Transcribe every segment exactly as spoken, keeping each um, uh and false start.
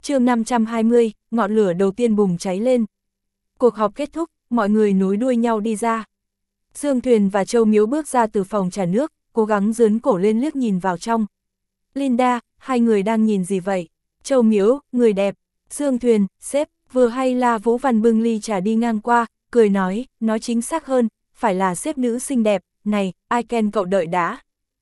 Chương năm trăm hai mươi, ngọn lửa đầu tiên bùng cháy lên. Cuộc họp kết thúc, mọi người nối đuôi nhau đi ra. Dương Thuyền và Châu Miếu bước ra từ phòng trà nước, cố gắng dướn cổ lên liếc nhìn vào trong. Linda, hai người đang nhìn gì vậy? Châu Miếu, người đẹp. Dương Thuyền, sếp, vừa hay La Vũ Văn bưng ly trà đi ngang qua, cười nói, nói chính xác hơn, phải là sếp nữ xinh đẹp, này, Aiken cậu đợi đã.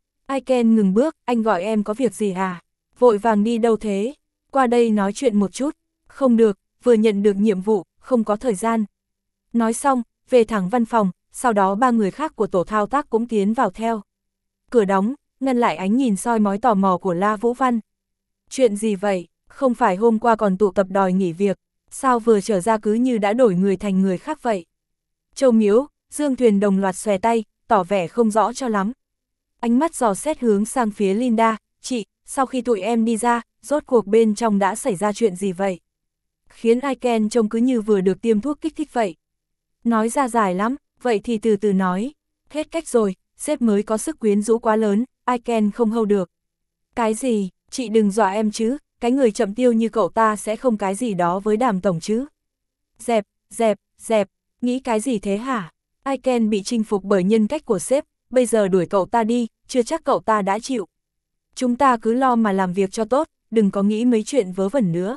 Aiken ngừng bước, anh gọi em có việc gì à? Vội vàng đi đâu thế? Qua đây nói chuyện một chút. Không được, vừa nhận được nhiệm vụ, không có thời gian. Nói xong, về thẳng văn phòng, sau đó ba người khác của tổ thao tác cũng tiến vào theo. Cửa đóng, ngăn lại ánh nhìn soi mói tò mò của La Vũ Văn. Chuyện gì vậy? Không phải hôm qua còn tụ tập đòi nghỉ việc, sao vừa trở ra cứ như đã đổi người thành người khác vậy? Châu Miếu, Dương Thuyền đồng loạt xòe tay, tỏ vẻ không rõ cho lắm. Ánh mắt dò xét hướng sang phía Linda, chị, sau khi tụi em đi ra, rốt cuộc bên trong đã xảy ra chuyện gì vậy? Khiến Aiken trông cứ như vừa được tiêm thuốc kích thích vậy. Nói ra dài lắm, vậy thì từ từ nói. Hết cách rồi, sếp mới có sức quyến rũ quá lớn, Aiken không hâu được. Cái gì, chị đừng dọa em chứ, cái người chậm tiêu như cậu ta sẽ không cái gì đó với Đàm tổng chứ. Dẹp, dẹp, dẹp, nghĩ cái gì thế hả? Aiken bị chinh phục bởi nhân cách của sếp, bây giờ đuổi cậu ta đi, chưa chắc cậu ta đã chịu. Chúng ta cứ lo mà làm việc cho tốt, đừng có nghĩ mấy chuyện vớ vẩn nữa.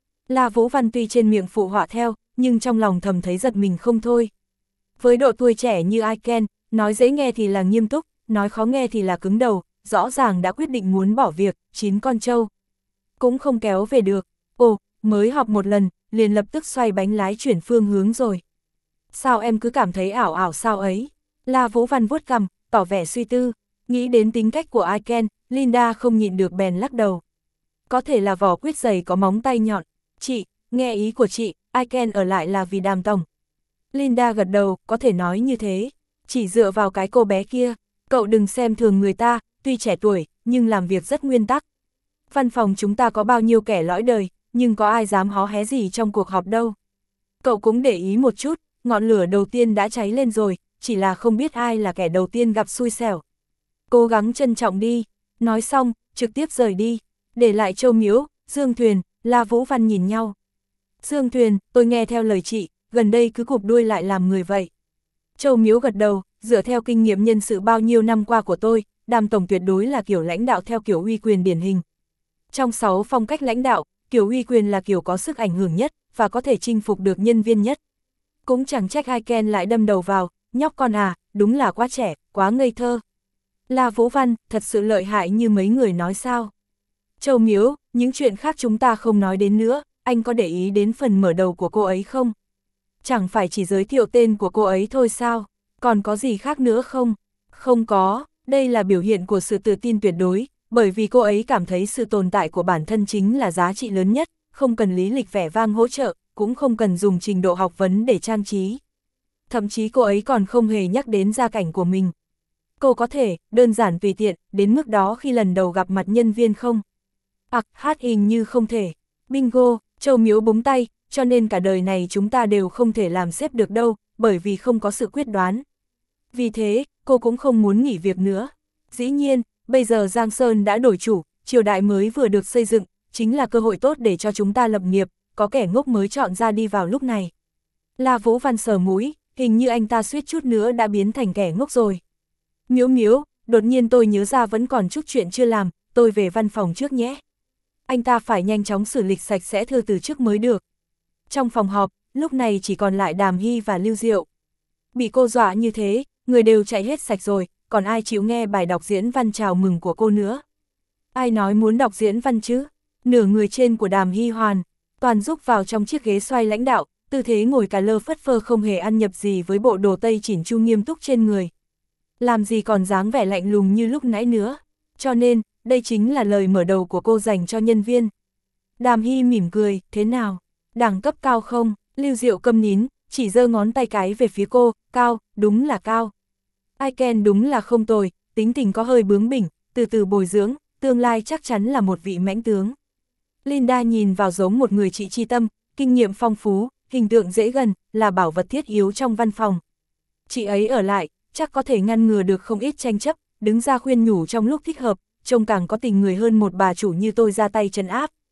La Vũ Văn tuy trên miệng phụ họa theo, nhưng trong lòng thầm thấy giật mình không thôi. Với độ tuổi trẻ như Aiken, nói dễ nghe thì là nghiêm túc, nói khó nghe thì là cứng đầu, rõ ràng đã quyết định muốn bỏ việc, chín con trâu. Cũng không kéo về được, ồ, mới họp một lần, liền lập tức xoay bánh lái chuyển phương hướng rồi. Sao em cứ cảm thấy ảo ảo sao ấy? La Vũ Văn vuốt cằm, tỏ vẻ suy tư, nghĩ đến tính cách của Aiken, Linda không nhịn được bèn lắc đầu. Có thể là vỏ quýt dày có móng tay nhọn. Chị, nghe ý của chị, Aiken ở lại là vì Đàm tổng. Linda gật đầu, có thể nói như thế. Chỉ dựa vào cái cô bé kia, cậu đừng xem thường người ta, tuy trẻ tuổi, nhưng làm việc rất nguyên tắc. Văn phòng chúng ta có bao nhiêu kẻ lõi đời, nhưng có ai dám hó hé gì trong cuộc họp đâu. Cậu cũng để ý một chút, ngọn lửa đầu tiên đã cháy lên rồi, chỉ là không biết ai là kẻ đầu tiên gặp xui xẻo. Cố gắng trân trọng đi, nói xong, trực tiếp rời đi, để lại Châu Miếu, Dương Thuyền, La Vũ Văn nhìn nhau. Dương Thuyền, tôi nghe theo lời chị, gần đây cứ cụp đuôi lại làm người vậy. Châu Miếu gật đầu, dựa theo kinh nghiệm nhân sự bao nhiêu năm qua của tôi, Đàm tổng tuyệt đối là kiểu lãnh đạo theo kiểu uy quyền điển hình. Trong sáu phong cách lãnh đạo, kiểu uy quyền là kiểu có sức ảnh hưởng nhất, và có thể chinh phục được nhân viên nhất. Cũng chẳng trách Aiken lại đâm đầu vào, nhóc con à, đúng là quá trẻ, quá ngây thơ. La Vũ Văn, thật sự lợi hại như mấy người nói sao? Châu Miếu, những chuyện khác chúng ta không nói đến nữa, anh có để ý đến phần mở đầu của cô ấy không? Chẳng phải chỉ giới thiệu tên của cô ấy thôi sao? Còn có gì khác nữa không? Không có, đây là biểu hiện của sự tự tin tuyệt đối, bởi vì cô ấy cảm thấy sự tồn tại của bản thân chính là giá trị lớn nhất, không cần lý lịch vẻ vang hỗ trợ, cũng không cần dùng trình độ học vấn để trang trí. Thậm chí cô ấy còn không hề nhắc đến gia cảnh của mình. Cô có thể, đơn giản tùy tiện, đến mức đó khi lần đầu gặp mặt nhân viên không? Ặc, hát hình như không thể. Bingo, Châu Miếu búng tay, cho nên cả đời này chúng ta đều không thể làm sếp được đâu, bởi vì không có sự quyết đoán. Vì thế, cô cũng không muốn nghỉ việc nữa. Dĩ nhiên, bây giờ Giang Sơn đã đổi chủ, triều đại mới vừa được xây dựng, chính là cơ hội tốt để cho chúng ta lập nghiệp, có kẻ ngốc mới chọn ra đi vào lúc này. La Vũ Văn sờ mũi, hình như anh ta suýt chút nữa đã biến thành kẻ ngốc rồi. Miếu Miếu, đột nhiên tôi nhớ ra vẫn còn chút chuyện chưa làm, tôi về văn phòng trước nhé. Anh ta phải nhanh chóng xử lịch sạch sẽ thư từ trước mới được. Trong phòng họp, lúc này chỉ còn lại Đàm Hy và Lưu Diệu. Bị cô dọa như thế, người đều chạy hết sạch rồi, còn ai chịu nghe bài đọc diễn văn chào mừng của cô nữa. Ai nói muốn đọc diễn văn chứ? Nửa người trên của Đàm Hy hoàn, toàn rúc vào trong chiếc ghế xoay lãnh đạo, tư thế ngồi cả lơ phất phơ không hề ăn nhập gì với bộ đồ tây chỉn chu nghiêm túc trên người. Làm gì còn dáng vẻ lạnh lùng như lúc nãy nữa. Cho nên, đây chính là lời mở đầu của cô dành cho nhân viên. Đàm Hy mỉm cười, thế nào? Đẳng cấp cao không? Lưu Diệu câm nín, chỉ giơ ngón tay cái về phía cô, cao, đúng là cao. Aiken đúng là không tồi, tính tình có hơi bướng bỉnh, từ từ bồi dưỡng, tương lai chắc chắn là một vị mãnh tướng. Linda nhìn vào giống một người chị tri tâm, kinh nghiệm phong phú, hình tượng dễ gần, là bảo vật thiết yếu trong văn phòng. Chị ấy ở lại, chắc có thể ngăn ngừa được không ít tranh chấp, đứng ra khuyên nhủ trong lúc thích hợp, trông càng có tình người hơn một bà chủ như tôi ra tay trấn áp.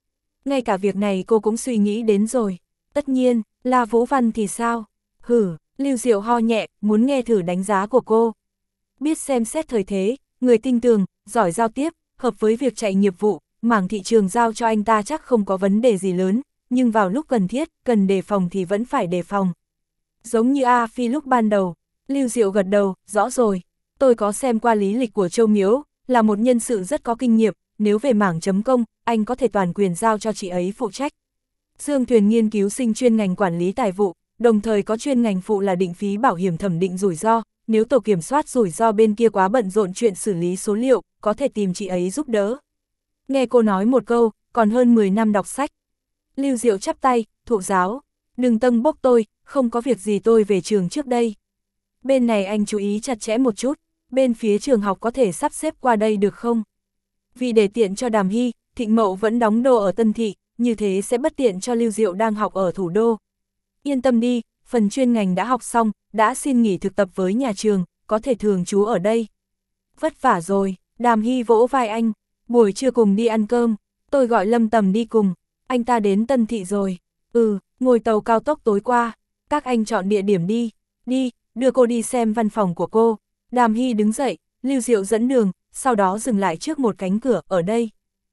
Ngay cả việc này cô cũng suy nghĩ đến rồi. Tất nhiên, La Vũ Văn thì sao? Hử, Lưu Diệu ho nhẹ, muốn nghe thử đánh giá của cô. Biết xem xét thời thế, người tinh tường, giỏi giao tiếp, hợp với việc chạy nghiệp vụ, mảng thị trường giao cho anh ta chắc không có vấn đề gì lớn, nhưng vào lúc cần thiết, cần đề phòng thì vẫn phải đề phòng. Giống như A Phi lúc ban đầu, Lưu Diệu gật đầu, rõ rồi, tôi có xem qua lý lịch của Châu Miếu, là một nhân sự rất có kinh nghiệm, nếu về mảng chấm công, anh có thể toàn quyền giao cho chị ấy phụ trách. Dương Thuyền nghiên cứu sinh chuyên ngành quản lý tài vụ, đồng thời có chuyên ngành phụ là định phí bảo hiểm thẩm định rủi ro, nếu tổ kiểm soát rủi ro bên kia quá bận rộn chuyện xử lý số liệu, có thể tìm chị ấy giúp đỡ. Nghe cô nói một câu, còn hơn mười năm đọc sách. Lưu Diệu chắp tay, thụ giáo, đừng tâng bốc tôi, không có việc gì tôi về trường trước đây. Bên này anh chú ý chặt chẽ một chút, bên phía trường học có thể sắp xếp qua đây được không? Vì để tiện cho Đàm Hy, Thịnh Mậu vẫn đóng đô ở Tân Thị, như thế sẽ bất tiện cho Lưu Diệu đang học ở thủ đô. Yên tâm đi, phần chuyên ngành đã học xong, đã xin nghỉ thực tập với nhà trường, có thể thường trú ở đây. Vất vả rồi, Đàm Hy vỗ vai anh, buổi trưa cùng đi ăn cơm, tôi gọi Lâm Tầm đi cùng, anh ta đến Tân Thị rồi. Ừ, ngồi tàu cao tốc tối qua, các anh chọn địa điểm đi, đi, đưa cô đi xem văn phòng của cô. Đàm Hy đứng dậy, Lưu Diệu dẫn đường, sau đó dừng lại trước một cánh cửa, ở đây.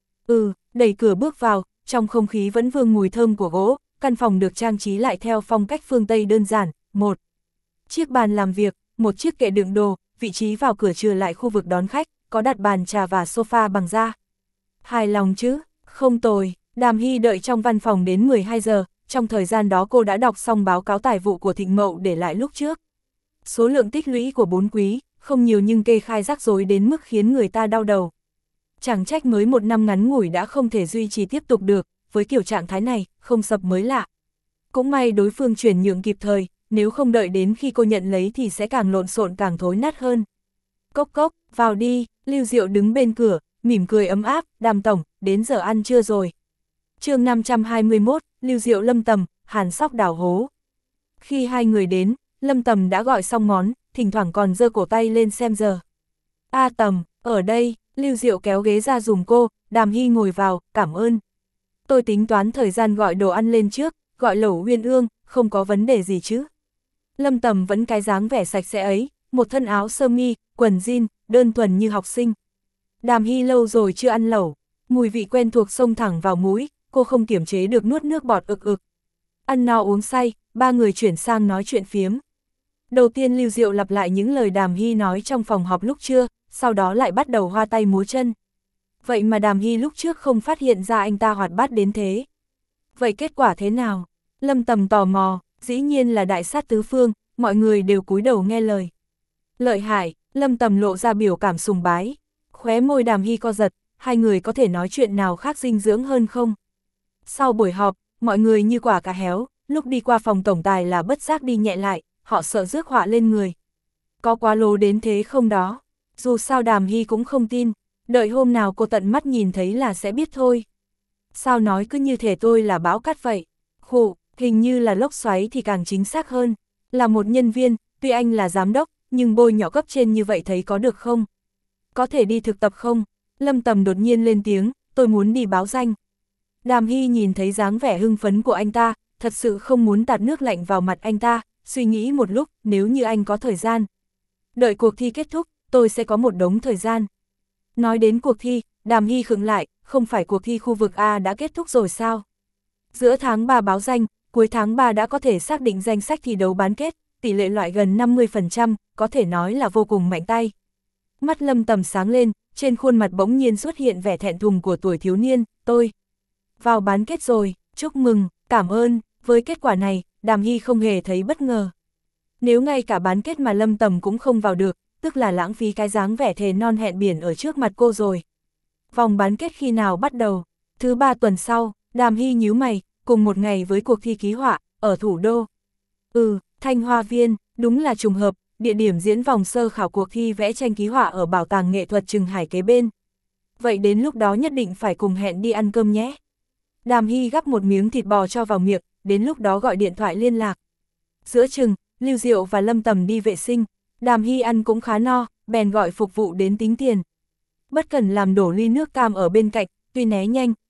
Ừ, đẩy cửa bước vào, trong không khí vẫn vương mùi thơm của gỗ, căn phòng được trang trí lại theo phong cách phương Tây đơn giản, một chiếc bàn làm việc, một chiếc kệ đựng đồ, vị trí vào cửa trừ lại khu vực đón khách, có đặt bàn trà và sofa bằng da. Hài lòng chứ, không tồi, Đàm Hy đợi trong văn phòng đến mười hai giờ, trong thời gian đó cô đã đọc xong báo cáo tài vụ của Thịnh Mậu để lại lúc trước. Số lượng tích lũy của bốn quý, không nhiều nhưng kê khai rắc rối đến mức khiến người ta đau đầu. Chẳng trách mới một năm ngắn ngủi đã không thể duy trì tiếp tục được, với kiểu trạng thái này, không sập mới lạ. Cũng may đối phương chuyển nhượng kịp thời, nếu không đợi đến khi cô nhận lấy thì sẽ càng lộn xộn càng thối nát hơn. Cốc cốc, vào đi, Lưu Diệu đứng bên cửa, mỉm cười ấm áp, Đàm tổng, đến giờ ăn trưa rồi. Chương năm trăm hai mươi mốt, Lưu Diệu Lâm Tầm, Hàn Sóc đào hố. Khi hai người đến, Lâm Tầm đã gọi xong món, thỉnh thoảng còn giơ cổ tay lên xem giờ. A Tầm, ở đây, Lưu Diệu kéo ghế ra dùng cô, Đàm Hy ngồi vào, cảm ơn. Tôi tính toán thời gian gọi đồ ăn lên trước, gọi lẩu Uyên Ương, không có vấn đề gì chứ. Lâm Tầm vẫn cái dáng vẻ sạch sẽ ấy, một thân áo sơ mi, quần jean, đơn thuần như học sinh. Đàm Hy lâu rồi chưa ăn lẩu, mùi vị quen thuộc xông thẳng vào mũi, cô không kiểm chế được nuốt nước bọt ực ực. Ăn no uống say, ba người chuyển sang nói chuyện phiếm. Đầu tiên Lưu Diệu lặp lại những lời Đàm Hy nói trong phòng họp lúc trưa, sau đó lại bắt đầu hoa tay múa chân. Vậy mà Đàm Hy lúc trước không phát hiện ra anh ta hoạt bát đến thế. Vậy kết quả thế nào? Lâm Tầm tò mò, dĩ nhiên là đại sát tứ phương, mọi người đều cúi đầu nghe lời. Lợi hại, Lâm Tầm lộ ra biểu cảm sùng bái. Khóe môi Đàm Hy co giật, hai người có thể nói chuyện nào khác dinh dưỡng hơn không? Sau buổi họp, mọi người như quả cà héo, lúc đi qua phòng tổng tài là bất giác đi nhẹ lại, họ sợ rước họa lên người. Có quá lố đến thế không đó? Dù sao Đàm Hy cũng không tin, đợi hôm nào cô tận mắt nhìn thấy là sẽ biết thôi. Sao nói cứ như thể tôi là bão cát vậy? Khụ, hình như là lốc xoáy thì càng chính xác hơn. Là một nhân viên, tuy anh là giám đốc, nhưng bôi nhỏ cấp trên như vậy thấy có được không? Có thể đi thực tập không? Lâm Tầm đột nhiên lên tiếng, tôi muốn đi báo danh. Đàm Hy nhìn thấy dáng vẻ hưng phấn của anh ta, thật sự không muốn tạt nước lạnh vào mặt anh ta, suy nghĩ một lúc, nếu như anh có thời gian. Đợi cuộc thi kết thúc, tôi sẽ có một đống thời gian. Nói đến cuộc thi, Đàm Hy khựng lại, không phải cuộc thi khu vực A đã kết thúc rồi sao? Giữa tháng ba báo danh, cuối tháng ba đã có thể xác định danh sách thi đấu bán kết, tỷ lệ loại gần năm mươi phần trăm, có thể nói là vô cùng mạnh tay. Mắt Lâm Tầm sáng lên, trên khuôn mặt bỗng nhiên xuất hiện vẻ thẹn thùng của tuổi thiếu niên, tôi vào bán kết rồi, chúc mừng, cảm ơn, với kết quả này, Đàm Hy không hề thấy bất ngờ. Nếu ngay cả bán kết mà Lâm Tầm cũng không vào được, tức là lãng phí cái dáng vẻ thề non hẹn biển ở trước mặt cô rồi. Vòng bán kết khi nào bắt đầu? Thứ ba tuần sau, Đàm Hy nhíu mày, cùng một ngày với cuộc thi ký họa, ở thủ đô. Ừ, Thanh Hoa Viên, đúng là trùng hợp, địa điểm diễn vòng sơ khảo cuộc thi vẽ tranh ký họa ở Bảo tàng nghệ thuật Trừng Hải kế bên. Vậy đến lúc đó nhất định phải cùng hẹn đi ăn cơm nhé. Đàm Hy gắp một miếng thịt bò cho vào miệng, đến lúc đó gọi điện thoại liên lạc. Giữa chừng, Lưu Diệu và Lâm Tầm đi vệ sinh, Đàm Hy ăn cũng khá no, bèn gọi phục vụ đến tính tiền. Bất cần làm đổ ly nước cam ở bên cạnh, tuy né nhanh,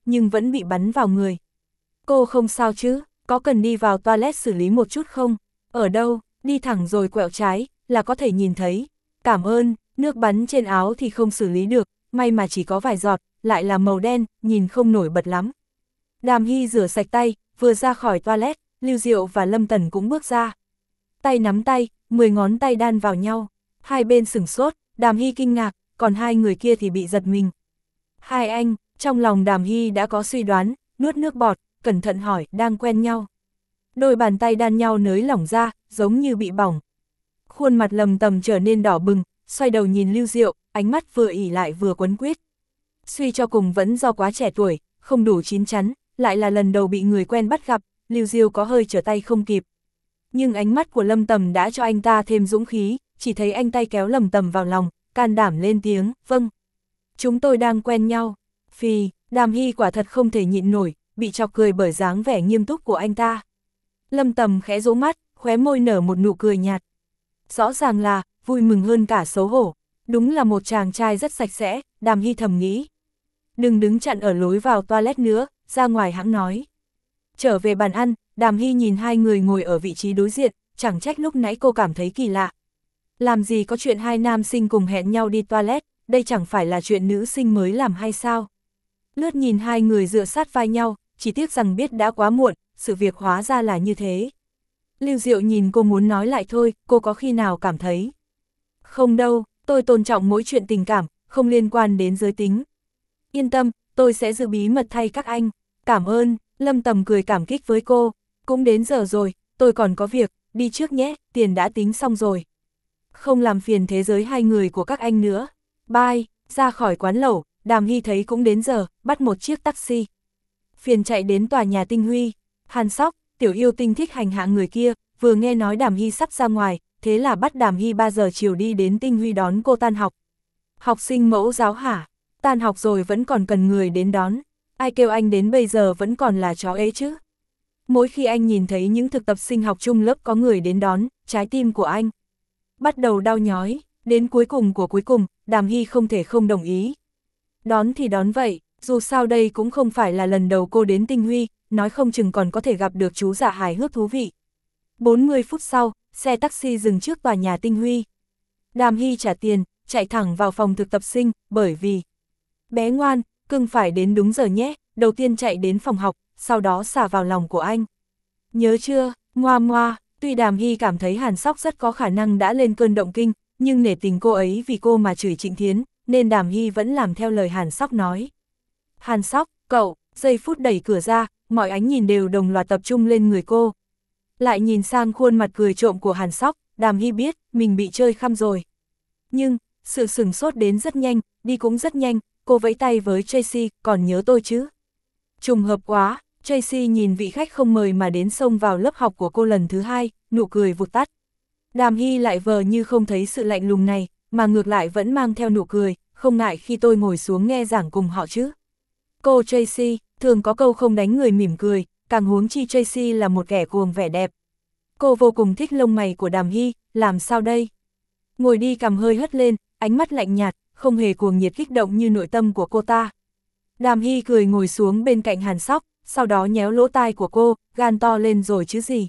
nhưng vẫn bị bắn vào người. Cô không sao chứ, có cần đi vào toilet xử lý một chút không? Ở đâu, đi thẳng rồi quẹo trái, là có thể nhìn thấy. Cảm ơn, nước bắn trên áo thì không xử lý được, may mà chỉ có vài giọt, lại là màu đen, nhìn không nổi bật lắm. Đàm Hy rửa sạch tay, vừa ra khỏi toilet, Lưu Diệu và Lâm Tần cũng bước ra. Tay nắm tay, mười ngón tay đan vào nhau. Hai bên sửng sốt, Đàm Hy kinh ngạc, còn hai người kia thì bị giật mình. Hai anh, trong lòng Đàm Hy đã có suy đoán, nuốt nước bọt, cẩn thận hỏi, đang quen nhau. Đôi bàn tay đan nhau nới lỏng ra, giống như bị bỏng. Khuôn mặt Lâm Tầm trở nên đỏ bừng, xoay đầu nhìn Lưu Diệu, ánh mắt vừa ỉ lại vừa quấn quýt. Suy cho cùng vẫn do quá trẻ tuổi, không đủ chín chắn, lại là lần đầu bị người quen bắt gặp, Lưu Diệu có hơi trở tay không kịp. Nhưng ánh mắt của Lâm Tầm đã cho anh ta thêm dũng khí, chỉ thấy anh tay kéo Lâm Tầm vào lòng, can đảm lên tiếng, vâng. Chúng tôi đang quen nhau. Phì, Đàm Hy quả thật không thể nhịn nổi, bị chọc cười bởi dáng vẻ nghiêm túc của anh ta. Lâm Tầm khẽ rũ mắt, khóe môi nở một nụ cười nhạt. Rõ ràng là, vui mừng hơn cả xấu hổ. Đúng là một chàng trai rất sạch sẽ, Đàm Hy thầm nghĩ. Đừng đứng chặn ở lối vào toilet nữa, ra ngoài hãng nói. Trở về bàn ăn, Đàm Hy nhìn hai người ngồi ở vị trí đối diện, chẳng trách lúc nãy cô cảm thấy kỳ lạ. Làm gì có chuyện hai nam sinh cùng hẹn nhau đi toilet, đây chẳng phải là chuyện nữ sinh mới làm hay sao? Lướt nhìn hai người dựa sát vai nhau, chỉ tiếc rằng biết đã quá muộn, sự việc hóa ra là như thế. Lưu Diệu nhìn cô muốn nói lại thôi, cô có khi nào cảm thấy? Không đâu, tôi tôn trọng mỗi chuyện tình cảm, không liên quan đến giới tính. Yên tâm, tôi sẽ giữ bí mật thay các anh. Cảm ơn, Lâm Tầm cười cảm kích với cô. Cũng đến giờ rồi, tôi còn có việc, đi trước nhé, tiền đã tính xong rồi. Không làm phiền thế giới hai người của các anh nữa. Bye, ra khỏi quán lẩu, Đàm Hy thấy cũng đến giờ, bắt một chiếc taxi. Phiền chạy đến tòa nhà Tinh Huy. Hàn Sóc, tiểu yêu tinh thích hành hạ người kia, vừa nghe nói Đàm Hy sắp ra ngoài, thế là bắt Đàm Hy ba giờ chiều đi đến Tinh Huy đón cô tan học. Học sinh mẫu giáo hả? Tan học rồi vẫn còn cần người đến đón. Ai kêu anh đến bây giờ vẫn còn là chó ế chứ? Mỗi khi anh nhìn thấy những thực tập sinh học chung lớp có người đến đón, trái tim của anh bắt đầu đau nhói, đến cuối cùng của cuối cùng, Đàm Hy không thể không đồng ý. Đón thì đón vậy, dù sao đây cũng không phải là lần đầu cô đến Tinh Huy, nói không chừng còn có thể gặp được chú giả hài hước thú vị. bốn mươi phút sau, xe taxi dừng trước tòa nhà Tinh Huy. Đàm Hy trả tiền, chạy thẳng vào phòng thực tập sinh, bởi vì bé ngoan, cưng phải đến đúng giờ nhé, đầu tiên chạy đến phòng học, sau đó xả vào lòng của anh. Nhớ chưa, ngoa ngoa, tuy Đàm Hy cảm thấy Hàn Sóc rất có khả năng đã lên cơn động kinh, nhưng nể tình cô ấy vì cô mà chửi Trịnh Thiến, nên Đàm Hy vẫn làm theo lời Hàn Sóc nói. Hàn Sóc, cậu, giây phút đẩy cửa ra, mọi ánh nhìn đều đồng loạt tập trung lên người cô. Lại nhìn sang khuôn mặt cười trộm của Hàn Sóc, Đàm Hy biết, mình bị chơi khăm rồi. Nhưng, sự sửng sốt đến rất nhanh, đi cũng rất nhanh, cô vẫy tay với Tracy, còn nhớ tôi chứ? Trùng hợp quá, Tracy nhìn vị khách không mời mà đến xông vào lớp học của cô lần thứ hai, nụ cười vụt tắt. Đàm Hy lại vờ như không thấy sự lạnh lùng này, mà ngược lại vẫn mang theo nụ cười, không ngại khi tôi ngồi xuống nghe giảng cùng họ chứ. Cô Tracy, thường có câu không đánh người mỉm cười, càng huống chi Tracy là một kẻ cuồng vẻ đẹp. Cô vô cùng thích lông mày của Đàm Hy, làm sao đây? Ngồi đi cằm hơi hất lên, ánh mắt lạnh nhạt, không hề cuồng nhiệt kích động như nội tâm của cô ta. Đàm Hy cười ngồi xuống bên cạnh Hàn Sóc, sau đó nhéo lỗ tai của cô, gan to lên rồi chứ gì.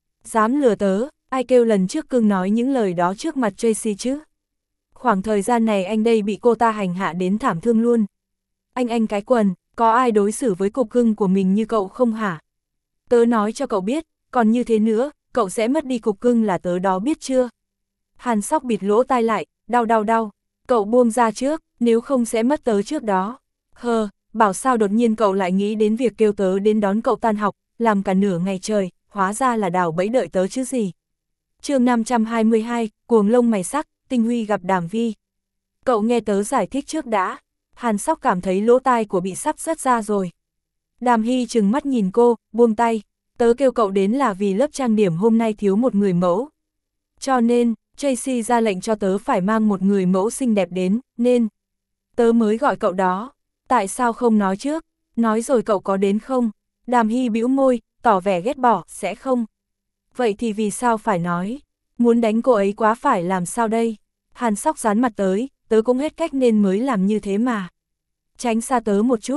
Dám lừa tớ, ai kêu lần trước cưng nói những lời đó trước mặt Tracy chứ? Khoảng thời gian này anh đây bị cô ta hành hạ đến thảm thương luôn. Anh anh cái quần, có ai đối xử với cục cưng của mình như cậu không hả? Tớ nói cho cậu biết, còn như thế nữa, cậu sẽ mất đi cục cưng là tớ đó biết chưa? Hàn Sóc bịt lỗ tai lại, đau đau đau, cậu buông ra trước, nếu không sẽ mất tớ trước đó. Hờ, bảo sao đột nhiên cậu lại nghĩ đến việc kêu tớ đến đón cậu tan học, làm cả nửa ngày trời, hóa ra là đào bẫy đợi tớ chứ gì. Chương năm trăm hai mươi hai, cuồng lông mày sắc, Tinh Huy gặp Đàm Vi. Cậu nghe tớ giải thích trước đã. Hàn Sóc cảm thấy lỗ tai của bị sắp rớt ra rồi. Đàm Hy trừng mắt nhìn cô, buông tay. Tớ kêu cậu đến là vì lớp trang điểm hôm nay thiếu một người mẫu. Cho nên, Tracy ra lệnh cho tớ phải mang một người mẫu xinh đẹp đến, nên tớ mới gọi cậu đó. Tại sao không nói trước? Nói rồi cậu có đến không? Đàm Hy bĩu môi, tỏ vẻ ghét bỏ, sẽ không. Vậy thì vì sao phải nói? Muốn đánh cô ấy quá phải làm sao đây? Hàn Sóc dán mặt tới, tớ cũng hết cách nên mới làm như thế mà. Tránh xa tớ một chút.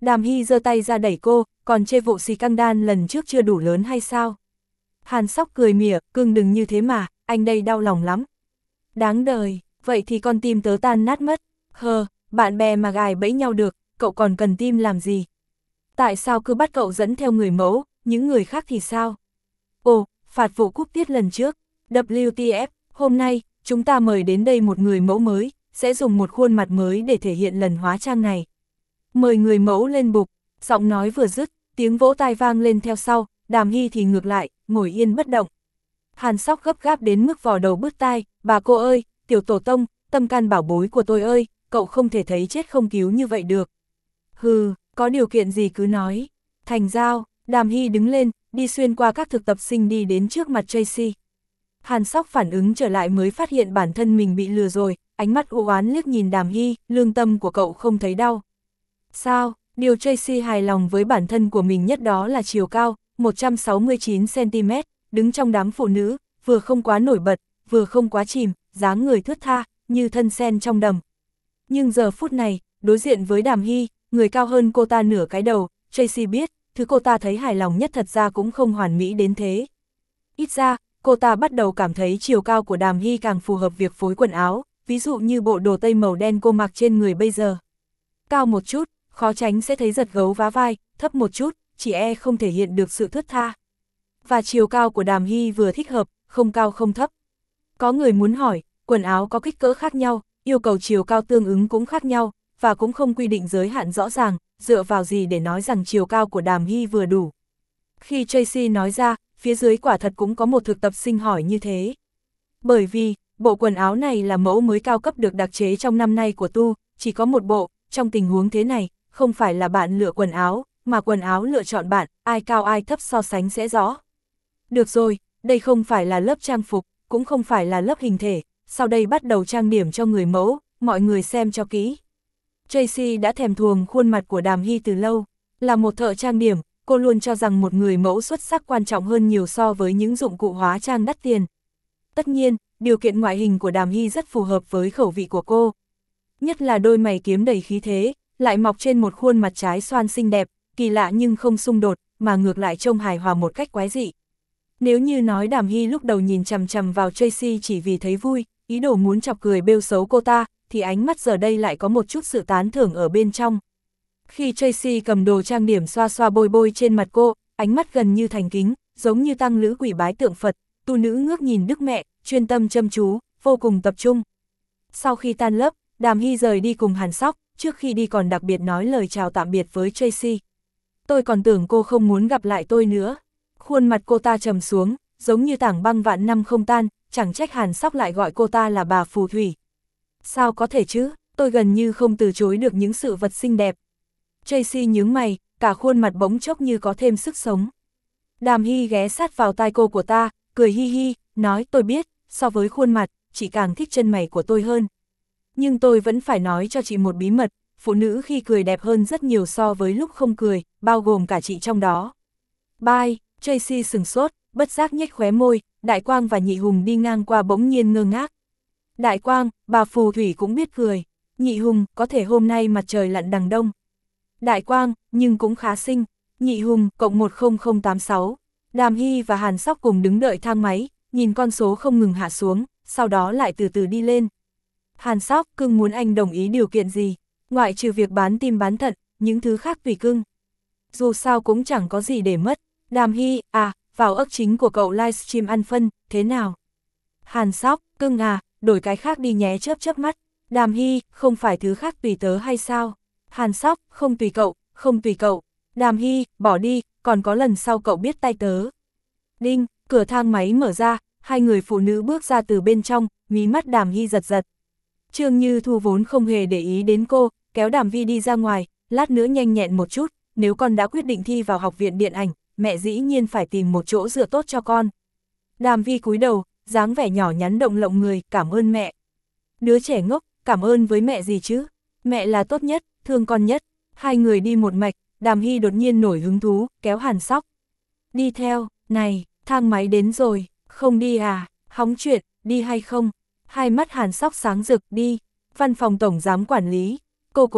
Đàm Hy giơ tay ra đẩy cô, còn chê vụ xì căng đan lần trước chưa đủ lớn hay sao? Hàn Sóc cười mỉa, cưng đừng như thế mà, anh đây đau lòng lắm. Đáng đời, vậy thì con tim tớ tan nát mất. Hờ, bạn bè mà gài bẫy nhau được, cậu còn cần tim làm gì? Tại sao cứ bắt cậu dẫn theo người mẫu, những người khác thì sao? Ồ, phạt vụ cúp tiết lần trước, W T F, hôm nay, chúng ta mời đến đây một người mẫu mới, sẽ dùng một khuôn mặt mới để thể hiện lần hóa trang này. Mời người mẫu lên bục, giọng nói vừa dứt, tiếng vỗ tai vang lên theo sau, Đàm Hy thì ngược lại, ngồi yên bất động. Hàn Sóc gấp gáp đến mức vò đầu bứt tai, bà cô ơi, tiểu tổ tông, tâm can bảo bối của tôi ơi, cậu không thể thấy chết không cứu như vậy được. Hừ, có điều kiện gì cứ nói. Thành giao, Đàm Hy đứng lên, đi xuyên qua các thực tập sinh đi đến trước mặt Tracy. Hàn Sóc phản ứng trở lại mới phát hiện bản thân mình bị lừa rồi, ánh mắt u oán liếc nhìn Đàm Hy, lương tâm của cậu không thấy đau. Sao, điều Tracy hài lòng với bản thân của mình nhất đó là chiều cao, một trăm sáu mươi chín xăng ti mét, đứng trong đám phụ nữ, vừa không quá nổi bật, vừa không quá chìm, dáng người thướt tha, như thân sen trong đầm. Nhưng giờ phút này, đối diện với Đàm Hy, người cao hơn cô ta nửa cái đầu, Tracy biết, thứ cô ta thấy hài lòng nhất thật ra cũng không hoàn mỹ đến thế. Ít ra, cô ta bắt đầu cảm thấy chiều cao của Đàm Hy càng phù hợp việc phối quần áo, ví dụ như bộ đồ tây màu đen cô mặc trên người bây giờ. Cao một chút, khó tránh sẽ thấy giật gấu vá vai, thấp một chút, chỉ e không thể hiện được sự thướt tha. Và chiều cao của Đàm Hy vừa thích hợp, không cao không thấp. Có người muốn hỏi, quần áo có kích cỡ khác nhau, yêu cầu chiều cao tương ứng cũng khác nhau, và cũng không quy định giới hạn rõ ràng, dựa vào gì để nói rằng chiều cao của Đàm Hy vừa đủ. Khi Tracy nói ra, phía dưới quả thật cũng có một thực tập sinh hỏi như thế. Bởi vì, bộ quần áo này là mẫu mới cao cấp được đặc chế trong năm nay của Tu, chỉ có một bộ, trong tình huống thế này, không phải là bạn lựa quần áo, mà quần áo lựa chọn bạn, ai cao ai thấp so sánh sẽ rõ. Được rồi, đây không phải là lớp trang phục, cũng không phải là lớp hình thể, sau đây bắt đầu trang điểm cho người mẫu, mọi người xem cho kỹ. Tracy đã thèm thuồng khuôn mặt của Đàm Hy từ lâu, là một thợ trang điểm, cô luôn cho rằng một người mẫu xuất sắc quan trọng hơn nhiều so với những dụng cụ hóa trang đắt tiền. Tất nhiên, điều kiện ngoại hình của Đàm Hy rất phù hợp với khẩu vị của cô. Nhất là đôi mày kiếm đầy khí thế, lại mọc trên một khuôn mặt trái xoan xinh đẹp, kỳ lạ nhưng không xung đột, mà ngược lại trông hài hòa một cách quái dị. Nếu như nói Đàm Hy lúc đầu nhìn chằm chằm vào Tracy chỉ vì thấy vui, ý đồ muốn chọc cười bêu xấu cô ta, thì ánh mắt giờ đây lại có một chút sự tán thưởng ở bên trong. Khi Tracy cầm đồ trang điểm xoa xoa bôi bôi trên mặt cô, ánh mắt gần như thành kính, giống như tăng lữ quỷ bái tượng Phật, tu nữ ngước nhìn Đức Mẹ, chuyên tâm chăm chú, vô cùng tập trung. Sau khi tan lớp, Đàm Hy rời đi cùng Hàn Sóc, trước khi đi còn đặc biệt nói lời chào tạm biệt với Tracy. Tôi còn tưởng cô không muốn gặp lại tôi nữa. Khuôn mặt cô ta trầm xuống, giống như tảng băng vạn năm không tan, chẳng trách Hàn Sóc lại gọi cô ta là bà phù thủy. Sao có thể chứ, tôi gần như không từ chối được những sự vật xinh đẹp. Tracy nhướng mày, cả khuôn mặt bỗng chốc như có thêm sức sống. Đàm Hy ghé sát vào tai cô của ta, cười hi hi, nói tôi biết, so với khuôn mặt, chị càng thích chân mày của tôi hơn. Nhưng tôi vẫn phải nói cho chị một bí mật, phụ nữ khi cười đẹp hơn rất nhiều so với lúc không cười, bao gồm cả chị trong đó. Bye, Tracy sừng sốt, bất giác nhếch khóe môi, Đại Quang và Nhị Hùng đi ngang qua bỗng nhiên ngơ ngác. Đại Quang, bà phù thủy cũng biết cười. Nhị Hùng, có thể hôm nay mặt trời lặn đằng đông. Đại Quang, nhưng cũng khá xinh. Nhị Hùng, cộng một không không tám sáu. Đàm Hy và Hàn Sóc cùng đứng đợi thang máy, nhìn con số không ngừng hạ xuống, sau đó lại từ từ đi lên. Hàn Sóc, cưng muốn anh đồng ý điều kiện gì? Ngoại trừ việc bán tim bán thận, những thứ khác tùy cưng. Dù sao cũng chẳng có gì để mất. Đàm Hy, à, vào ức chính của cậu livestream ăn phân, thế nào? Hàn Sóc, cưng à, đổi cái khác đi nhé, chớp chớp mắt. Đàm Hy, không phải thứ khác tùy tớ hay sao? Hàn Sóc, không tùy cậu, không tùy cậu. Đàm Hy, bỏ đi, còn có lần sau cậu biết tay tớ. Đinh, cửa thang máy mở ra, hai người phụ nữ bước ra từ bên trong, mí mắt Đàm Hy giật giật. Trương Như Thu vốn không hề để ý đến cô, kéo Đàm Vi đi ra ngoài, lát nữa nhanh nhẹn một chút, nếu con đã quyết định thi vào học viện điện ảnh, mẹ dĩ nhiên phải tìm một chỗ dựa tốt cho con. Đàm Vi cúi đầu, dáng vẻ nhỏ nhắn động lộng người, cảm ơn mẹ. Đứa trẻ ngốc, cảm ơn với mẹ gì chứ? Mẹ là tốt nhất, thương con nhất. Hai người đi một mạch, Đàm Hy đột nhiên nổi hứng thú, kéo Hàn Sóc. Đi theo, này, thang máy đến rồi, không đi à, hóng chuyện, đi hay không? Hai mắt Hàn Sóc sáng rực, đi. Văn phòng tổng giám quản lý, cô cố,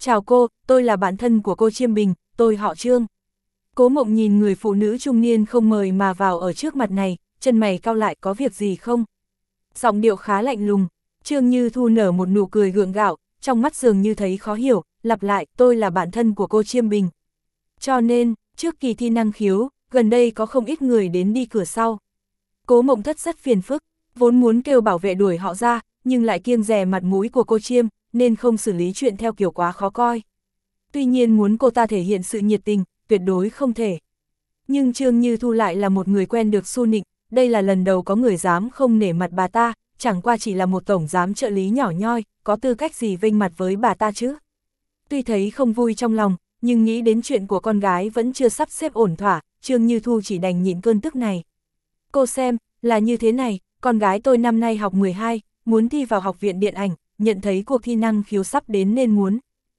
chào cô, tôi là bạn thân của cô Chiêm Bình, tôi họ Trương. Cố Mộng nhìn người phụ nữ trung niên không mời mà vào ở trước mặt này, chân mày cau lại, có việc gì không? Giọng điệu khá lạnh lùng. Trương Như Thu nở một nụ cười gượng gạo, trong mắt dường như thấy khó hiểu, lặp lại, tôi là bạn thân của cô Chiêm Bình. Cho nên, trước kỳ thi năng khiếu, gần đây có không ít người đến đi cửa sau. Cố Mộng Thất rất phiền phức, vốn muốn kêu bảo vệ đuổi họ ra, nhưng lại kiêng dè mặt mũi của cô Chiêm, nên không xử lý chuyện theo kiểu quá khó coi. Tuy nhiên muốn cô ta thể hiện sự nhiệt tình, tuyệt đối không thể. Nhưng Trương Như Thu lại là một người quen được su nịnh, đây là lần đầu có người dám không nể mặt bà ta, chẳng qua chỉ là một tổng giám trợ lý nhỏ nhoi, có tư cách gì vênh mặt với bà ta chứ. Tuy thấy không vui trong lòng, nhưng nghĩ đến chuyện của con gái vẫn chưa sắp xếp ổn thỏa, Trương Như Thu chỉ đành nhịn cơn tức này. Cô xem, là như thế này, con gái tôi năm nay học mười hai, muốn thi vào học viện điện ảnh, nhận thấy cuộc thi năng khiếu sắp đến nên muốn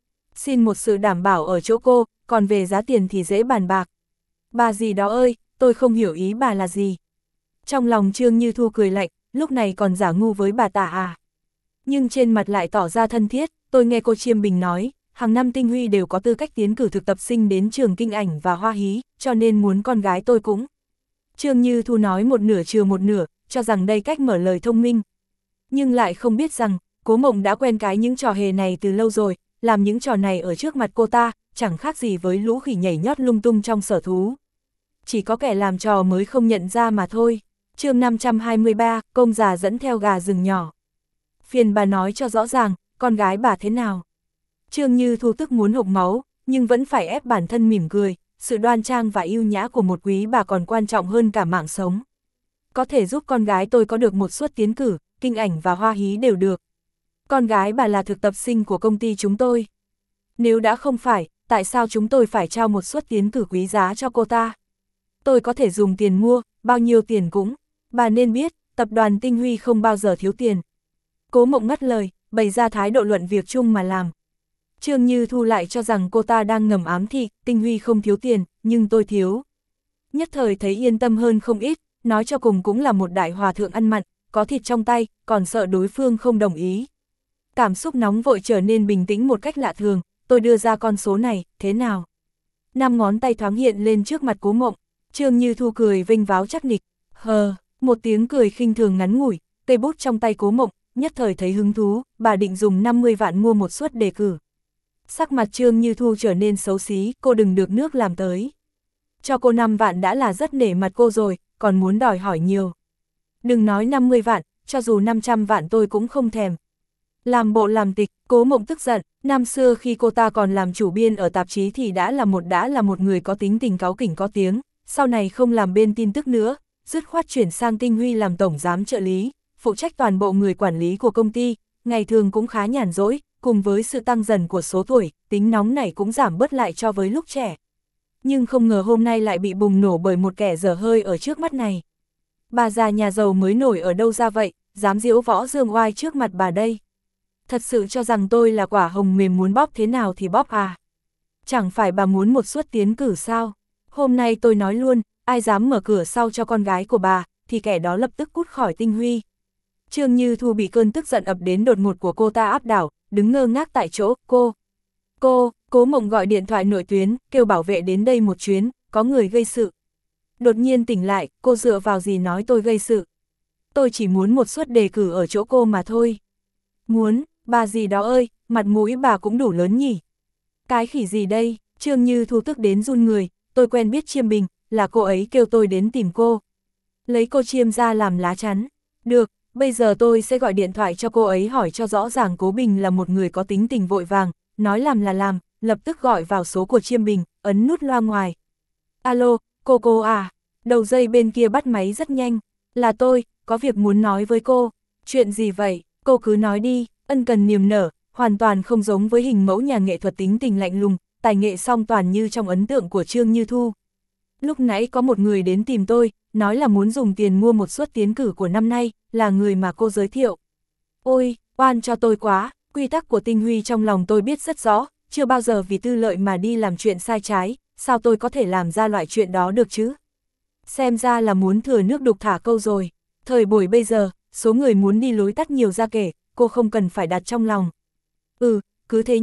xin một sự đảm bảo ở chỗ cô, còn về giá tiền thì dễ bàn bạc. Bà gì đó ơi, tôi không hiểu ý bà là gì. Trong lòng Trương Như Thu cười lạnh, lúc này còn giả ngu với bà ta à. Nhưng trên mặt lại tỏ ra thân thiết, tôi nghe cô Chiêm Bình nói, hàng năm Tinh Huy đều có tư cách tiến cử thực tập sinh đến trường Kinh Ảnh và Hoa Hí, cho nên muốn con gái tôi cũng. Trương Như Thu nói một nửa chừa một nửa, cho rằng đây cách mở lời thông minh. Nhưng lại không biết rằng, Cố Mộng đã quen cái những trò hề này từ lâu rồi, làm những trò này ở trước mặt cô ta, chẳng khác gì với lũ khỉ nhảy nhót lung tung trong sở thú. Chỉ có kẻ làm trò mới không nhận ra mà thôi. Chương năm trăm hai mươi ba, công già dẫn theo gà rừng nhỏ. Phiền bà nói cho rõ ràng, con gái bà thế nào? Trương Như Thu tức muốn hộc máu, nhưng vẫn phải ép bản thân mỉm cười, sự đoan trang và yêu nhã của một quý bà còn quan trọng hơn cả mạng sống. Có thể giúp con gái tôi có được một suất tiến cử, Kinh Ảnh và Hoa Hí đều được. Con gái bà là thực tập sinh của công ty chúng tôi. Nếu đã không phải, tại sao chúng tôi phải trao một suất tiến cử quý giá cho cô ta? Tôi có thể dùng tiền mua, bao nhiêu tiền cũng. Bà nên biết, tập đoàn Tinh Huy không bao giờ thiếu tiền. Cố Mộng ngắt lời, bày ra thái độ luận việc chung mà làm. Trương Như Thu lại cho rằng cô ta đang ngầm ám thị, Tinh Huy không thiếu tiền, nhưng tôi thiếu. Nhất thời thấy yên tâm hơn không ít, nói cho cùng cũng là một đại hòa thượng ăn mặn, có thịt trong tay, còn sợ đối phương không đồng ý. Cảm xúc nóng vội trở nên bình tĩnh một cách lạ thường, tôi đưa ra con số này, thế nào? Năm ngón tay thoáng hiện lên trước mặt Cố Mộng, Trương Như Thu cười vinh váo chắc nịch, hờ, một tiếng cười khinh thường ngắn ngủi, cây bút trong tay Cố Mộng, nhất thời thấy hứng thú, bà định dùng năm mươi vạn mua một suất đề cử. Sắc mặt Trương Như Thu trở nên xấu xí, cô đừng được nước làm tới. Cho cô năm vạn đã là rất nể mặt cô rồi, còn muốn đòi hỏi nhiều. Đừng nói năm mươi vạn, cho dù năm trăm vạn tôi cũng không thèm. Làm bộ làm tịch, Cố Mộng tức giận, năm xưa khi cô ta còn làm chủ biên ở tạp chí thì đã là một đã là một người có tính tình cáu kỉnh có tiếng, sau này không làm bên tin tức nữa, dứt khoát chuyển sang Tinh Huy làm tổng giám trợ lý, phụ trách toàn bộ người quản lý của công ty, ngày thường cũng khá nhàn rỗi, cùng với sự tăng dần của số tuổi, tính nóng nảy cũng giảm bớt lại cho với lúc trẻ. Nhưng không ngờ hôm nay lại bị bùng nổ bởi một kẻ dở hơi ở trước mắt này. Bà già nhà giàu mới nổi ở đâu ra vậy, dám diễu võ dương oai trước mặt bà đây. Thật sự cho rằng tôi là quả hồng mềm muốn bóp thế nào thì bóp à? Chẳng phải bà muốn một suất tiến cử sao? Hôm nay tôi nói luôn, ai dám mở cửa sau cho con gái của bà, thì kẻ đó lập tức cút khỏi Tinh Huy. Trương Như Thu bị cơn tức giận ập đến đột ngột của cô ta áp đảo, đứng ngơ ngác tại chỗ, cô. Cô, Cố Mộng gọi điện thoại nội tuyến, kêu bảo vệ đến đây một chuyến, có người gây sự. Đột nhiên tỉnh lại, cô dựa vào gì nói tôi gây sự? Tôi chỉ muốn một suất đề cử ở chỗ cô mà thôi. Muốn, bà gì đó ơi, mặt mũi bà cũng đủ lớn nhỉ. Cái khỉ gì đây, Trương Như Thu tức đến run người, tôi quen biết Chiêm Bình, là cô ấy kêu tôi đến tìm cô. Lấy cô Chiêm ra làm lá chắn. Được, bây giờ tôi sẽ gọi điện thoại cho cô ấy hỏi cho rõ ràng Cố Bình là một người có tính tình vội vàng, nói làm là làm, lập tức gọi vào số của Chiêm Bình, ấn nút loa ngoài. Alo, cô cô à, đầu dây bên kia bắt máy rất nhanh, là tôi, có việc muốn nói với cô. Chuyện gì vậy, cô cứ nói đi, ân cần niềm nở, hoàn toàn không giống với hình mẫu nhà nghệ thuật tính tình lạnh lùng, tài nghệ song toàn như trong ấn tượng của Trương Như Thu. Lúc nãy có một người đến tìm tôi, nói là muốn dùng tiền mua một suất tiến cử của năm nay, là người mà cô giới thiệu. Ôi, oan cho tôi quá, quy tắc của Tinh Huy trong lòng tôi biết rất rõ, chưa bao giờ vì tư lợi mà đi làm chuyện sai trái, sao tôi có thể làm ra loại chuyện đó được chứ? Xem ra là muốn thừa nước đục thả câu rồi, thời buổi bây giờ, số người muốn đi lối tắt nhiều ra kể, cô không cần phải đặt trong lòng. Ừ, cứ thế nhé,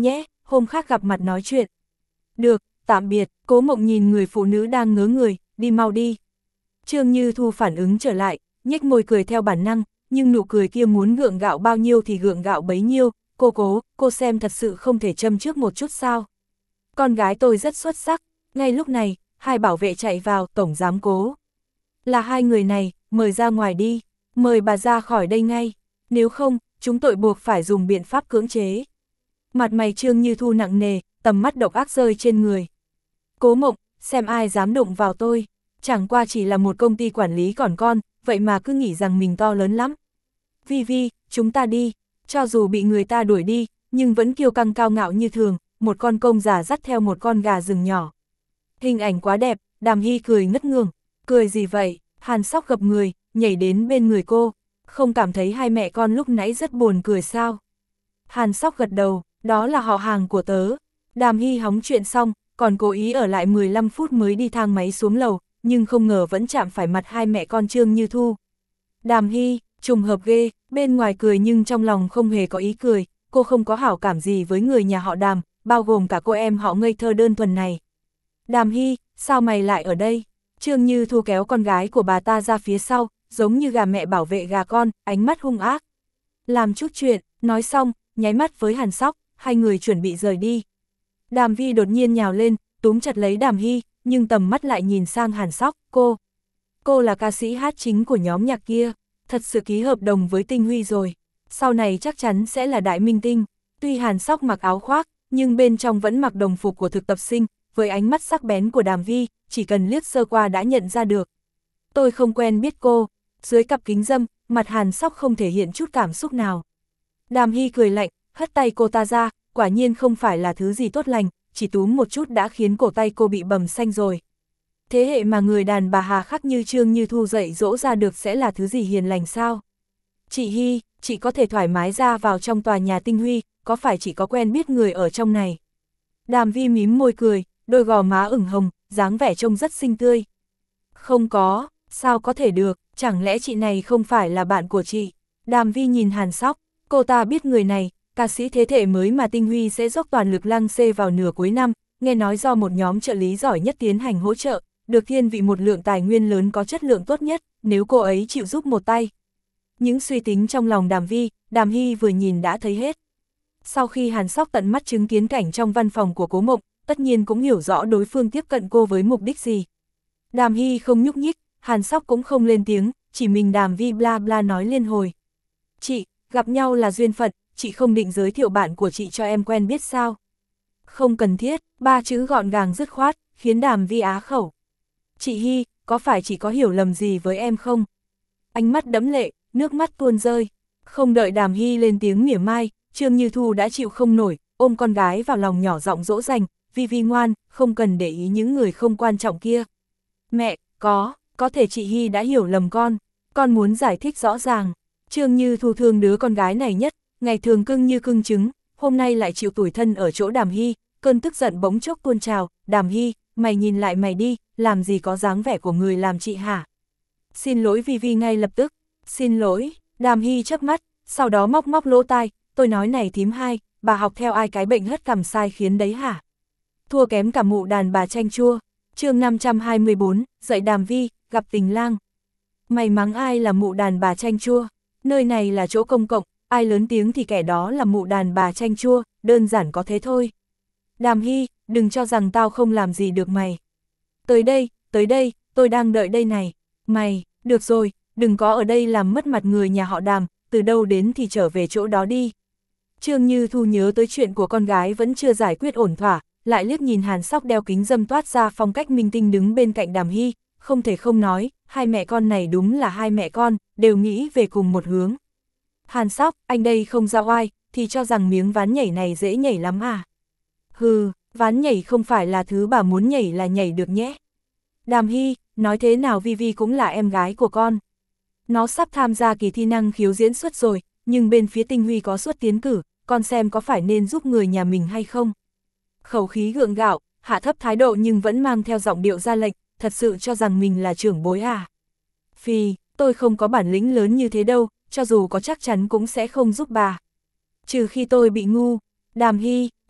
hôm khác gặp mặt nói chuyện. Được, tạm biệt, Cố Mộng nhìn người phụ nữ đang ngớ người, đi mau đi. Trương Như Thu phản ứng trở lại, nhếch môi cười theo bản năng, nhưng nụ cười kia muốn gượng gạo bao nhiêu thì gượng gạo bấy nhiêu, cô Cố, cô xem thật sự không thể châm trước một chút sao. Con gái tôi rất xuất sắc, ngay lúc này, hai bảo vệ chạy vào, tổng giám Cố. Là hai người này, mời ra ngoài đi, mời bà ra khỏi đây ngay, nếu không, chúng tội buộc phải dùng biện pháp cưỡng chế. Mặt mày Trương Như Thu nặng nề, tầm mắt độc ác rơi trên người. Cố Mộng, xem ai dám đụng vào tôi, chẳng qua chỉ là một công ty quản lý còn con, vậy mà cứ nghĩ rằng mình to lớn lắm. Vi Vi, chúng ta đi, cho dù bị người ta đuổi đi, nhưng vẫn kiêu căng cao ngạo như thường, một con công già dắt theo một con gà rừng nhỏ. Hình ảnh quá đẹp, Đàm Hy cười ngất ngường. Cười gì vậy? Hàn Sóc gập người, nhảy đến bên người cô, không cảm thấy hai mẹ con lúc nãy rất buồn cười sao? Hàn Sóc gật đầu, đó là họ hàng của tớ. Đàm Hy hóng chuyện xong, còn cố ý ở lại mười lăm phút mới đi thang máy xuống lầu, nhưng không ngờ vẫn chạm phải mặt hai mẹ con Trương Như Thu. Đàm Hy, trùng hợp ghê, bên ngoài cười nhưng trong lòng không hề có ý cười, cô không có hảo cảm gì với người nhà họ Đàm, bao gồm cả cô em họ ngây thơ đơn thuần này. Đàm Hy, sao mày lại ở đây? Trương Như Thu kéo con gái của bà ta ra phía sau, giống như gà mẹ bảo vệ gà con, ánh mắt hung ác. Làm chút chuyện, nói xong, nháy mắt với Hàn Sóc, hai người chuẩn bị rời đi. Đàm Vi đột nhiên nhào lên, túm chặt lấy Đàm Hy, nhưng tầm mắt lại nhìn sang Hàn Sóc, cô. Cô là ca sĩ hát chính của nhóm nhạc kia, thật sự ký hợp đồng với Tinh Huy rồi. Sau này chắc chắn sẽ là đại minh tinh. Tuy Hàn Sóc mặc áo khoác, nhưng bên trong vẫn mặc đồng phục của thực tập sinh, với ánh mắt sắc bén của Đàm Vi, chỉ cần liếc sơ qua đã nhận ra được. Tôi không quen biết cô. Dưới cặp kính râm, mặt Hàn Sóc không thể hiện chút cảm xúc nào. Đàm Hy cười lạnh, hất tay cô ta ra, quả nhiên không phải là thứ gì tốt lành, chỉ túm một chút đã khiến cổ tay cô bị bầm xanh rồi. Thế hệ mà người đàn bà hà khắc như Trương Như Thu dạy dỗ ra được sẽ là thứ gì hiền lành sao? Chị Hy, chị có thể thoải mái ra vào trong tòa nhà Tinh Huy, có phải chị có quen biết người ở trong này? Đàm Vi mím môi cười, đôi gò má ửng hồng, dáng vẻ trông rất xinh tươi. Không có, sao có thể được, chẳng lẽ chị này không phải là bạn của chị? Đàm Vi nhìn Hàn Sóc, cô ta biết người này, ca sĩ thế hệ mới mà Tinh Huy sẽ dốc toàn lực lăng xê vào nửa cuối năm, nghe nói do một nhóm trợ lý giỏi nhất tiến hành hỗ trợ, được thiên vị một lượng tài nguyên lớn có chất lượng tốt nhất, nếu cô ấy chịu giúp một tay. Những suy tính trong lòng Đàm Vi, Đàm Hy vừa nhìn đã thấy hết. Sau khi Hàn Sóc tận mắt chứng kiến cảnh trong văn phòng của Cố Mộng, tất nhiên cũng hiểu rõ đối phương tiếp cận cô với mục đích gì. Đàm Hy không nhúc nhích, Hàn Sóc cũng không lên tiếng, chỉ mình Đàm Vi bla bla nói liên hồi. Chị, gặp nhau là duyên phận, chị không định giới thiệu bạn của chị cho em quen biết sao? Không cần thiết, ba chữ gọn gàng dứt khoát, khiến Đàm Vi á khẩu. Chị Hy, có phải chị có hiểu lầm gì với em không? Ánh mắt đẫm lệ, nước mắt tuôn rơi. Không đợi Đàm Hy lên tiếng mỉa mai, Trương Như Thu đã chịu không nổi, ôm con gái vào lòng nhỏ giọng dỗ dành, Vi Vi ngoan, không cần để ý những người không quan trọng kia. Mẹ, có, có thể chị Hy đã hiểu lầm con, con muốn giải thích rõ ràng. Trương Như Thu thương đứa con gái này nhất, ngày thường cưng như cưng trứng, hôm nay lại chịu tủi thân ở chỗ Đàm Hy, cơn tức giận bỗng chốc tuôn trào. Đàm Hy, mày nhìn lại mày đi, làm gì có dáng vẻ của người làm chị hả? Xin lỗi Vi Vi ngay lập tức, xin lỗi. Đàm Hy chớp mắt, sau đó móc móc lỗ tai, tôi nói này thím hai, bà học theo ai cái bệnh hất cằm sai khiến đấy hả? Thua kém cả mụ đàn bà chanh chua. Chương năm trăm hai mươi bốn, dạy Đàm Vi, gặp tình lang. Mày mắng ai là mụ đàn bà chanh chua? Nơi này là chỗ công cộng, ai lớn tiếng thì kẻ đó là mụ đàn bà chanh chua, đơn giản có thế thôi. Đàm Hy, đừng cho rằng tao không làm gì được mày. Tới đây, tới đây, tôi đang đợi đây này. Mày, được rồi, đừng có ở đây làm mất mặt người nhà họ Đàm, từ đâu đến thì trở về chỗ đó đi. Trương Như Thu nhớ tới chuyện của con gái vẫn chưa giải quyết ổn thỏa, lại liếc nhìn Hàn Sóc đeo kính râm toát ra phong cách minh tinh đứng bên cạnh Đàm Hy, không thể không nói, hai mẹ con này đúng là hai mẹ con, đều nghĩ về cùng một hướng. Hàn Sóc, anh đây không ra oai, thì cho rằng miếng ván nhảy này dễ nhảy lắm à? Hừ, ván nhảy không phải là thứ bà muốn nhảy là nhảy được nhé. Đàm Hy, nói thế nào Vi Vi cũng là em gái của con. Nó sắp tham gia kỳ thi năng khiếu diễn xuất rồi, nhưng bên phía Tinh Huy có suất tiến cử, con xem có phải nên giúp người nhà mình hay không? Khẩu khí gượng gạo, hạ thấp thái độ nhưng vẫn mang theo giọng điệu ra lệnh, thật sự cho rằng mình là trưởng bối à? Phi, tôi không có bản lĩnh lớn như thế đâu, cho dù có chắc chắn cũng sẽ không giúp bà. Trừ khi tôi bị ngu. Đàm Hy, vâng,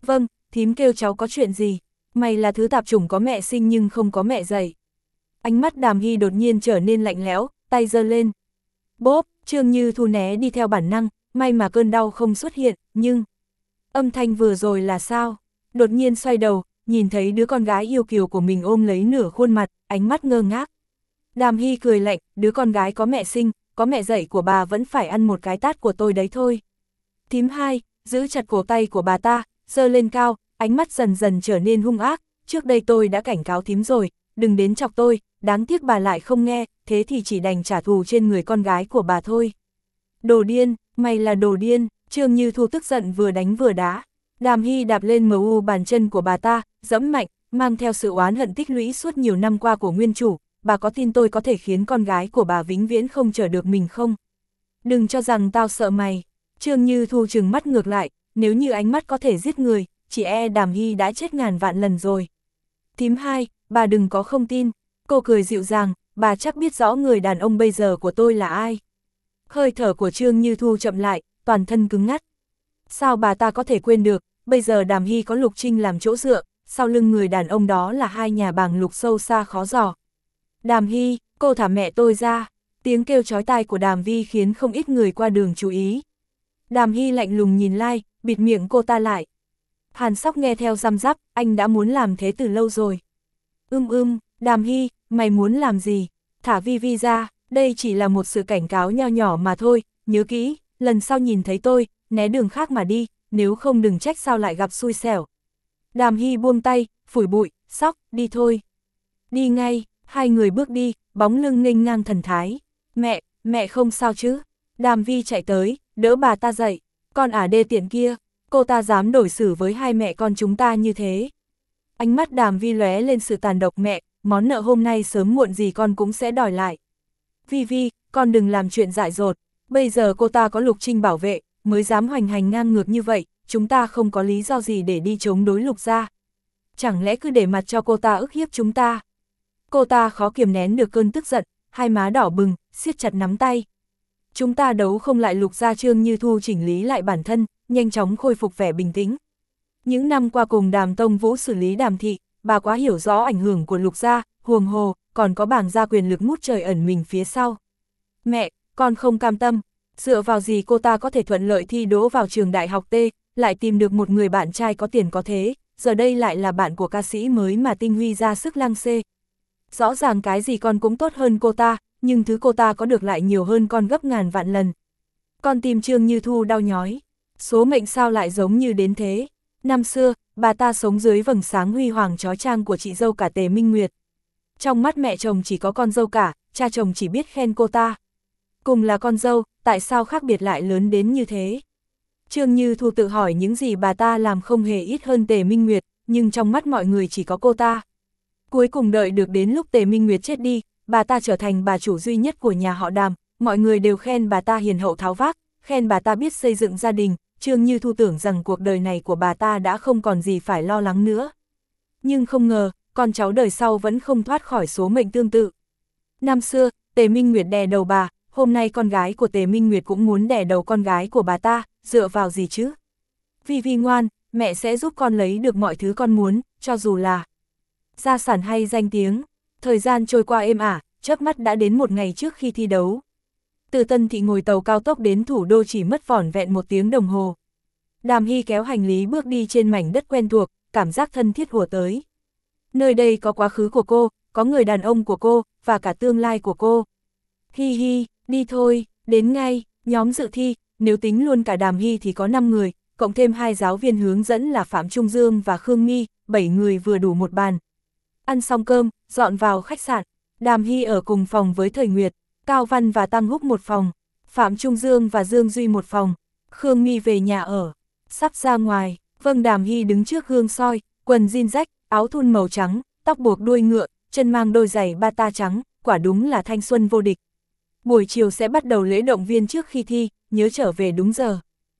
thím kêu cháu có chuyện gì, mày là thứ tạp chủng có mẹ sinh nhưng không có mẹ dạy. Ánh mắt Đàm Hy đột nhiên trở nên lạnh lẽo, tay giơ lên. Bốp, Trương Như Thu né đi theo bản năng, may mà cơn đau không xuất hiện, nhưng... Âm thanh vừa rồi là sao? Đột nhiên xoay đầu, nhìn thấy đứa con gái yêu kiều của mình ôm lấy nửa khuôn mặt, ánh mắt ngơ ngác. Đàm Hy cười lạnh, đứa con gái có mẹ sinh, có mẹ dạy của bà vẫn phải ăn một cái tát của tôi đấy thôi. Thím hai, giữ chặt cổ tay của bà ta, giơ lên cao, ánh mắt dần dần trở nên hung ác, trước đây tôi đã cảnh cáo thím rồi, đừng đến chọc tôi, đáng tiếc bà lại không nghe, thế thì chỉ đành trả thù trên người con gái của bà thôi. Đồ điên, mày là đồ điên, Trương Như Thu tức giận vừa đánh vừa đá. Đàm Hy đạp lên mờ u bàn chân của bà ta, dẫm mạnh, mang theo sự oán hận tích lũy suốt nhiều năm qua của nguyên chủ, bà có tin tôi có thể khiến con gái của bà vĩnh viễn không chờ được mình không? Đừng cho rằng tao sợ mày. Trương Như Thu trừng mắt ngược lại, nếu như ánh mắt có thể giết người, chỉ e Đàm Hy đã chết ngàn vạn lần rồi. Thím hai, bà đừng có không tin. Cô cười dịu dàng, bà chắc biết rõ người đàn ông bây giờ của tôi là ai. Hơi thở của Trương Như Thu chậm lại, toàn thân cứng ngắt. Sao bà ta có thể quên được, bây giờ Đàm Hy có Lục Trinh làm chỗ dựa, sau lưng người đàn ông đó là hai nhà bàng Lục sâu xa khó dò. Đàm Hy, cô thả mẹ tôi ra. Tiếng kêu chói tai của Đàm Vi khiến không ít người qua đường chú ý. Đàm Hy lạnh lùng nhìn Lai, bịt miệng cô ta lại. Hàn Sóc nghe theo răm rắp, anh đã muốn làm thế từ lâu rồi. Ưm ưm, Đàm Hy, mày muốn làm gì? Thả Vi Vi ra, đây chỉ là một sự cảnh cáo nho nhỏ mà thôi, nhớ kỹ, lần sau nhìn thấy tôi, né đường khác mà đi, nếu không đừng trách sao lại gặp xui xẻo. Đàm Hy buông tay, phủi bụi, Sóc, đi thôi. Đi ngay, hai người bước đi, bóng lưng nghênh ngang thần thái. Mẹ, mẹ không sao chứ? Đàm Vi chạy tới, đỡ bà ta dậy. Con ả đê tiện kia, cô ta dám đổi xử với hai mẹ con chúng ta như thế. Ánh mắt Đàm Vi lóe lên sự tàn độc. Mẹ, món nợ hôm nay sớm muộn gì con cũng sẽ đòi lại. Vi Vi, con đừng làm chuyện dại dột. Bây giờ cô ta có Lục Trinh bảo vệ, mới dám hoành hành ngang ngược như vậy, chúng ta không có lý do gì để đi chống đối Lục gia. Chẳng lẽ cứ để mặt cho cô ta ức hiếp chúng ta? Cô ta khó kiềm nén được cơn tức giận, hai má đỏ bừng, siết chặt nắm tay. Chúng ta đấu không lại Lục gia. Trương Như Thu chỉnh lý lại bản thân, nhanh chóng khôi phục vẻ bình tĩnh. Những năm qua cùng Đàm Tông Vũ xử lý Đàm thị, bà quá hiểu rõ ảnh hưởng của Lục gia, huồng hồ, còn có bảng gia quyền lực ngút trời ẩn mình phía sau. Mẹ, con không cam tâm, dựa vào gì cô ta có thể thuận lợi thi đỗ vào trường đại học T, lại tìm được một người bạn trai có tiền có thế, giờ đây lại là bạn của ca sĩ mới mà tinh huy ra sức lăng xê. Rõ ràng cái gì con cũng tốt hơn cô ta, nhưng thứ cô ta có được lại nhiều hơn con gấp ngàn vạn lần. Con tim Trương Như Thu đau nhói, số mệnh sao lại giống như đến thế. Năm xưa, bà ta sống dưới vầng sáng huy hoàng chói chang của chị dâu cả Tề Minh Nguyệt. Trong mắt mẹ chồng chỉ có con dâu cả, cha chồng chỉ biết khen cô ta. Cùng là con dâu, tại sao khác biệt lại lớn đến như thế? Trương Như Thu tự hỏi những gì bà ta làm không hề ít hơn Tề Minh Nguyệt, nhưng trong mắt mọi người chỉ có cô ta. Cuối cùng đợi được đến lúc Tề Minh Nguyệt chết đi, bà ta trở thành bà chủ duy nhất của nhà họ Đàm, mọi người đều khen bà ta hiền hậu tháo vác, khen bà ta biết xây dựng gia đình. Trương Như Thu tưởng rằng cuộc đời này của bà ta đã không còn gì phải lo lắng nữa. Nhưng không ngờ, con cháu đời sau vẫn không thoát khỏi số mệnh tương tự. Năm xưa, Tề Minh Nguyệt đè đầu bà, hôm nay con gái của Tề Minh Nguyệt cũng muốn đè đầu con gái của bà ta, dựa vào gì chứ? Vi Vi ngoan, mẹ sẽ giúp con lấy được mọi thứ con muốn, cho dù là gia sản hay danh tiếng. Thời gian trôi qua êm ả, chớp mắt đã đến một ngày trước khi thi đấu. Từ Tân Thị ngồi tàu cao tốc đến thủ đô chỉ mất vỏn vẹn một tiếng đồng hồ. Đàm Hy kéo hành lý bước đi trên mảnh đất quen thuộc, cảm giác thân thiết hùa tới. Nơi đây có quá khứ của cô, có người đàn ông của cô, và cả tương lai của cô. Hi hi, đi thôi, đến ngay, nhóm dự thi, nếu tính luôn cả Đàm Hy thì có năm người, cộng thêm hai giáo viên hướng dẫn là Phạm Trung Dương và Khương My, bảy người vừa đủ một bàn. Ăn xong cơm, dọn vào khách sạn, Đàm Hy ở cùng phòng với Thời Nguyệt, Cao Văn và Tăng Húc một phòng, Phạm Trung Dương và Dương Duy một phòng, Khương My về nhà ở, sắp ra ngoài, vâng. Đàm Hy đứng trước gương soi, quần jean rách, áo thun màu trắng, tóc buộc đuôi ngựa, chân mang đôi giày bata trắng, quả đúng là thanh xuân vô địch. Buổi chiều sẽ bắt đầu lễ động viên trước khi thi, nhớ trở về đúng giờ.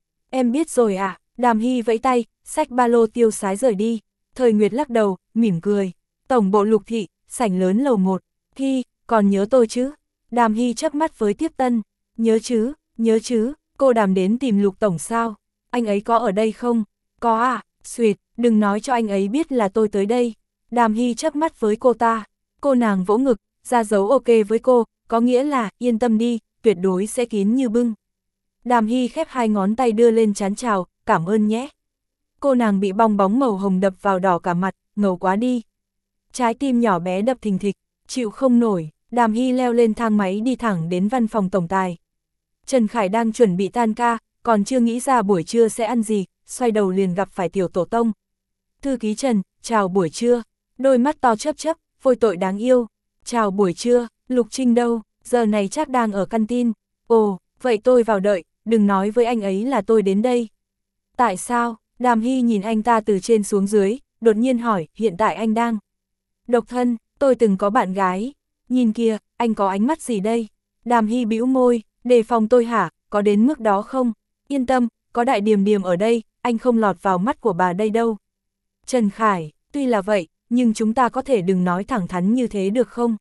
Em biết rồi ạ, à. Đàm Hy vẫy tay, xách ba lô tiêu sái rời đi. Thời Nguyệt lắc đầu, mỉm cười. Tổng bộ Lục thị, sảnh lớn lầu một. Hy, còn nhớ tôi chứ? Đàm Hy chớp mắt với Tiếp Tân. Nhớ chứ, nhớ chứ, cô Đàm đến tìm Lục tổng sao? Anh ấy có ở đây không? Có à, Xuyệt, đừng nói cho anh ấy biết là tôi tới đây. Đàm Hy chớp mắt với cô ta. Cô nàng vỗ ngực, ra dấu ok với cô, có nghĩa là yên tâm đi, tuyệt đối sẽ kín như bưng. Đàm Hy khép hai ngón tay đưa lên trán chào, cảm ơn nhé. Cô nàng bị bong bóng màu hồng đập vào đỏ cả mặt, ngầu quá đi. Trái tim nhỏ bé đập thình thịch, chịu không nổi. Đàm Hy leo lên thang máy đi thẳng đến văn phòng tổng tài. Trần Khải đang chuẩn bị tan ca, còn chưa nghĩ ra buổi trưa sẽ ăn gì, xoay đầu liền gặp phải tiểu tổ tông. Thư ký Trần, chào buổi trưa. Đôi mắt to chớp chớp, phôi tội đáng yêu. Chào buổi trưa, Lục Trinh đâu, giờ này chắc đang ở căn tin. Ồ, vậy tôi vào đợi, đừng nói với anh ấy là tôi đến đây. Tại sao? Đàm Hy nhìn anh ta từ trên xuống dưới, đột nhiên hỏi, hiện tại anh đang độc thân, tôi từng có bạn gái. Nhìn kìa, anh có ánh mắt gì đây? Đàm Hy bĩu môi, đề phòng tôi hả, có đến mức đó không? Yên tâm, có đại điềm điềm ở đây, anh không lọt vào mắt của bà đây đâu. Trần Khải, tuy là vậy, nhưng chúng ta có thể đừng nói thẳng thắn như thế được không?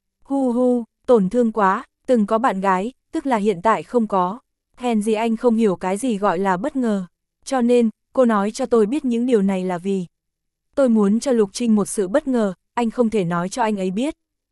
Hu hu, tổn thương quá, từng có bạn gái, tức là hiện tại không có. Hèn gì anh không hiểu cái gì gọi là bất ngờ. Cho nên, cô nói cho tôi biết những điều này là vì tôi muốn cho Lục Trinh một sự bất ngờ, anh không thể nói cho anh ấy biết.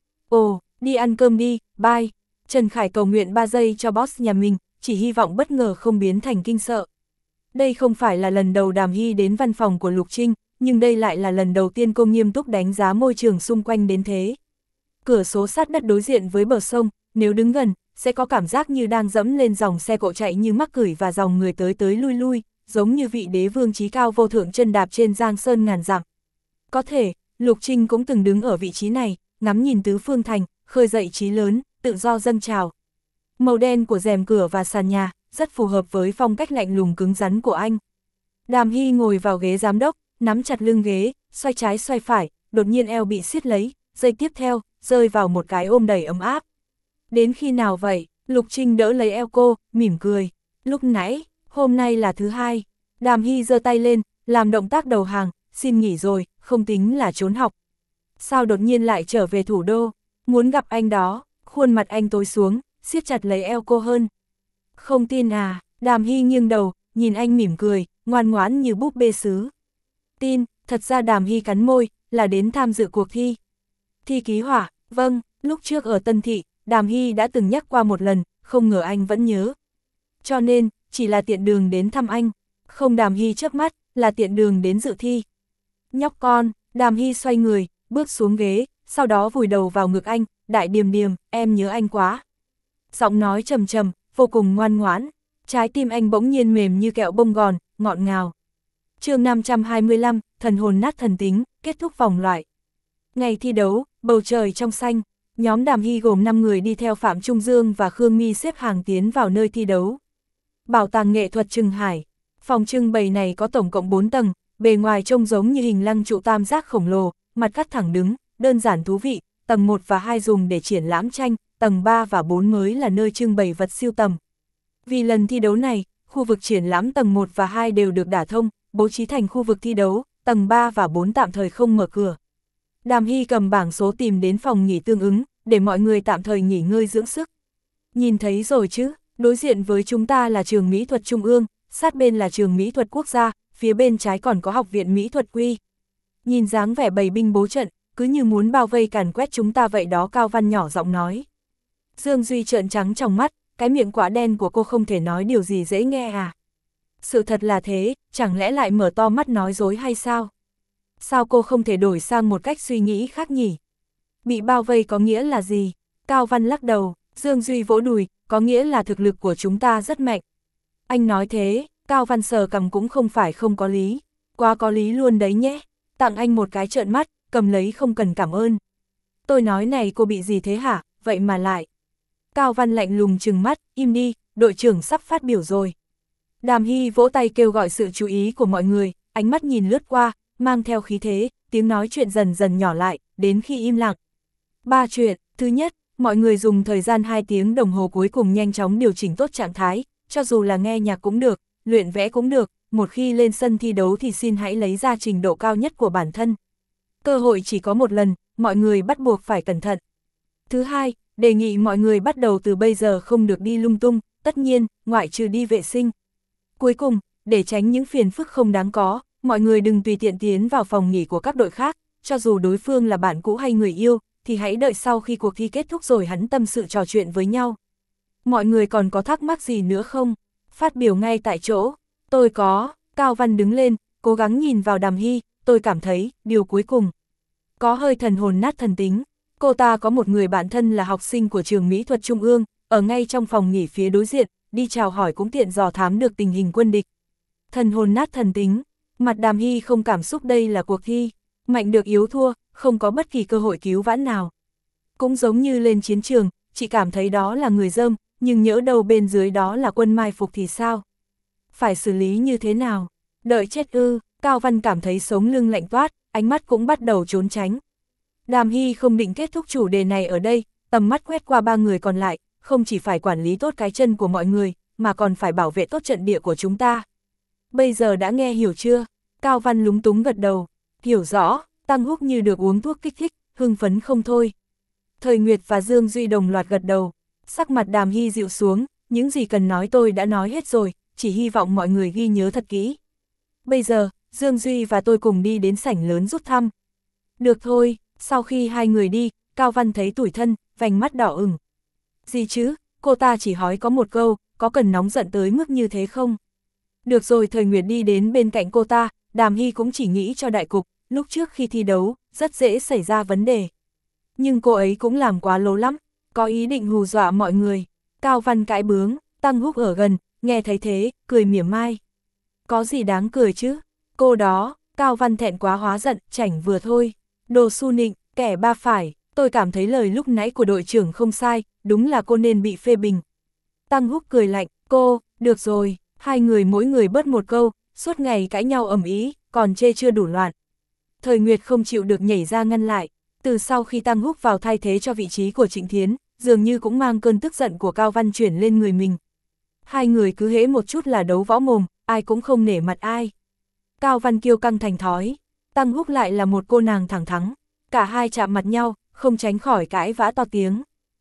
Ồ, đi ăn cơm đi, bye. Trần Khải cầu nguyện ba giây cho boss nhà mình, chỉ hy vọng bất ngờ không biến thành kinh sợ. Đây không phải là lần đầu Đàm Hy đến văn phòng của Lục Trinh, nhưng đây lại là lần đầu tiên cô nghiêm túc đánh giá môi trường xung quanh đến thế. Cửa sổ sát đất đối diện với bờ sông, nếu đứng gần, sẽ có cảm giác như đang dẫm lên dòng xe cộ chạy như mắc cửi và dòng người tới tới lui lui, giống như vị đế vương chí cao vô thượng chân đạp trên giang sơn ngàn dặm. Có thể, Lục Trinh cũng từng đứng ở vị trí này, ngắm nhìn tứ phương thành, khơi dậy chí lớn, tự do dâng trào. Màu đen của rèm cửa và sàn nhà, rất phù hợp với phong cách lạnh lùng cứng rắn của anh. Đàm Hy ngồi vào ghế giám đốc, nắm chặt lưng ghế, xoay trái xoay phải, đột nhiên eo bị siết lấy, giây tiếp theo, rơi vào một cái ôm đầy ấm áp. Đến khi nào vậy? Lục Trinh đỡ lấy eo cô, mỉm cười. Lúc nãy, hôm nay là thứ hai. Đàm Hy giơ tay lên, làm động tác đầu hàng, xin nghỉ rồi, không tính là trốn học. Sao đột nhiên lại trở về thủ đô? Muốn gặp anh đó. Khuôn mặt anh tối xuống, siết chặt lấy eo cô hơn. Không tin à? Đàm Hy nghiêng đầu, nhìn anh mỉm cười, ngoan ngoãn như búp bê sứ. Tin, thật ra Đàm Hy cắn môi, là đến tham dự cuộc thi. Thi ký họa, vâng, lúc trước ở Tân Thị, Đàm Hy đã từng nhắc qua một lần, không ngờ anh vẫn nhớ. Cho nên, chỉ là tiện đường đến thăm anh. Không, Đàm Hy chớp mắt, là tiện đường đến dự thi. Nhóc con, Đàm Hy xoay người, bước xuống ghế, sau đó vùi đầu vào ngực anh, đại điềm điềm, em nhớ anh quá. Giọng nói trầm trầm, vô cùng ngoan ngoãn, trái tim anh bỗng nhiên mềm như kẹo bông gòn, ngọt ngào. Chương năm trăm hai mươi lăm, thần hồn nát thần tính, kết thúc vòng loại. Ngày thi đấu, bầu trời trong xanh, nhóm Đàm Hy gồm năm người đi theo Phạm Trung Dương và Khương My xếp hàng tiến vào nơi thi đấu. Bảo tàng nghệ thuật Trừng Hải. Phòng trưng bày này có tổng cộng bốn tầng, bề ngoài trông giống như hình lăng trụ tam giác khổng lồ, mặt cắt thẳng đứng, đơn giản thú vị. Tầng một và hai dùng để triển lãm tranh, tầng ba và bốn mới là nơi trưng bày vật sưu tầm. Vì lần thi đấu này, khu vực triển lãm tầng một và hai đều được đả thông, bố trí thành khu vực thi đấu, tầng ba và bốn tạm thời không mở cửa. Đàm Hy cầm bảng số tìm đến phòng nghỉ tương ứng, để mọi người tạm thời nghỉ ngơi dưỡng sức. Nhìn thấy rồi chứ, đối diện với chúng ta là trường Mỹ thuật Trung ương, sát bên là trường Mỹ thuật Quốc gia, phía bên trái còn có học viện Mỹ thuật Quy. Nhìn dáng vẻ bày binh bố trận, cứ như muốn bao vây càn quét chúng ta vậy đó, Cao Văn nhỏ giọng nói. Dương Duy trợn trắng trong mắt, cái miệng quả đen của cô không thể nói điều gì dễ nghe à. Sự thật là thế, chẳng lẽ lại mở to mắt nói dối hay sao? Sao cô không thể đổi sang một cách suy nghĩ khác nhỉ? Bị bao vây có nghĩa là gì? Cao Văn lắc đầu, Dương Duy vỗ đùi, có nghĩa là thực lực của chúng ta rất mạnh. Anh nói thế, Cao Văn sờ cằm cũng không phải không có lý. Quá có lý luôn đấy nhé. Tặng anh một cái trợn mắt, cầm lấy không cần cảm ơn. Tôi nói này, cô bị gì thế hả, vậy mà lại. Cao Văn lạnh lùng trừng mắt, im đi, đội trưởng sắp phát biểu rồi. Đàm Hy vỗ tay kêu gọi sự chú ý của mọi người, ánh mắt nhìn lướt qua, mang theo khí thế, tiếng nói chuyện dần dần nhỏ lại, đến khi im lặng. Ba chuyện, thứ nhất, mọi người dùng thời gian hai tiếng đồng hồ cuối cùng nhanh chóng điều chỉnh tốt trạng thái, cho dù là nghe nhạc cũng được, luyện vẽ cũng được, một khi lên sân thi đấu thì xin hãy lấy ra trình độ cao nhất của bản thân. Cơ hội chỉ có một lần, mọi người bắt buộc phải cẩn thận. Thứ hai, đề nghị mọi người bắt đầu từ bây giờ không được đi lung tung, tất nhiên, ngoại trừ đi vệ sinh. Cuối cùng, để tránh những phiền phức không đáng có, mọi người đừng tùy tiện tiến vào phòng nghỉ của các đội khác, cho dù đối phương là bạn cũ hay người yêu, thì hãy đợi sau khi cuộc thi kết thúc rồi hắn tâm sự trò chuyện với nhau. Mọi người còn có thắc mắc gì nữa không? Phát biểu ngay tại chỗ. Tôi có. Cao Văn đứng lên, cố gắng nhìn vào Đàm Hy, tôi cảm thấy, điều cuối cùng. Có hơi thần hồn nát thần tính. Cô ta có một người bạn thân là học sinh của trường Mỹ thuật Trung ương, ở ngay trong phòng nghỉ phía đối diện, đi chào hỏi cũng tiện dò thám được tình hình quân địch. Thần hồn nát thần tính. Mặt Đàm Hy không cảm xúc, đây là cuộc thi. Mạnh được yếu thua, không có bất kỳ cơ hội cứu vãn nào. Cũng giống như lên chiến trường, chị cảm thấy đó là người dơm, nhưng nhỡ đâu bên dưới đó là quân mai phục thì sao? Phải xử lý như thế nào? Đợi chết ư? Cao Văn cảm thấy sống lưng lạnh toát, ánh mắt cũng bắt đầu trốn tránh. Đàm Hy không định kết thúc chủ đề này ở đây, tầm mắt quét qua ba người còn lại, không chỉ phải quản lý tốt cái chân của mọi người, mà còn phải bảo vệ tốt trận địa của chúng ta. Bây giờ đã nghe hiểu chưa? Cao Văn lúng túng gật đầu. Hiểu rõ. Tăng Húc như được uống thuốc kích thích, hưng phấn không thôi. Thời Nguyệt và Dương Duy đồng loạt gật đầu. Sắc mặt Đàm Hy dịu xuống, những gì cần nói tôi đã nói hết rồi, chỉ hy vọng mọi người ghi nhớ thật kỹ. Bây giờ, Dương Duy và tôi cùng đi đến sảnh lớn rút thăm. Được thôi. Sau khi hai người đi, Cao Văn thấy tủi thân, vành mắt đỏ ửng. Gì chứ, cô ta chỉ hỏi có một câu, có cần nóng giận tới mức như thế không? Được rồi. Thời Nguyệt đi đến bên cạnh cô ta, Đàm Hy cũng chỉ nghĩ cho đại cục, lúc trước khi thi đấu, rất dễ xảy ra vấn đề. Nhưng cô ấy cũng làm quá lố lắm, có ý định hù dọa mọi người. Cao Văn cãi bướng, Tăng Húc ở gần, nghe thấy thế, cười mỉa mai. Có gì đáng cười chứ? Cô đó, Cao Văn thẹn quá hóa giận, chảnh vừa thôi. Đồ su nịnh, kẻ ba phải, tôi cảm thấy lời lúc nãy của đội trưởng không sai, đúng là cô nên bị phê bình. Tăng Húc cười lạnh, cô, được rồi, hai người mỗi người bớt một câu, suốt ngày cãi nhau ầm ĩ, còn chê chưa đủ loạn. Thời Nguyệt không chịu được nhảy ra ngăn lại, từ sau khi Tăng Húc vào thay thế cho vị trí của Trịnh Thiến, dường như cũng mang cơn tức giận của Cao Văn chuyển lên người mình. Hai người cứ hễ một chút là đấu võ mồm, ai cũng không nể mặt ai. Cao Văn kiêu căng thành thói, Tăng Húc lại là một cô nàng thẳng thắn, cả hai chạm mặt nhau, không tránh khỏi cãi vã to tiếng.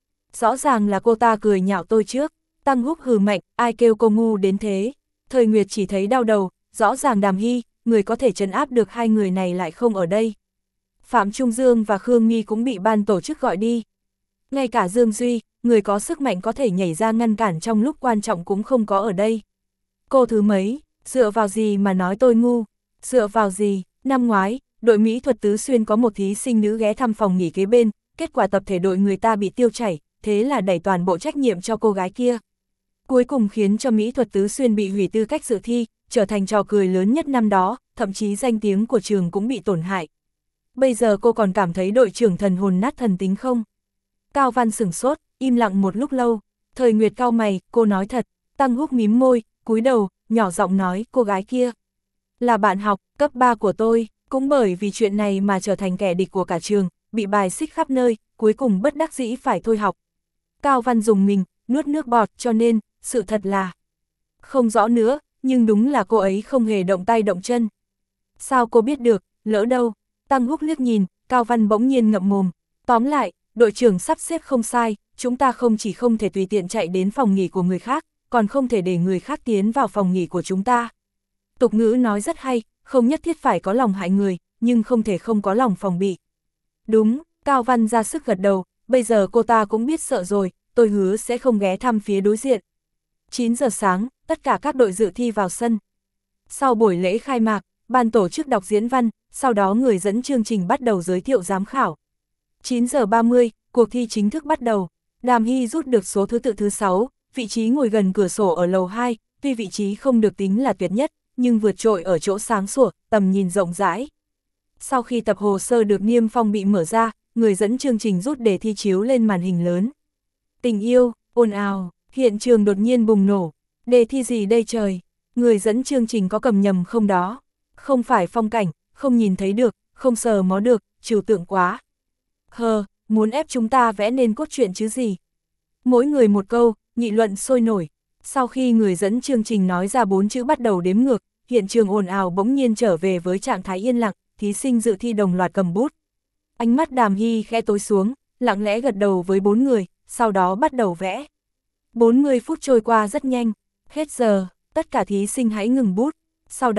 Rõ ràng là cô ta cười nhạo tôi trước, Tăng Húc hừ mạnh, ai kêu cô ngu đến thế. Thời Nguyệt chỉ thấy đau đầu, rõ ràng Đàm Hy, người có thể trấn áp được hai người này lại không ở đây. Phạm Trung Dương và Khương Nghi cũng bị ban tổ chức gọi đi. Ngay cả Dương Duy, người có sức mạnh có thể nhảy ra ngăn cản trong lúc quan trọng cũng không có ở đây. Cô thứ mấy, dựa vào gì mà nói tôi ngu? Dựa vào gì? Năm ngoái, đội Mỹ thuật Tứ Xuyên có một thí sinh nữ ghé thăm phòng nghỉ kế bên, kết quả tập thể đội người ta bị tiêu chảy, thế là đẩy toàn bộ trách nhiệm cho cô gái kia. Cuối cùng khiến cho Mỹ thuật Tứ Xuyên bị hủy tư cách dự thi, trở thành trò cười lớn nhất năm đó, thậm chí danh tiếng của trường cũng bị tổn hại. Bây giờ cô còn cảm thấy đội trưởng thần hồn nát thần tính không? Cao Văn sửng sốt, im lặng một lúc lâu. Thời Nguyệt cau mày, cô nói thật. Tăng Húc mím môi, cúi đầu, nhỏ giọng nói, cô gái kia là bạn học cấp ba của tôi, cũng bởi vì chuyện này mà trở thành kẻ địch của cả trường, bị bài xích khắp nơi, cuối cùng bất đắc dĩ phải thôi học. Cao Văn dùng mình, nuốt nước bọt, cho nên, sự thật là không rõ nữa, nhưng đúng là cô ấy không hề động tay động chân. Sao cô biết được, lỡ đâu? Tăng Húc liếc nhìn, Cao Văn bỗng nhiên ngậm mồm. Tóm lại, đội trưởng sắp xếp không sai, chúng ta không chỉ không thể tùy tiện chạy đến phòng nghỉ của người khác, còn không thể để người khác tiến vào phòng nghỉ của chúng ta. Tục ngữ nói rất hay, không nhất thiết phải có lòng hại người, nhưng không thể không có lòng phòng bị. Đúng, Cao Văn ra sức gật đầu, bây giờ cô ta cũng biết sợ rồi, tôi hứa sẽ không ghé thăm phía đối diện. chín giờ sáng, tất cả các đội dự thi vào sân. Sau buổi lễ khai mạc, ban tổ chức đọc diễn văn, sau đó người dẫn chương trình bắt đầu giới thiệu giám khảo. chín giờ ba mươi, cuộc thi chính thức bắt đầu. Đàm Hy rút được số thứ tự thứ sáu, vị trí ngồi gần cửa sổ ở lầu hai, tuy vị trí không được tính là tuyệt nhất, nhưng vượt trội ở chỗ sáng sủa, tầm nhìn rộng rãi. Sau khi tập hồ sơ được niêm phong bị mở ra, người dẫn chương trình rút đề thi chiếu lên màn hình lớn. Tình yêu, ồn ào, hiện trường đột nhiên bùng nổ. Đề thi gì đây trời? Người dẫn chương trình có cầm nhầm không đó? Không phải phong cảnh, không nhìn thấy được, không sờ mó được, trừu tượng quá. Hờ, muốn ép chúng ta vẽ nên cốt truyện chứ gì? Mỗi người một câu, nghị luận sôi nổi. Sau khi người dẫn chương trình nói ra bốn chữ bắt đầu đếm ngược, hiện trường ồn ào bỗng nhiên trở về với trạng thái yên lặng, thí sinh dự thi đồng loạt cầm bút. Ánh mắt Đàm Hy khẽ tối xuống, lặng lẽ gật đầu với bốn người, sau đó bắt đầu vẽ. bốn mươi phút trôi qua rất nhanh, hết giờ, tất cả thí sinh hãy ngừng bút. Sau đó,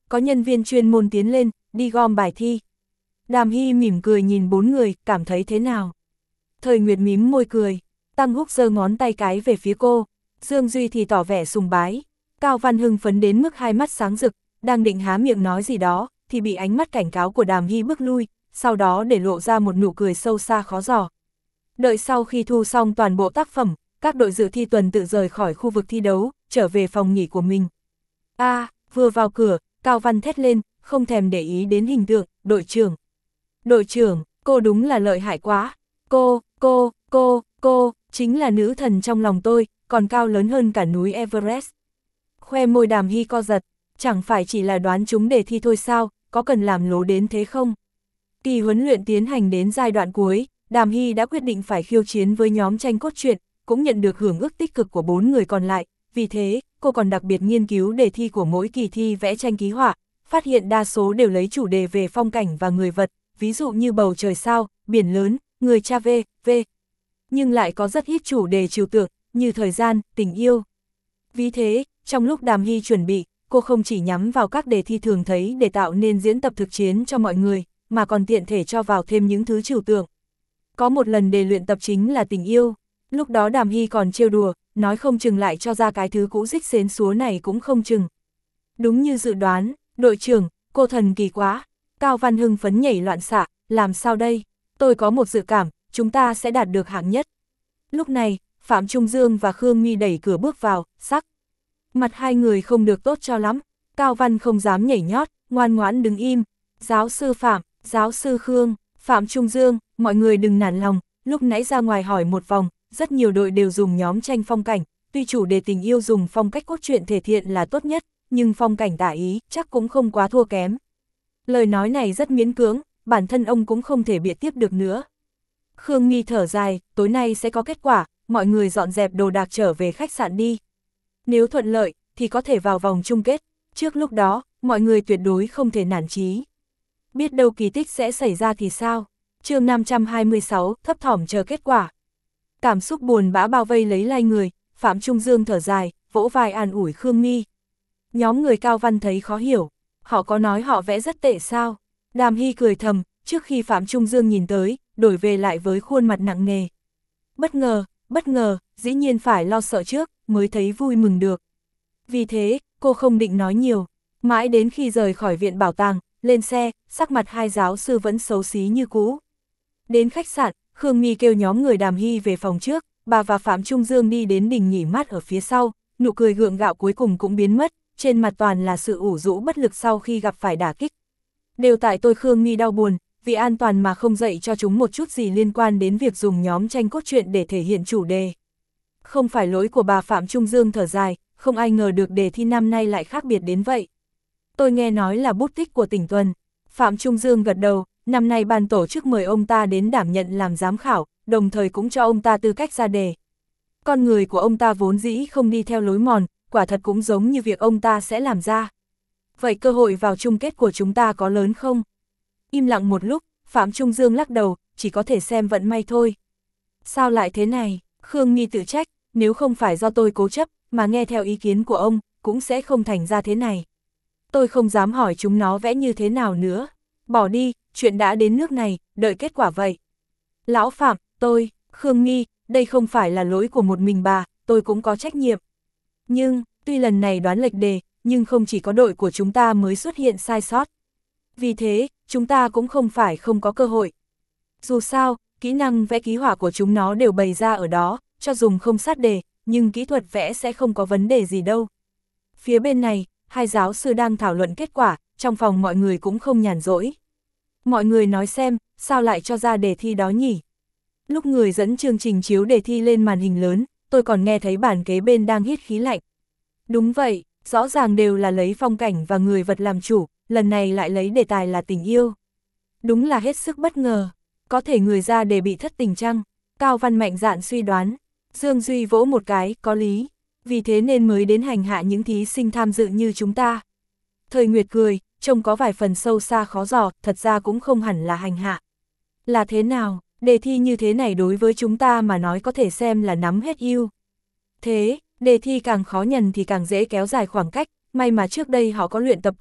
có nhân viên chuyên môn tiến lên, đi gom bài thi. Đàm Hy mỉm cười nhìn bốn người, cảm thấy thế nào? Thời Nguyệt mím môi cười, Tăng Húc giơ ngón tay cái về phía cô, Dương Duy thì tỏ vẻ sùng bái. Cao Văn hưng phấn đến mức hai mắt sáng rực, đang định há miệng nói gì đó, thì bị ánh mắt cảnh cáo của Đàm Hy bước lui, sau đó để lộ ra một nụ cười sâu xa khó giỏ. Đợi sau khi thu xong toàn bộ tác phẩm, các đội dự thi tuần tự rời khỏi khu vực thi đấu, trở về phòng nghỉ của mình. A, à, vừa vào cửa, Cao Văn thét lên, không thèm để ý đến hình tượng, đội trưởng. Đội trưởng, cô đúng là lợi hại quá. Cô, cô, cô, cô, chính là nữ thần trong lòng tôi, còn cao lớn hơn cả núi Everest. Khoe môi Đàm Hy co giật, chẳng phải chỉ là đoán chúng đề thi thôi sao, có cần làm lố đến thế không? Kỳ huấn luyện tiến hành đến giai đoạn cuối, Đàm Hy đã quyết định phải khiêu chiến với nhóm tranh cốt truyện, cũng nhận được hưởng ước tích cực của bốn người còn lại, vì thế, cô còn đặc biệt nghiên cứu đề thi của mỗi kỳ thi vẽ tranh ký họa, phát hiện đa số đều lấy chủ đề về phong cảnh và người vật, ví dụ như bầu trời sao, biển lớn, người cha vê, vê. Nhưng lại có rất ít chủ đề trừu tượng, như thời gian, tình yêu. Vì thế, trong lúc Đàm Hy chuẩn bị, cô không chỉ nhắm vào các đề thi thường thấy để tạo nên diễn tập thực chiến cho mọi người, mà còn tiện thể cho vào thêm những thứ trừu tượng. Có một lần đề luyện tập chính là tình yêu, lúc đó Đàm Hy còn trêu đùa, nói không chừng lại cho ra cái thứ cũ rích xến xúa này cũng không chừng. Đúng như dự đoán, đội trưởng, cô thần kỳ quá. Cao Văn hưng phấn nhảy loạn xạ, làm sao đây? Tôi có một dự cảm, chúng ta sẽ đạt được hạng nhất. Lúc này, Phạm Trung Dương và Khương My đẩy cửa bước vào, sắc. Mặt hai người không được tốt cho lắm, Cao Văn không dám nhảy nhót, ngoan ngoãn đứng im. Giáo sư Phạm, giáo sư Khương, Phạm Trung Dương, mọi người đừng nản lòng, lúc nãy ra ngoài hỏi một vòng, rất nhiều đội đều dùng nhóm tranh phong cảnh, tuy chủ đề tình yêu dùng phong cách cốt truyện thể hiện là tốt nhất, nhưng phong cảnh tả ý chắc cũng không quá thua kém. Lời nói này rất miễn cưỡng, bản thân ông cũng không thể bịa tiếp được nữa. Khương My thở dài, tối nay sẽ có kết quả, mọi người dọn dẹp đồ đạc trở về khách sạn đi. Nếu thuận lợi, thì có thể vào vòng chung kết, trước lúc đó, mọi người tuyệt đối không thể nản chí. Biết đâu kỳ tích sẽ xảy ra thì sao? Chương năm trăm hai mươi sáu, thấp thỏm chờ kết quả. Cảm xúc buồn bã bao vây lấy lai người, Phạm Trung Dương thở dài, vỗ vai an ủi Khương My. Nhóm người Cao Văn thấy khó hiểu, họ có nói họ vẽ rất tệ sao? Đàm Hy cười thầm, trước khi Phạm Trung Dương nhìn tới, đổi về lại với khuôn mặt nặng nề. Bất ngờ, bất ngờ, dĩ nhiên phải lo sợ trước, mới thấy vui mừng được. Vì thế, cô không định nói nhiều, mãi đến khi rời khỏi viện bảo tàng, lên xe, sắc mặt hai giáo sư vẫn xấu xí như cũ. Đến khách sạn, Khương My kêu nhóm người Đàm Hy về phòng trước, bà và Phạm Trung Dương đi đến đình nghỉ mát ở phía sau, nụ cười gượng gạo cuối cùng cũng biến mất, trên mặt toàn là sự ủ rũ bất lực sau khi gặp phải đả kích. Đều tại tôi Khương My đau buồn, vì an toàn mà không dạy cho chúng một chút gì liên quan đến việc dùng nhóm tranh cốt truyện để thể hiện chủ đề. Không phải lỗi của bà. Phạm Trung Dương thở dài, không ai ngờ được đề thi năm nay lại khác biệt đến vậy. Tôi nghe nói là bút tích của Tỉnh Tuần. Phạm Trung Dương gật đầu, năm nay ban tổ chức mời ông ta đến đảm nhận làm giám khảo, đồng thời cũng cho ông ta tư cách ra đề. Con người của ông ta vốn dĩ không đi theo lối mòn, quả thật cũng giống như việc ông ta sẽ làm ra. Vậy cơ hội vào chung kết của chúng ta có lớn không? Im lặng một lúc, Phạm Trung Dương lắc đầu, chỉ có thể xem vận may thôi. Sao lại thế này? Khương My tự trách, nếu không phải do tôi cố chấp, mà nghe theo ý kiến của ông, cũng sẽ không thành ra thế này. Tôi không dám hỏi chúng nó vẽ như thế nào nữa. Bỏ đi, chuyện đã đến nước này, đợi kết quả vậy. Lão Phạm, tôi, Khương My, đây không phải là lỗi của một mình bà, tôi cũng có trách nhiệm. Nhưng, tuy lần này đoán lệch đề, nhưng không chỉ có đội của chúng ta mới xuất hiện sai sót. Vì thế, chúng ta cũng không phải không có cơ hội. Dù sao, kỹ năng vẽ ký họa của chúng nó đều bày ra ở đó, cho dùng không sát đề, nhưng kỹ thuật vẽ sẽ không có vấn đề gì đâu. Phía bên này, hai giáo sư đang thảo luận kết quả, trong phòng mọi người cũng không nhàn rỗi. Mọi người nói xem, sao lại cho ra đề thi đó nhỉ? Lúc người dẫn chương trình chiếu đề thi lên màn hình lớn, tôi còn nghe thấy bàn kế bên đang hít khí lạnh. Đúng vậy, rõ ràng đều là lấy phong cảnh và người vật làm chủ, lần này lại lấy đề tài là tình yêu. Đúng là hết sức bất ngờ, có thể người ra đề bị thất tình chăng? Cao Văn mạnh dạn suy đoán, Dương Duy vỗ một cái, có lý, vì thế nên mới đến hành hạ những thí sinh tham dự như chúng ta. Thời Nguyệt cười, trông có vài phần sâu xa khó dò, thật ra cũng không hẳn là hành hạ. Là thế nào, đề thi như thế này đối với chúng ta mà nói có thể xem là nắm hết ưu. Thế, đề thi càng khó nhằn thì càng dễ kéo dài khoảng cách, may mà trước đây họ có luyện tập qua,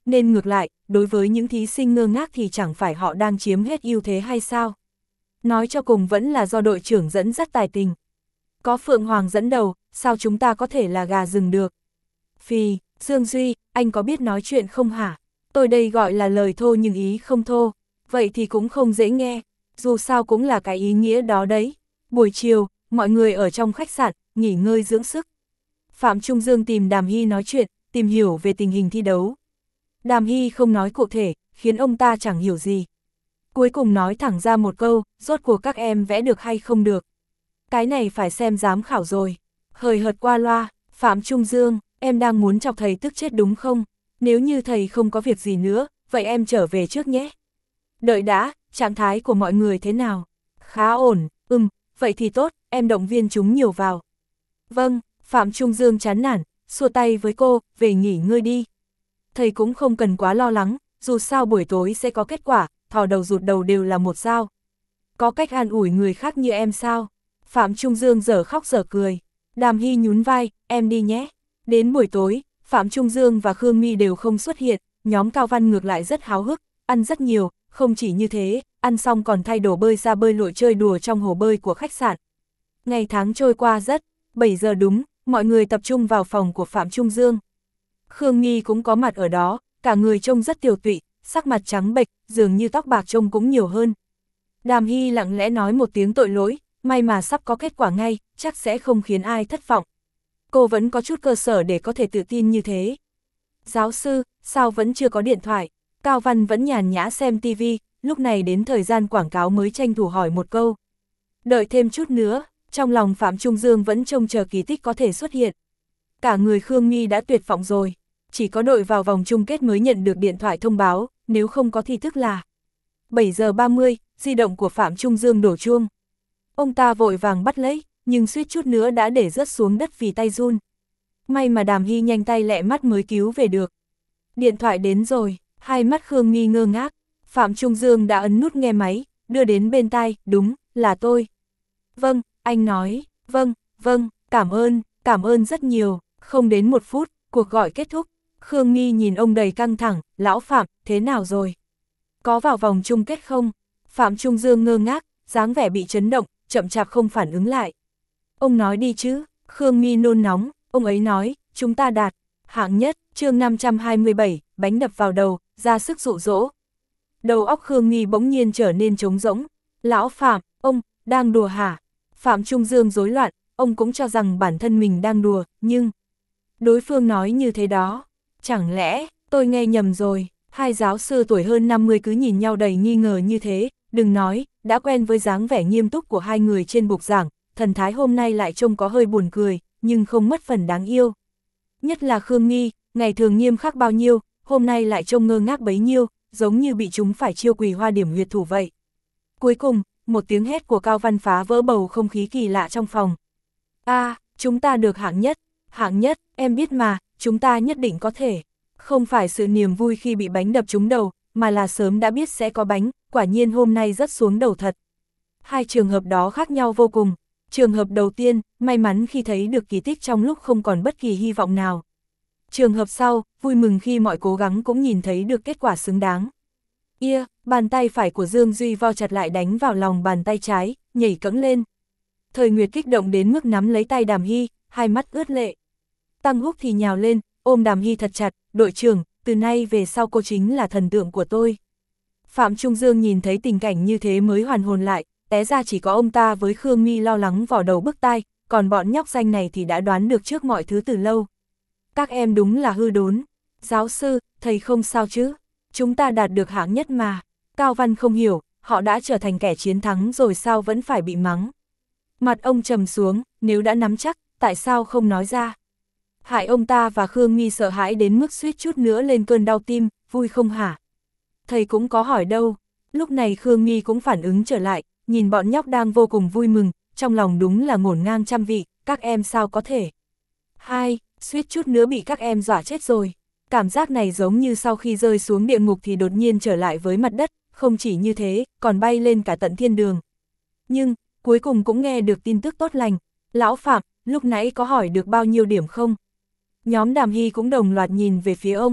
nên ngược lại, đối với những thí sinh ngơ ngác thì chẳng phải họ đang chiếm hết ưu thế hay sao? Nói cho cùng vẫn là do đội trưởng dẫn dắt tài tình. Có Phượng Hoàng dẫn đầu, sao chúng ta có thể là gà rừng được? Phì, Dương Duy, anh có biết nói chuyện không hả? Tôi đây gọi là lời thô nhưng ý không thô, vậy thì cũng không dễ nghe, dù sao cũng là cái ý nghĩa đó đấy. Buổi chiều, mọi người ở trong khách sạn, nghỉ ngơi dưỡng sức. Phạm Trung Dương tìm Đàm Hy nói chuyện, tìm hiểu về tình hình thi đấu. Đàm Hy không nói cụ thể, khiến ông ta chẳng hiểu gì. Cuối cùng nói thẳng ra một câu, rốt cuộc các em vẽ được hay không được. Cái này phải xem giám khảo rồi. Hời hợt qua loa, Phạm Trung Dương, em đang muốn chọc thầy tức chết đúng không? Nếu như thầy không có việc gì nữa, vậy em trở về trước nhé. Đợi đã, trạng thái của mọi người thế nào? Khá ổn, ừm, vậy thì tốt, em động viên chúng nhiều vào. Vâng, Phạm Trung Dương chán nản, xua tay với cô, về nghỉ ngơi đi. Thầy cũng không cần quá lo lắng, dù sao buổi tối sẽ có kết quả, thò đầu rụt đầu đều là một sao. Có cách an ủi người khác như em sao? Phạm Trung Dương dở khóc dở cười. Đàm Hy nhún vai, em đi nhé. Đến buổi tối, Phạm Trung Dương và Khương My đều không xuất hiện, nhóm Cao Văn ngược lại rất háo hức, ăn rất nhiều, không chỉ như thế, ăn xong còn thay đồ bơi ra bơi lội chơi đùa trong hồ bơi của khách sạn. Ngày tháng trôi qua rất, bảy giờ đúng, mọi người tập trung vào phòng của Phạm Trung Dương. Khương My cũng có mặt ở đó, cả người trông rất tiều tụy, sắc mặt trắng bệch, dường như tóc bạc trông cũng nhiều hơn. Đàm Hy lặng lẽ nói một tiếng tội lỗi, may mà sắp có kết quả ngay, chắc sẽ không khiến ai thất vọng. Cô vẫn có chút cơ sở để có thể tự tin như thế. Giáo sư, sao vẫn chưa có điện thoại? Cao Văn vẫn nhàn nhã xem tivi, lúc này đến thời gian quảng cáo mới tranh thủ hỏi một câu. Đợi thêm chút nữa, trong lòng Phạm Trung Dương vẫn trông chờ kỳ tích có thể xuất hiện. Cả người Khương My đã tuyệt vọng rồi, chỉ có đội vào vòng chung kết mới nhận được điện thoại thông báo, nếu không có thì tức là. bảy giờ ba mươi, di động của Phạm Trung Dương đổ chuông. Ông ta vội vàng bắt lấy, nhưng suýt chút nữa đã để rớt xuống đất vì tay run. May mà Đàm Hy nhanh tay lẹ mắt mới cứu về được. Điện thoại đến rồi, hai mắt Khương My ngơ ngác. Phạm Trung Dương đã ấn nút nghe máy, đưa đến bên tai, đúng, là tôi. Vâng, anh nói, vâng, vâng, cảm ơn, cảm ơn rất nhiều. Không đến một phút, cuộc gọi kết thúc. Khương My nhìn ông đầy căng thẳng, lão Phạm, thế nào rồi? Có vào vòng chung kết không? Phạm Trung Dương ngơ ngác, dáng vẻ bị chấn động, chậm chạp không phản ứng lại. Ông nói đi chứ, Khương My nôn nóng, ông ấy nói, chúng ta đạt. Hạng nhất, chương năm trăm hai mươi bảy, bánh đập vào đầu, ra sức dụ dỗ. Đầu óc Khương My bỗng nhiên trở nên trống rỗng. Lão Phạm, ông, đang đùa hả? Phạm Trung Dương rối loạn, ông cũng cho rằng bản thân mình đang đùa, nhưng... Đối phương nói như thế đó. Chẳng lẽ, tôi nghe nhầm rồi, hai giáo sư tuổi hơn năm mươi cứ nhìn nhau đầy nghi ngờ như thế, đừng nói, đã quen với dáng vẻ nghiêm túc của hai người trên bục giảng, thần thái hôm nay lại trông có hơi buồn cười, nhưng không mất phần đáng yêu. Nhất là Khương My, ngày thường nghiêm khắc bao nhiêu, hôm nay lại trông ngơ ngác bấy nhiêu, giống như bị chúng phải chiêu quỳ hoa điểm huyệt thủ vậy. Cuối cùng, một tiếng hét của Cao Văn phá vỡ bầu không khí kỳ lạ trong phòng. A, à, chúng ta được hạng nhất, hạng nhất, em biết mà, chúng ta nhất định có thể. Không phải sự niềm vui khi bị bánh đập trúng đầu, mà là sớm đã biết sẽ có bánh, quả nhiên hôm nay rất xuống đầu thật. Hai trường hợp đó khác nhau vô cùng. Trường hợp đầu tiên, may mắn khi thấy được kỳ tích trong lúc không còn bất kỳ hy vọng nào. Trường hợp sau, vui mừng khi mọi cố gắng cũng nhìn thấy được kết quả xứng đáng. Ia, bàn tay phải của Dương Duy vo chặt lại đánh vào lòng bàn tay trái, nhảy cẫng lên. Thời Nguyệt kích động đến mức nắm lấy tay Đàm Hy, hai mắt ướt lệ. Tăng Húc thì nhào lên, ôm Đàm Hy thật chặt, đội trưởng, từ nay về sau cô chính là thần tượng của tôi. Phạm Trung Dương nhìn thấy tình cảnh như thế mới hoàn hồn lại, té ra chỉ có ông ta với Khương My lo lắng vỏ đầu bức tai, còn bọn nhóc danh này thì đã đoán được trước mọi thứ từ lâu. Các em đúng là hư đốn. Giáo sư, thầy không sao chứ? Chúng ta đạt được hạng nhất mà. Cao Văn không hiểu, họ đã trở thành kẻ chiến thắng rồi sao vẫn phải bị mắng. Mặt ông trầm xuống, nếu đã nắm chắc, tại sao không nói ra? Hại ông ta và Khương My sợ hãi đến mức suýt chút nữa lên cơn đau tim, vui không hả? Thầy cũng có hỏi đâu. Lúc này Khương My cũng phản ứng trở lại, nhìn bọn nhóc đang vô cùng vui mừng, trong lòng đúng là ngổn ngang trăm vị, các em sao có thể. Hai, suýt chút nữa bị các em dọa chết rồi. Cảm giác này giống như sau khi rơi xuống địa ngục thì đột nhiên trở lại với mặt đất, không chỉ như thế, còn bay lên cả tận thiên đường. Nhưng, cuối cùng cũng nghe được tin tức tốt lành. Lão Phạm, lúc nãy có hỏi được bao nhiêu điểm không? Nhóm Đàm Hy cũng đồng loạt nhìn về phía ông.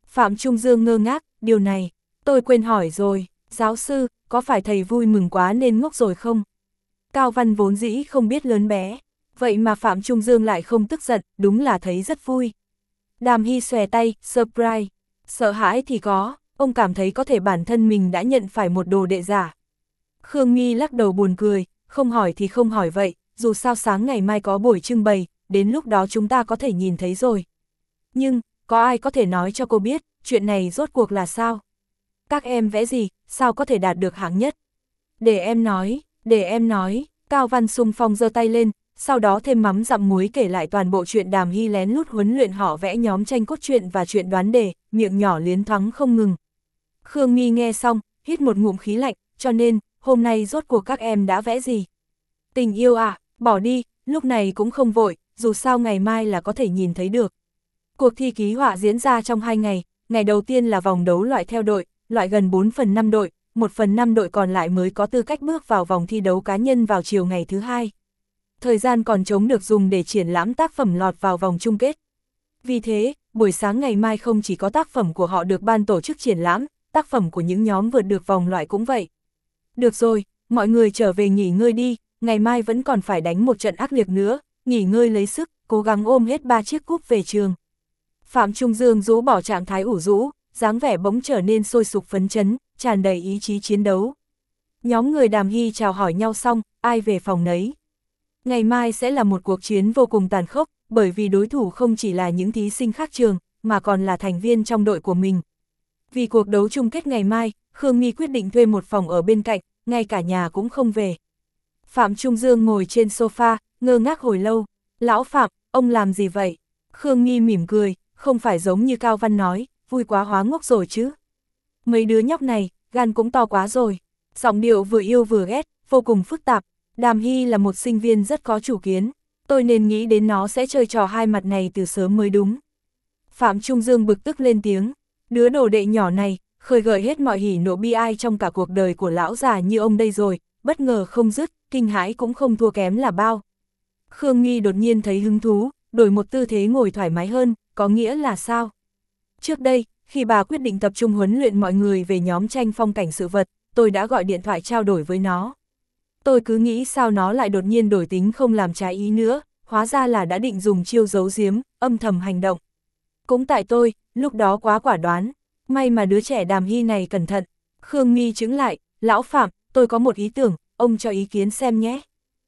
Phạm Trung Dương ngơ ngác, điều này, tôi quên hỏi rồi, giáo sư, có phải thầy vui mừng quá nên ngốc rồi không? Cao Văn vốn dĩ không biết lớn bé, vậy mà Phạm Trung Dương lại không tức giận, đúng là thấy rất vui. Đàm Hy xòe tay, surprise, sợ hãi thì có, ông cảm thấy có thể bản thân mình đã nhận phải một đồ đệ giả. Khương Nghi lắc đầu buồn cười, không hỏi thì không hỏi vậy, dù sao sáng ngày mai có buổi trưng bày, đến lúc đó chúng ta có thể nhìn thấy rồi. Nhưng, có ai có thể nói cho cô biết, chuyện này rốt cuộc là sao? Các em vẽ gì, sao có thể đạt được hạng nhất? Để em nói, để em nói, Cao Văn xung phong giơ tay lên, sau đó thêm mắm dặm muối kể lại toàn bộ chuyện Đàm Hy lén lút huấn luyện họ vẽ nhóm tranh cốt truyện và chuyện đoán đề, miệng nhỏ liến thoáng không ngừng. Khương Nghi nghe xong, hít một ngụm khí lạnh, cho nên, hôm nay rốt cuộc các em đã vẽ gì? Tình yêu à, bỏ đi, lúc này cũng không vội, dù sao ngày mai là có thể nhìn thấy được. Cuộc thi ký họa diễn ra trong hai ngày, ngày đầu tiên là vòng đấu loại theo đội, loại gần bốn phần năm đội, một phần năm đội còn lại mới có tư cách bước vào vòng thi đấu cá nhân vào chiều ngày thứ hai. Thời gian còn trống được dùng để triển lãm tác phẩm lọt vào vòng chung kết. Vì thế, buổi sáng ngày mai không chỉ có tác phẩm của họ được ban tổ chức triển lãm, tác phẩm của những nhóm vượt được vòng loại cũng vậy. Được rồi, mọi người trở về nghỉ ngơi đi, ngày mai vẫn còn phải đánh một trận ác liệt nữa, nghỉ ngơi lấy sức, cố gắng ôm hết ba chiếc cúp về trường. Phạm Trung Dương rũ bỏ trạng thái ủ rũ, dáng vẻ bỗng trở nên sôi sục phấn chấn, tràn đầy ý chí chiến đấu. Nhóm người Đàm Hy chào hỏi nhau xong, ai về phòng nấy. Ngày mai sẽ là một cuộc chiến vô cùng tàn khốc, bởi vì đối thủ không chỉ là những thí sinh khác trường, mà còn là thành viên trong đội của mình. Vì cuộc đấu chung kết ngày mai, Khương Nghi quyết định thuê một phòng ở bên cạnh, ngay cả nhà cũng không về. Phạm Trung Dương ngồi trên sofa, ngơ ngác hồi lâu. Lão Phạm, ông làm gì vậy? Khương Nghi mỉm cười, không phải giống như Cao Văn nói, vui quá hóa ngốc rồi chứ. Mấy đứa nhóc này, gan cũng to quá rồi. Giọng điệu vừa yêu vừa ghét, vô cùng phức tạp. Đàm Hy là một sinh viên rất có chủ kiến, tôi nên nghĩ đến nó sẽ chơi trò hai mặt này từ sớm mới đúng. Phạm Trung Dương bực tức lên tiếng, đứa đồ đệ nhỏ này, khơi gợi hết mọi hỉ nộ bi ai trong cả cuộc đời của lão già như ông đây rồi, bất ngờ không dứt, kinh hãi cũng không thua kém là bao. Khương Nghi đột nhiên thấy hứng thú, đổi một tư thế ngồi thoải mái hơn, có nghĩa là sao? Trước đây, khi bà quyết định tập trung huấn luyện mọi người về nhóm tranh phong cảnh sự vật, tôi đã gọi điện thoại trao đổi với nó. Tôi cứ nghĩ sao nó lại đột nhiên đổi tính không làm trái ý nữa, hóa ra là đã định dùng chiêu giấu giếm, âm thầm hành động. Cũng tại tôi, lúc đó quá quả đoán, may mà đứa trẻ Đàm Hy này cẩn thận. Khương Nghi chứng lại, lão Phạm, tôi có một ý tưởng, ông cho ý kiến xem nhé.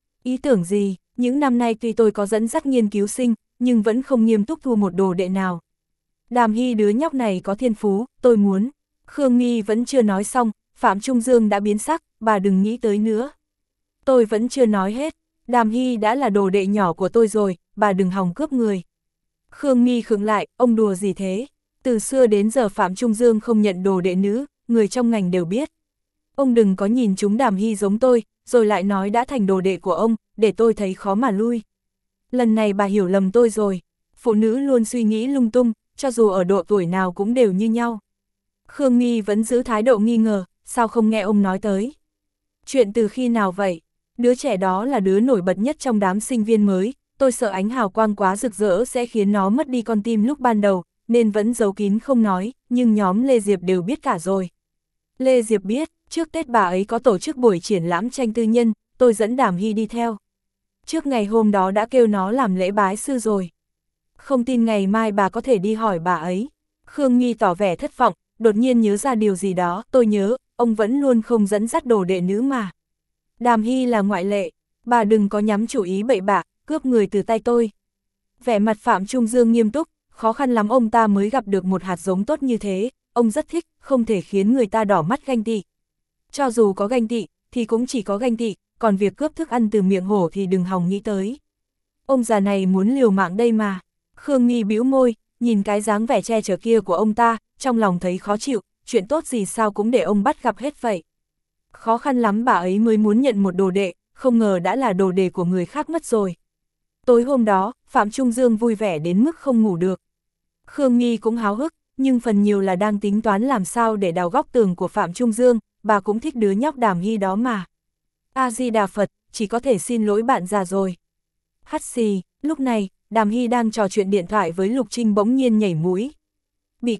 Ý tưởng gì? Những năm nay tuy tôi có dẫn dắt nghiên cứu sinh, nhưng vẫn không nghiêm túc thu một đồ đệ nào. Đàm Hy đứa nhóc này có thiên phú, tôi muốn. Khương Nghi vẫn chưa nói xong, Phạm Trung Dương đã biến sắc, bà đừng nghĩ tới nữa. Tôi vẫn chưa nói hết, Đàm Hy đã là đồ đệ nhỏ của tôi rồi, bà đừng hòng cướp người. Khương Nghi khựng lại, ông đùa gì thế? Từ xưa đến giờ Phạm Trung Dương không nhận đồ đệ nữ, người trong ngành đều biết. Ông đừng có nhìn chúng Đàm Hy giống tôi, rồi lại nói đã thành đồ đệ của ông, để tôi thấy khó mà lui. Lần này bà hiểu lầm tôi rồi, phụ nữ luôn suy nghĩ lung tung, cho dù ở độ tuổi nào cũng đều như nhau. Khương Nghi vẫn giữ thái độ nghi ngờ, sao không nghe ông nói tới? Chuyện từ khi nào vậy? Đứa trẻ đó là đứa nổi bật nhất trong đám sinh viên mới, tôi sợ ánh hào quang quá rực rỡ sẽ khiến nó mất đi con tim lúc ban đầu, nên vẫn giấu kín không nói, nhưng nhóm Lê Diệp đều biết cả rồi. Lê Diệp biết, trước Tết bà ấy có tổ chức buổi triển lãm tranh tư nhân, tôi dẫn Đàm Hy đi theo. Trước ngày hôm đó đã kêu nó làm lễ bái sư rồi. Không tin ngày mai bà có thể đi hỏi bà ấy. Khương Nghi tỏ vẻ thất vọng, đột nhiên nhớ ra điều gì đó, tôi nhớ, ông vẫn luôn không dẫn dắt đồ đệ nữ mà. Đàm Hy là ngoại lệ, bà đừng có nhắm chủ ý bậy bạ, cướp người từ tay tôi. Vẻ mặt Phạm Trung Dương nghiêm túc, khó khăn lắm ông ta mới gặp được một hạt giống tốt như thế, ông rất thích, không thể khiến người ta đỏ mắt ganh tị. Cho dù có ganh tị, thì cũng chỉ có ganh tị, còn việc cướp thức ăn từ miệng hổ thì đừng hòng nghĩ tới. Ông già này muốn liều mạng đây mà. Khương Nghi bĩu môi, nhìn cái dáng vẻ che chở kia của ông ta, trong lòng thấy khó chịu, chuyện tốt gì sao cũng để ông bắt gặp hết vậy. Khó khăn lắm bà ấy mới muốn nhận một đồ đệ, không ngờ đã là đồ đệ của người khác mất rồi. Tối hôm đó, Phạm Trung Dương vui vẻ đến mức không ngủ được. Khương Nghi cũng háo hức, nhưng phần nhiều là đang tính toán làm sao để đào góc tường của Phạm Trung Dương, bà cũng thích đứa nhóc Đàm Hy đó mà. A-di-đà Phật, chỉ có thể xin lỗi bạn già rồi. Hắt xì, lúc này, Đàm Hy đang trò chuyện điện thoại với Lục Trinh bỗng nhiên nhảy mũi. Bị cảm,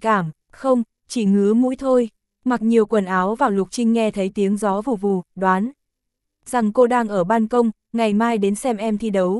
Không, chỉ ngứa mũi thôi. Mặc nhiều quần áo vào, Lục Trinh nghe thấy tiếng gió vù vù, đoán rằng cô đang ở ban công, ngày mai đến xem em thi đấu.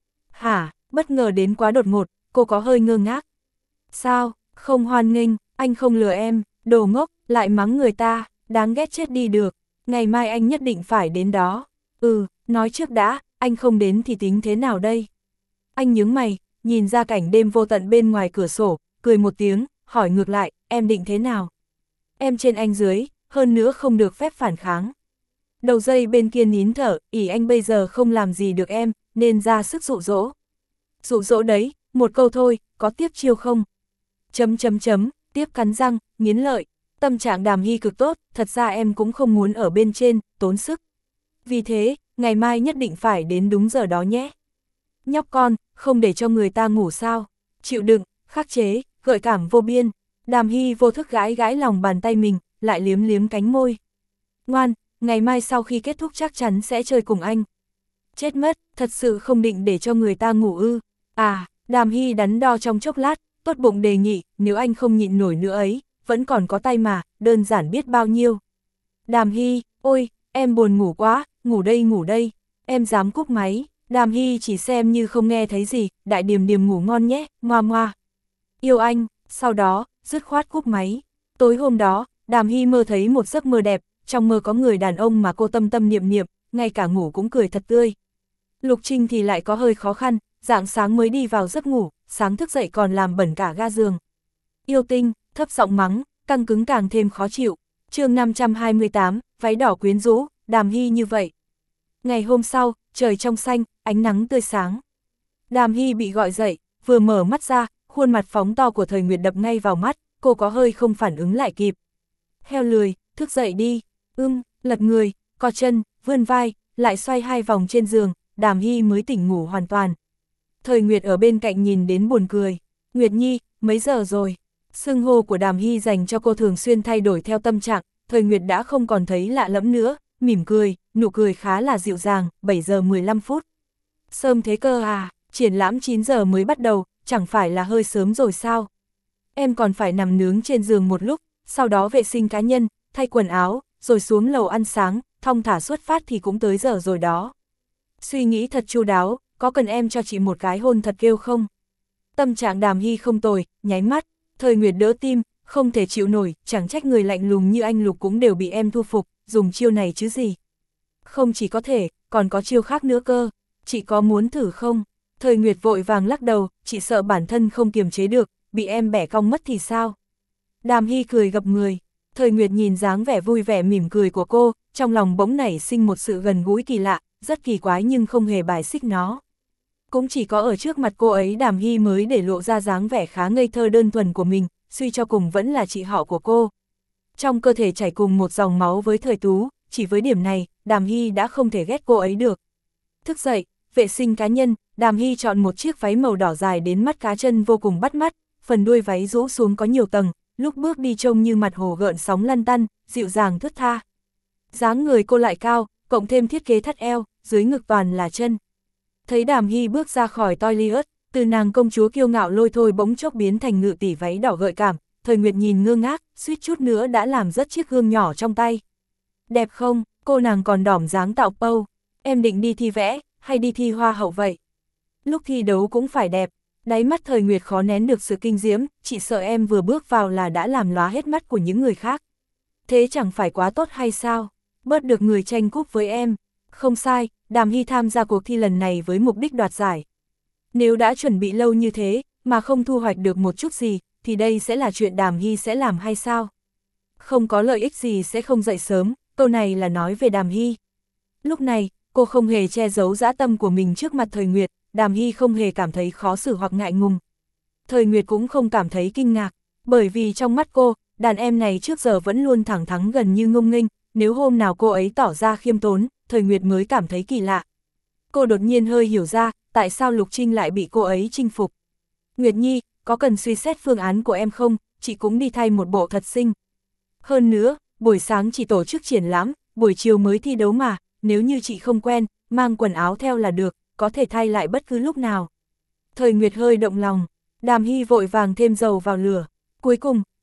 Hả, bất ngờ đến quá đột ngột, cô có hơi ngơ ngác. Sao, không hoan nghênh, anh không lừa em, đồ ngốc, lại mắng người ta, đáng ghét chết đi được, ngày mai anh nhất định phải đến đó. Ừ, nói trước đã, anh không đến thì tính thế nào đây? Anh nhướng mày, nhìn ra cảnh đêm vô tận bên ngoài cửa sổ, cười một tiếng, hỏi ngược lại, em định thế nào? Em trên anh dưới, hơn nữa không được phép phản kháng. Đầu dây bên kia nín thở, ỉ anh bây giờ không làm gì được em, nên ra sức dụ dỗ. Dụ dỗ đấy, một câu thôi, có tiếp chiêu không? Chấm chấm chấm, tiếp cắn răng, nghiến lợi. Tâm trạng Đàm Hy cực tốt, thật ra em cũng không muốn ở bên trên, tốn sức. Vì thế, ngày mai nhất định phải đến đúng giờ đó nhé. Nhóc con, không để cho người ta ngủ sao? Chịu đựng, khắc chế, gợi cảm vô biên. Đàm Hy vô thức gãi gãi lòng bàn tay mình, lại liếm liếm cánh môi. Ngoan, ngày mai sau khi kết thúc chắc chắn sẽ chơi cùng anh. Chết mất, thật sự không định để cho người ta ngủ ư? À, Đàm Hy đắn đo trong chốc lát, tốt bụng đề nghị, nếu anh không nhịn nổi nữa ấy, vẫn còn có tay mà, đơn giản biết bao nhiêu. Đàm Hy, ôi, em buồn ngủ quá, ngủ đây ngủ đây, em dám cúp máy. Đàm Hy chỉ xem như không nghe thấy gì, đại điềm điềm ngủ ngon nhé, ngoa ngoa. Yêu anh, sau đó, dứt khoát cúp máy. Tối hôm đó, Đàm Hy mơ thấy một giấc mơ đẹp, trong mơ có người đàn ông mà cô tâm tâm niệm niệm, ngay cả ngủ cũng cười thật tươi. Lục Trinh thì lại có hơi khó khăn, rạng sáng mới đi vào giấc ngủ, sáng thức dậy còn làm bẩn cả ga giường. Yêu tinh, thấp giọng mắng, căng cứng càng thêm khó chịu. Chương năm trăm hai mươi tám, váy đỏ quyến rũ, Đàm Hy như vậy. Ngày hôm sau, trời trong xanh, ánh nắng tươi sáng. Đàm Hy bị gọi dậy, vừa mở mắt ra, khuôn mặt phóng to của Thời Nguyệt đập ngay vào mắt, cô có hơi không phản ứng lại kịp. Heo lười, thức dậy đi. Ưm, lật người, co chân, vươn vai, lại xoay hai vòng trên giường, Đàm Hy mới tỉnh ngủ hoàn toàn. Thời Nguyệt ở bên cạnh nhìn đến buồn cười. Nguyệt Nhi, mấy giờ rồi? Xưng hô của Đàm Hy dành cho cô thường xuyên thay đổi theo tâm trạng, Thời Nguyệt đã không còn thấy lạ lẫm nữa, mỉm cười, nụ cười khá là dịu dàng, bảy giờ mười lăm phút. Sớm thế cơ à, triển lãm chín giờ mới bắt đầu, chẳng phải là hơi sớm rồi sao? Em còn phải nằm nướng trên giường một lúc, sau đó vệ sinh cá nhân, thay quần áo, rồi xuống lầu ăn sáng, thong thả xuất phát thì cũng tới giờ rồi đó. Suy nghĩ thật chu đáo, có cần em cho chị một cái hôn thật kêu không? Tâm trạng Đàm Hy không tồi, nháy mắt, Thời Nguyệt đỡ tim, không thể chịu nổi, chẳng trách người lạnh lùng như anh Lục cũng đều bị em thu phục, dùng chiêu này chứ gì. Không chỉ có thể, còn có chiêu khác nữa cơ, chị có muốn thử không? Thời Nguyệt vội vàng lắc đầu, chị sợ bản thân không kiềm chế được, bị em bẻ cong mất thì sao? Đàm Hy cười gập người, Thời Nguyệt nhìn dáng vẻ vui vẻ mỉm cười của cô, trong lòng bỗng nảy sinh một sự gần gũi kỳ lạ, rất kỳ quái nhưng không hề bài xích nó. Cũng chỉ có ở trước mặt cô ấy Đàm Hy mới để lộ ra dáng vẻ khá ngây thơ đơn thuần của mình, suy cho cùng vẫn là chị họ của cô. Trong cơ thể chảy cùng một dòng máu với Thời Tú, chỉ với điểm này, Đàm Hy đã không thể ghét cô ấy được. Thức dậy, vệ sinh cá nhân, Đàm Hy chọn một chiếc váy màu đỏ dài đến mắt cá chân vô cùng bắt mắt, phần đuôi váy rũ xuống có nhiều tầng, lúc bước đi trông như mặt hồ gợn sóng lăn tăn, dịu dàng thướt tha. Dáng người cô lại cao, cộng thêm thiết kế thắt eo, dưới ngực toàn là chân. Thấy Đàm Hy bước ra khỏi toilet, từ nàng công chúa kiêu ngạo lôi thôi bỗng chốc biến thành ngự tỷ váy đỏ gợi cảm, Thời Nguyệt nhìn ngơ ngác, suýt chút nữa đã làm rớt chiếc gương nhỏ trong tay. Đẹp không, cô nàng còn đỏm dáng tạo pâu, em định đi thi vẽ, hay đi thi hoa hậu vậy? Lúc thi đấu cũng phải đẹp, đáy mắt Thời Nguyệt khó nén được sự kinh diễm, chị sợ em vừa bước vào là đã làm lóa hết mắt của những người khác. Thế chẳng phải quá tốt hay sao, bớt được người tranh cúp với em. Không sai, Đàm Hy tham gia cuộc thi lần này với mục đích đoạt giải. Nếu đã chuẩn bị lâu như thế, mà không thu hoạch được một chút gì, thì đây sẽ là chuyện Đàm Hy sẽ làm hay sao? Không có lợi ích gì sẽ không dậy sớm, câu này là nói về Đàm Hy. Lúc này, cô không hề che giấu dã tâm của mình trước mặt Thời Nguyệt, Đàm Hy không hề cảm thấy khó xử hoặc ngại ngùng. Thời Nguyệt cũng không cảm thấy kinh ngạc, bởi vì trong mắt cô, đàn em này trước giờ vẫn luôn thẳng thắn gần như ngông nghênh, nếu hôm nào cô ấy tỏ ra khiêm tốn, Thời Nguyệt mới cảm thấy kỳ lạ. Cô đột nhiên hơi hiểu ra, tại sao Lục Trinh lại bị cô ấy chinh phục. Nguyệt Nhi, có cần suy xét phương án của em không, chị cũng đi thay một bộ thật xinh. Hơn nữa, buổi sáng chỉ tổ chức triển lãm, buổi chiều mới thi đấu mà, nếu như chị không quen, mang quần áo theo là được, có thể thay lại bất cứ lúc nào. Thời Nguyệt hơi động lòng, Đàm Hy vội vàng thêm dầu vào lửa. Cuối cùng,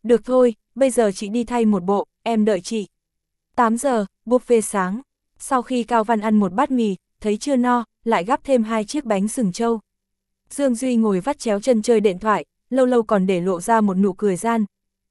được thôi, bây giờ chị đi thay một bộ, em đợi chị. tám giờ, buffet sáng. Sau khi Cao Văn ăn một bát mì, thấy chưa no, lại gắp thêm hai chiếc bánh sừng trâu. Dương Duy ngồi vắt chéo chân chơi điện thoại, lâu lâu còn để lộ ra một nụ cười gian.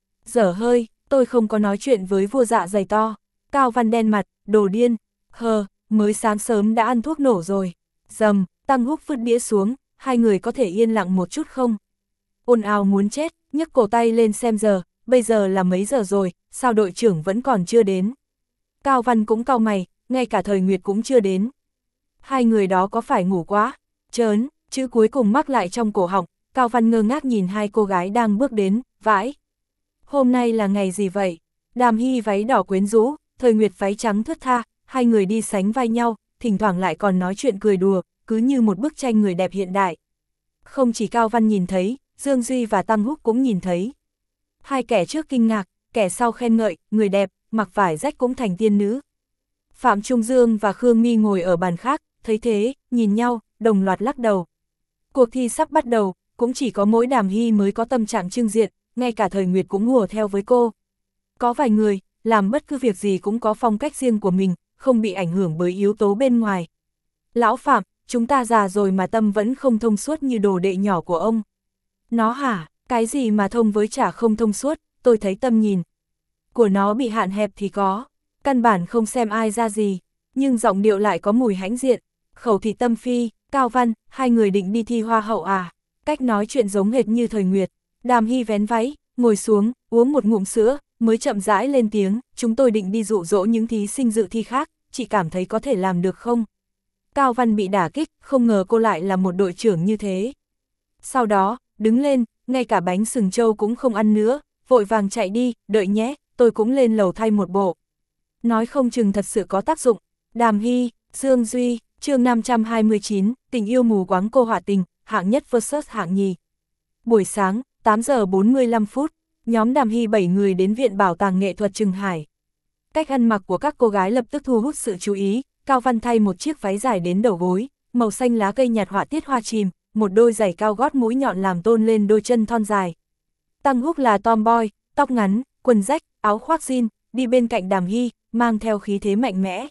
Dở hơi, tôi không có nói chuyện với vua dạ dày to. Cao Văn đen mặt, đồ điên. Hờ, mới sáng sớm đã ăn thuốc nổ rồi. Dầm, Tăng Húc vứt đĩa xuống, hai người có thể yên lặng một chút không? Ồn ào muốn chết, nhấc cổ tay lên xem giờ, bây giờ là mấy giờ rồi, sao đội trưởng vẫn còn chưa đến? Cao Văn cũng cau mày, ngay cả Thời Nguyệt cũng chưa đến. Hai người đó có phải ngủ quá? Chớn, chữ cuối cùng mắc lại trong cổ họng, Cao Văn ngơ ngác nhìn hai cô gái đang bước đến, vãi. Hôm nay là ngày gì vậy? Đàm Hy váy đỏ quyến rũ, Thời Nguyệt váy trắng thướt tha, hai người đi sánh vai nhau, thỉnh thoảng lại còn nói chuyện cười đùa, cứ như một bức tranh người đẹp hiện đại. Không chỉ Cao Văn nhìn thấy, Dương Duy và Tăng Húc cũng nhìn thấy. Hai kẻ trước kinh ngạc, kẻ sau khen ngợi, người đẹp, mặc vải rách cũng thành tiên nữ. Phạm Trung Dương và Khương My ngồi ở bàn khác, thấy thế, nhìn nhau, đồng loạt lắc đầu. Cuộc thi sắp bắt đầu, cũng chỉ có mỗi Đàm Hy mới có tâm trạng trưng diện, ngay cả Thời Nguyệt cũng hùa theo với cô. Có vài người, làm bất cứ việc gì cũng có phong cách riêng của mình, không bị ảnh hưởng bởi yếu tố bên ngoài. Lão Phạm, chúng ta già rồi mà tâm vẫn không thông suốt như đồ đệ nhỏ của ông. Nó hả, cái gì mà thông với chả không thông suốt, tôi thấy tâm nhìn của nó bị hạn hẹp thì có, căn bản không xem ai ra gì, nhưng giọng điệu lại có mùi hãnh diện. Khẩu thị tâm phi, Cao Văn, hai người định đi thi hoa hậu à? Cách nói chuyện giống hệt như Thời Nguyệt. Đàm Hy vén váy, ngồi xuống, uống một ngụm sữa, mới chậm rãi lên tiếng, chúng tôi định đi dụ dỗ những thí sinh dự thi khác, chị cảm thấy có thể làm được không? Cao Văn bị đả kích, không ngờ cô lại là một đội trưởng như thế. Sau đó, đứng lên, ngay cả bánh sừng trâu cũng không ăn nữa, vội vàng chạy đi, đợi nhé, tôi cũng lên lầu thay một bộ. Nói không chừng thật sự có tác dụng. Đàm Hy, Dương Duy, chương năm trăm hai mươi chín, tình yêu mù quáng cô họa tình, hạng nhất versus hạng nhì. Buổi sáng, tám giờ bốn mươi lăm phút, nhóm Đàm Hy bảy người đến Viện Bảo tàng Nghệ thuật Trừng Hải. Cách ăn mặc của các cô gái lập tức thu hút sự chú ý, Cao Văn thay một chiếc váy dài đến đầu gối, màu xanh lá cây nhạt họa tiết hoa chìm, một đôi giày cao gót mũi nhọn làm tôn lên đôi chân thon dài. Tăng Húc là tomboy, tóc ngắn, quần rách, áo khoác jean, đi bên cạnh Đàm Hy, mang theo khí thế mạnh mẽ.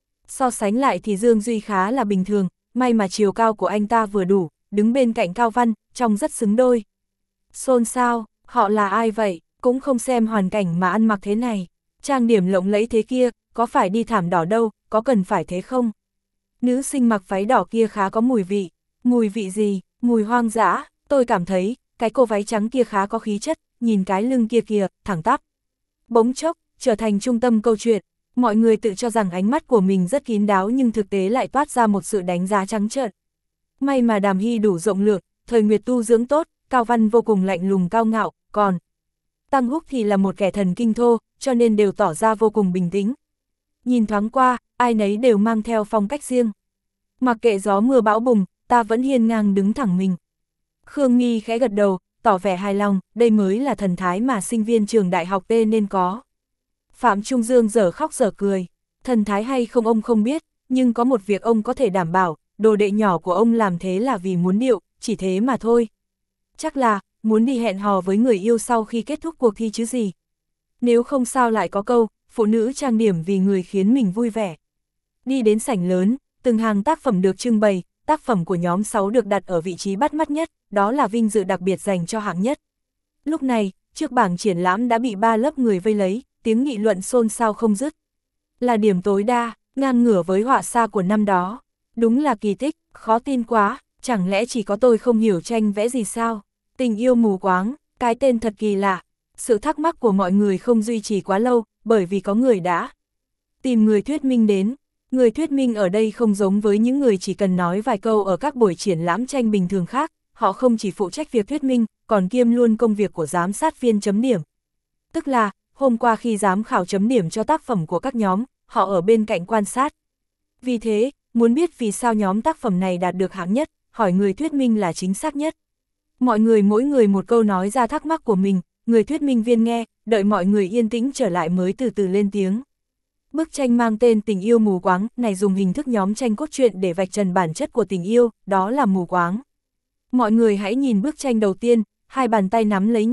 So sánh lại thì Dương Duy khá là bình thường, may mà chiều cao của anh ta vừa đủ, đứng bên cạnh Cao Văn, trông rất xứng đôi. Xôn xao, họ là ai vậy, cũng không xem hoàn cảnh mà ăn mặc thế này. Trang điểm lộng lẫy thế kia, có phải đi thảm đỏ đâu, có cần phải thế không? Nữ sinh mặc váy đỏ kia khá có mùi vị. Mùi vị gì? Mùi hoang dã. Tôi cảm thấy, cái cô váy trắng kia khá có khí chất, nhìn cái lưng kia kìa, thẳng tắp. Bỗng chốc, trở thành trung tâm câu chuyện. Mọi người tự cho rằng ánh mắt của mình rất kín đáo nhưng thực tế lại toát ra một sự đánh giá trắng trợn. May mà Đàm Hy đủ rộng lượng, Thời Nguyệt tu dưỡng tốt, Cao Văn vô cùng lạnh lùng cao ngạo, còn Tăng Húc thì là một kẻ thần kinh thô, cho nên đều tỏ ra vô cùng bình tĩnh. Nhìn thoáng qua, ai nấy đều mang theo phong cách riêng. Mặc kệ gió mưa bão bùng, ta vẫn hiên ngang đứng thẳng mình. Khương My khẽ gật đầu, tỏ vẻ hài lòng, đây mới là thần thái mà sinh viên trường đại học T nên có. Phạm Trung Dương dở khóc dở cười, thần thái hay không ông không biết, nhưng có một việc ông có thể đảm bảo, đồ đệ nhỏ của ông làm thế là vì muốn điệu, chỉ thế mà thôi. Chắc là, muốn đi hẹn hò với người yêu sau khi kết thúc cuộc thi chứ gì. Nếu không sao lại có câu, phụ nữ trang điểm vì người khiến mình vui vẻ. Đi đến sảnh lớn, từng hàng tác phẩm được trưng bày, tác phẩm của nhóm sáu được đặt ở vị trí bắt mắt nhất, đó là vinh dự đặc biệt dành cho hạng nhất. Lúc này, trước bảng triển lãm đã bị ba lớp người vây lấy, tiếng nghị luận xôn xao không dứt. Là điểm tối đa, ngang ngửa với họa xa của năm đó. Đúng là kỳ tích, khó tin quá, chẳng lẽ chỉ có tôi không hiểu tranh vẽ gì sao? Tình yêu mù quáng, cái tên thật kỳ lạ. Sự thắc mắc của mọi người không duy trì quá lâu, bởi vì có người đã tìm người thuyết minh đến. Người thuyết minh ở đây không giống với những người chỉ cần nói vài câu ở các buổi triển lãm tranh bình thường khác, họ không chỉ phụ trách việc thuyết minh, còn kiêm luôn công việc của giám sát viên chấm điểm. Tức là, hôm qua khi giám khảo chấm điểm cho tác phẩm của các nhóm, họ ở bên cạnh quan sát. Vì thế, muốn biết vì sao nhóm tác phẩm này đạt được hạng nhất, hỏi người thuyết minh là chính xác nhất. Mọi người mỗi người một câu nói ra thắc mắc của mình, người thuyết minh viên nghe, đợi mọi người yên tĩnh trở lại mới từ từ lên tiếng. Bức tranh mang tên Tình yêu mù quáng này dùng hình thức nhóm tranh cốt truyện để vạch trần bản chất của tình yêu, đó là mù quáng. Mọi người hãy nhìn bức tranh đầu tiên, hai bàn tay nắm lấy nhau,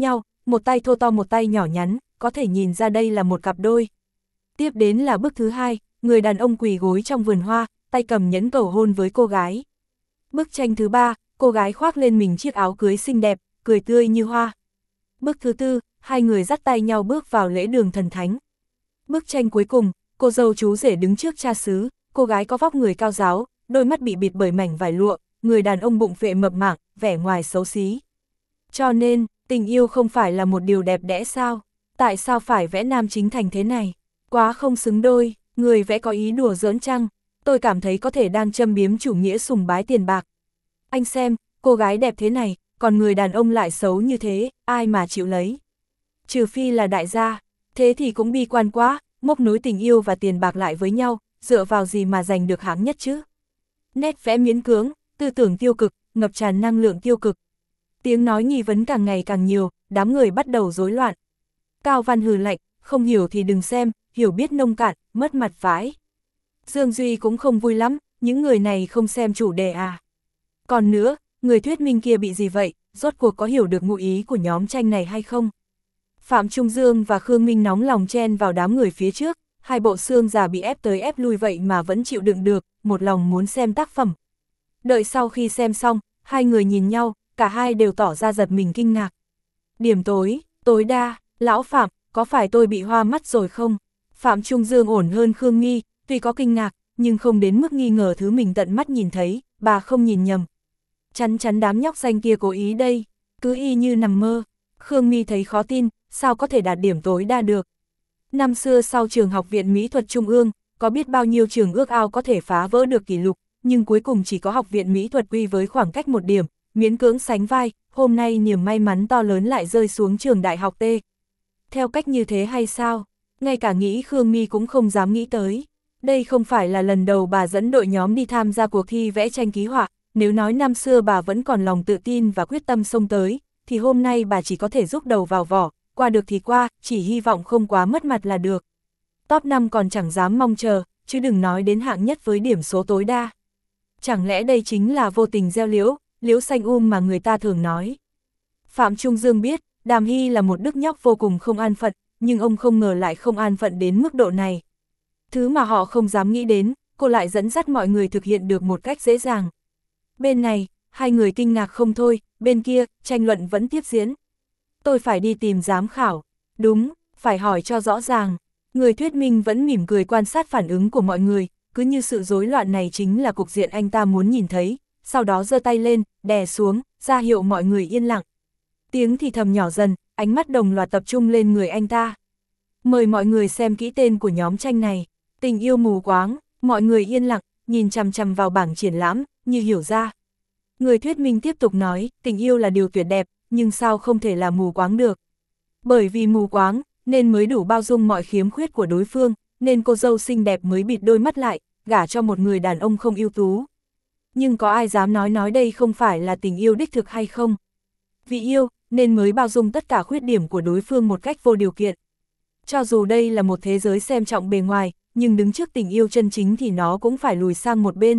một tay thô to một tay nhỏ nhắn, có thể nhìn ra đây là một cặp đôi. Tiếp đến là bức thứ hai, người đàn ông quỳ gối trong vườn hoa, tay cầm nhẫn cầu hôn với cô gái. Bức tranh thứ ba, cô gái khoác lên mình chiếc áo cưới xinh đẹp, cười tươi như hoa. Bức thứ tư, hai người dắt tay nhau bước vào lễ đường thần thánh. Bức tranh cuối cùng, cô dâu chú rể đứng trước cha xứ, cô gái có vóc người cao ráo, đôi mắt bị bịt bởi mảnh vải lụa, người đàn ông bụng phệ mập mạp, vẻ ngoài xấu xí. Cho nên, tình yêu không phải là một điều đẹp đẽ sao? Tại sao phải vẽ nam chính thành thế này? Quá không xứng đôi, người vẽ có ý đùa giỡn chăng? Tôi cảm thấy có thể đang châm biếm chủ nghĩa sùng bái tiền bạc. Anh xem, cô gái đẹp thế này, còn người đàn ông lại xấu như thế, ai mà chịu lấy? Trừ phi là đại gia, thế thì cũng bi quan quá, móc nối tình yêu và tiền bạc lại với nhau, dựa vào gì mà giành được hạng nhất chứ? Nét vẽ miễn cưỡng, tư tưởng tiêu cực, ngập tràn năng lượng tiêu cực. Tiếng nói nghi vấn càng ngày càng nhiều, đám người bắt đầu rối loạn. Cao Văn hừ lạnh, không hiểu thì đừng xem, hiểu biết nông cạn, mất mặt vãi. Dương Duy cũng không vui lắm, những người này không xem chủ đề à. Còn nữa, người thuyết minh kia bị gì vậy, rốt cuộc có hiểu được ngụ ý của nhóm tranh này hay không? Phạm Trung Dương và Khương Minh nóng lòng chen vào đám người phía trước, hai bộ xương già bị ép tới ép lui vậy mà vẫn chịu đựng được, một lòng muốn xem tác phẩm. Đợi sau khi xem xong, hai người nhìn nhau, cả hai đều tỏ ra giật mình kinh ngạc. Điểm tối, tối đa, lão Phạm, có phải tôi bị hoa mắt rồi không? Phạm Trung Dương ổn hơn Khương Nghi, tuy có kinh ngạc, nhưng không đến mức nghi ngờ thứ mình tận mắt nhìn thấy, bà không nhìn nhầm. Chắn chắn đám nhóc xanh kia cố ý đây, cứ y như nằm mơ. Khương My thấy khó tin, sao có thể đạt điểm tối đa được. Năm xưa sau trường học viện Mỹ thuật Trung ương, có biết bao nhiêu trường ước ao có thể phá vỡ được kỷ lục, nhưng cuối cùng chỉ có học viện Mỹ thuật quy với khoảng cách một điểm, miễn cưỡng sánh vai, hôm nay niềm may mắn to lớn lại rơi xuống trường đại học T. Theo cách như thế hay sao? Ngay cả nghĩ Khương My cũng không dám nghĩ tới. Đây không phải là lần đầu bà dẫn đội nhóm đi tham gia cuộc thi vẽ tranh ký họa, nếu nói năm xưa bà vẫn còn lòng tự tin và quyết tâm xông tới, thì hôm nay bà chỉ có thể rúc đầu vào vỏ, qua được thì qua, chỉ hy vọng không quá mất mặt là được. Top năm còn chẳng dám mong chờ, chứ đừng nói đến hạng nhất với điểm số tối đa. Chẳng lẽ đây chính là vô tình gieo liễu, liễu xanh um mà người ta thường nói. Phạm Trung Dương biết, Đàm Hy là một đức nhóc vô cùng không an phận, nhưng ông không ngờ lại không an phận đến mức độ này. Thứ mà họ không dám nghĩ đến, cô lại dẫn dắt mọi người thực hiện được một cách dễ dàng. Bên này, hai người kinh ngạc không thôi, bên kia, tranh luận vẫn tiếp diễn. Tôi phải đi tìm giám khảo. Đúng, phải hỏi cho rõ ràng. Người thuyết minh vẫn mỉm cười quan sát phản ứng của mọi người, cứ như sự rối loạn này chính là cục diện anh ta muốn nhìn thấy, sau đó giơ tay lên, đè xuống, ra hiệu mọi người yên lặng. Tiếng thì thầm nhỏ dần, ánh mắt đồng loạt tập trung lên người anh ta. Mời mọi người xem kỹ tên của nhóm tranh này. Tình yêu mù quáng, mọi người yên lặng, nhìn chằm chằm vào bảng triển lãm, như hiểu ra. Người thuyết minh tiếp tục nói, tình yêu là điều tuyệt đẹp, nhưng sao không thể là mù quáng được. Bởi vì mù quáng, nên mới đủ bao dung mọi khiếm khuyết của đối phương, nên cô dâu xinh đẹp mới bịt đôi mắt lại, gả cho một người đàn ông không ưu tú. Nhưng có ai dám nói nói đây không phải là tình yêu đích thực hay không? Vì yêu, nên mới bao dung tất cả khuyết điểm của đối phương một cách vô điều kiện. Cho dù đây là một thế giới xem trọng bề ngoài, nhưng đứng trước tình yêu chân chính thì nó cũng phải lùi sang một bên.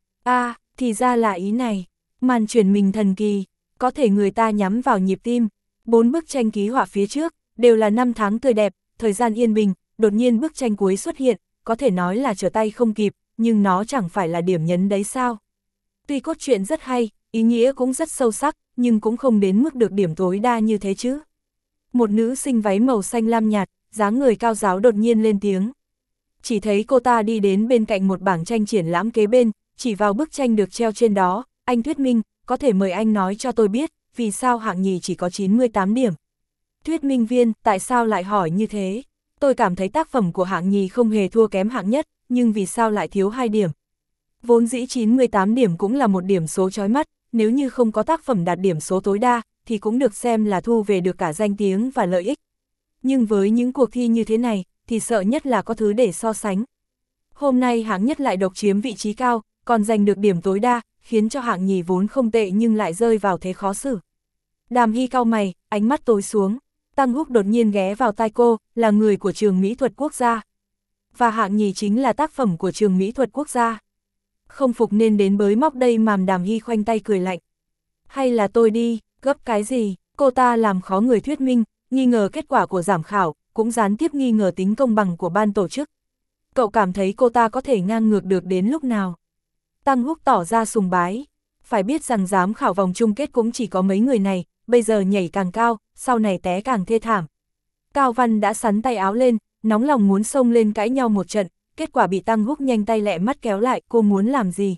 À, thì ra là ý này. Màn chuyển mình thần kỳ, có thể người ta nhắm vào nhịp tim. Bốn bức tranh ký họa phía trước, đều là năm tháng tươi đẹp, thời gian yên bình, đột nhiên bức tranh cuối xuất hiện, có thể nói là trở tay không kịp, nhưng nó chẳng phải là điểm nhấn đấy sao. Tuy cốt truyện rất hay, ý nghĩa cũng rất sâu sắc, nhưng cũng không đến mức được điểm tối đa như thế chứ. Một nữ sinh váy màu xanh lam nhạt, dáng người cao ráo đột nhiên lên tiếng. Chỉ thấy cô ta đi đến bên cạnh một bảng tranh triển lãm kế bên, chỉ vào bức tranh được treo trên đó, anh thuyết minh, có thể mời anh nói cho tôi biết, vì sao hạng nhì chỉ có chín mươi tám điểm. Thuyết minh viên, tại sao lại hỏi như thế? Tôi cảm thấy tác phẩm của hạng nhì không hề thua kém hạng nhất, nhưng vì sao lại thiếu hai điểm? Vốn dĩ chín mươi tám điểm cũng là một điểm số chói mắt, nếu như không có tác phẩm đạt điểm số tối đa, thì cũng được xem là thu về được cả danh tiếng và lợi ích. Nhưng với những cuộc thi như thế này, thì sợ nhất là có thứ để so sánh. Hôm nay hạng nhất lại độc chiếm vị trí cao, còn giành được điểm tối đa, khiến cho hạng nhì vốn không tệ nhưng lại rơi vào thế khó xử. Đàm Hy cau mày, ánh mắt tối xuống. Tăng Húc đột nhiên ghé vào tai cô, là người của trường Mỹ thuật quốc gia. Và hạng nhì chính là tác phẩm của trường Mỹ thuật quốc gia. Không phục nên đến bới móc đây màm. Đàm Hy khoanh tay cười lạnh. Hay là tôi đi, gấp cái gì, Cô ta làm khó người thuyết minh, nghi ngờ kết quả của giám khảo, cũng gián tiếp nghi ngờ tính công bằng của ban tổ chức. Cậu cảm thấy cô ta có thể ngang ngược được đến lúc nào? Tăng Húc tỏ ra sùng bái. Phải biết rằng giám khảo vòng chung kết cũng chỉ có mấy người này, bây giờ nhảy càng cao, sau này té càng thê thảm. Cao Văn đã sắn tay áo lên, nóng lòng muốn xông lên cãi nhau một trận, kết quả bị Tăng Húc nhanh tay lẹ mắt kéo lại. Cô muốn làm gì?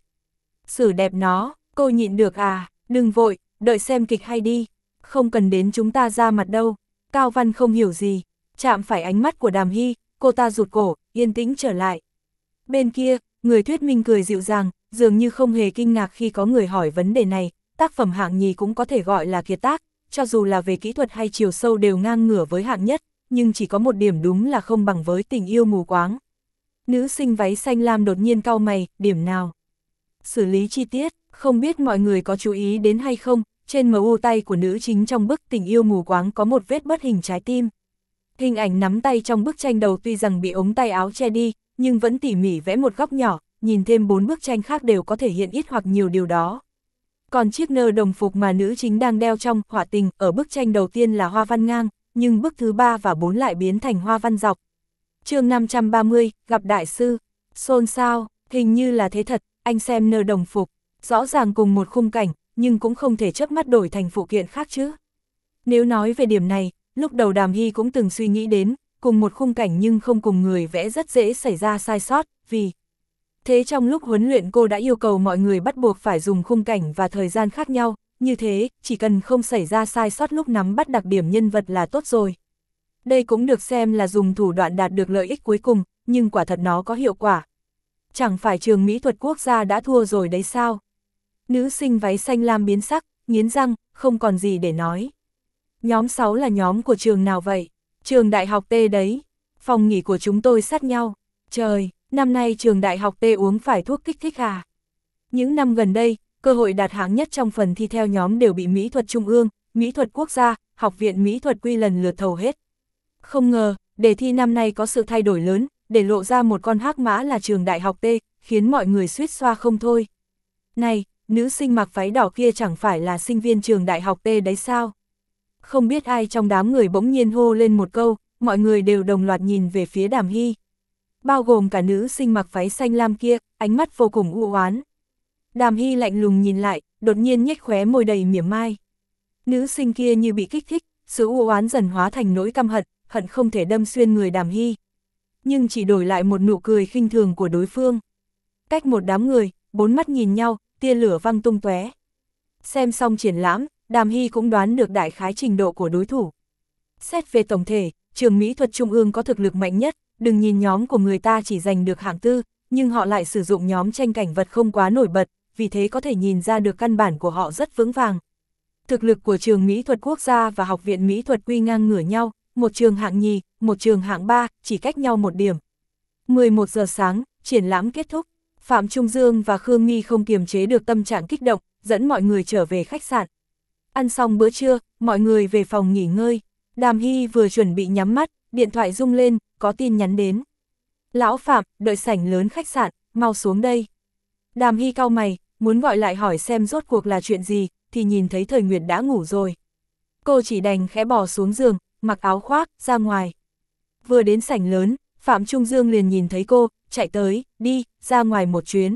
Xử đẹp nó, cô nhịn được à? Đừng vội, đợi xem kịch hay đi. Không cần đến chúng ta ra mặt đâu. Cao Văn không hiểu gì, chạm phải ánh mắt của Đàm Hy, cô ta rụt cổ, yên tĩnh trở lại. Bên kia, người thuyết minh cười dịu dàng, dường như không hề kinh ngạc khi có người hỏi vấn đề này. Tác phẩm hạng nhì cũng có thể gọi là kiệt tác, cho dù là về kỹ thuật hay chiều sâu đều ngang ngửa với hạng nhất, nhưng chỉ có một điểm đúng là không bằng với Tình yêu mù quáng. Nữ sinh váy xanh lam đột nhiên cau mày, điểm nào? Xử lý chi tiết, không biết mọi người có chú ý đến hay không, trên mu tay của nữ chính trong bức Tình yêu mù quáng có một vết bớt hình trái tim. Hình ảnh nắm tay trong bức tranh đầu tuy rằng bị ống tay áo che đi, nhưng vẫn tỉ mỉ vẽ một góc nhỏ, nhìn thêm bốn bức tranh khác đều có thể hiện ít hoặc nhiều điều đó. Còn chiếc nơ đồng phục mà nữ chính đang đeo trong Họa Tình ở bức tranh đầu tiên là hoa văn ngang, nhưng bức thứ ba và bốn lại biến thành hoa văn dọc. Chương năm trăm ba mươi, gặp đại sư. Xôn xao, hình như là thế thật, anh xem nơ đồng phục, rõ ràng cùng một khung cảnh, nhưng cũng không thể chớp mắt đổi thành phụ kiện khác chứ. Nếu nói về điểm này, lúc đầu Đàm Hy cũng từng suy nghĩ đến, cùng một khung cảnh nhưng không cùng người vẽ rất dễ xảy ra sai sót, vì thế trong lúc huấn luyện cô đã yêu cầu mọi người bắt buộc phải dùng khung cảnh và thời gian khác nhau, như thế, chỉ cần không xảy ra sai sót lúc nắm bắt đặc điểm nhân vật là tốt rồi. Đây cũng được xem là dùng thủ đoạn đạt được lợi ích cuối cùng, nhưng quả thật nó có hiệu quả. Chẳng phải trường mỹ thuật quốc gia đã thua rồi đấy sao? Nữ sinh váy xanh lam biến sắc, nghiến răng, không còn gì để nói. Nhóm sáu là nhóm của trường nào vậy? Trường đại học T đấy. Phòng nghỉ của chúng tôi sát nhau. Trời, năm nay trường đại học T uống phải thuốc kích thích à? Những năm gần đây, cơ hội đạt hạng nhất trong phần thi theo nhóm đều bị Mỹ thuật Trung ương, Mỹ thuật Quốc gia, Học viện Mỹ thuật Quy lần lượt thầu hết. Không ngờ, đề thi năm nay có sự thay đổi lớn, để lộ ra một con hắc mã là trường đại học T, khiến mọi người suýt xoa không thôi. Này, nữ sinh mặc váy đỏ kia chẳng phải là sinh viên trường đại học T đấy sao? Không biết ai trong đám người bỗng nhiên hô lên một câu, mọi người đều đồng loạt nhìn về phía Đàm Hy. Bao gồm cả nữ sinh mặc váy xanh lam kia, ánh mắt vô cùng u oán. Đàm Hy lạnh lùng nhìn lại, đột nhiên nhếch khóe môi đầy mỉa mai. Nữ sinh kia như bị kích thích, sự u oán dần hóa thành nỗi căm hận, hận không thể đâm xuyên người Đàm Hy. Nhưng chỉ đổi lại một nụ cười khinh thường của đối phương. Cách một đám người, bốn mắt nhìn nhau, tia lửa văng tung tóe. Xem xong triển lãm, Đàm Hy cũng đoán được đại khái trình độ của đối thủ. Xét về tổng thể, trường Mỹ thuật Trung ương có thực lực mạnh nhất, đừng nhìn nhóm của người ta chỉ giành được hạng tư, nhưng họ lại sử dụng nhóm tranh cảnh vật không quá nổi bật, vì thế có thể nhìn ra được căn bản của họ rất vững vàng. Thực lực của trường Mỹ thuật Quốc gia và Học viện Mỹ thuật Quy ngang ngửa nhau, một trường hạng nhì, một trường hạng ba, chỉ cách nhau một điểm. mười một giờ sáng, triển lãm kết thúc, Phạm Trung Dương và Khương My không kiềm chế được tâm trạng kích động, dẫn mọi người trở về khách sạn. Ăn xong bữa trưa, mọi người về phòng nghỉ ngơi. Đàm Hy vừa chuẩn bị nhắm mắt, điện thoại rung lên, có tin nhắn đến. Lão Phạm, đợi sảnh lớn khách sạn, mau xuống đây. Đàm Hy cau mày, muốn gọi lại hỏi xem rốt cuộc là chuyện gì, thì nhìn thấy Thời Nguyệt đã ngủ rồi. Cô chỉ đành khẽ bò xuống giường, mặc áo khoác, ra ngoài. Vừa đến sảnh lớn, Phạm Trung Dương liền nhìn thấy cô, chạy tới, đi, ra ngoài một chuyến.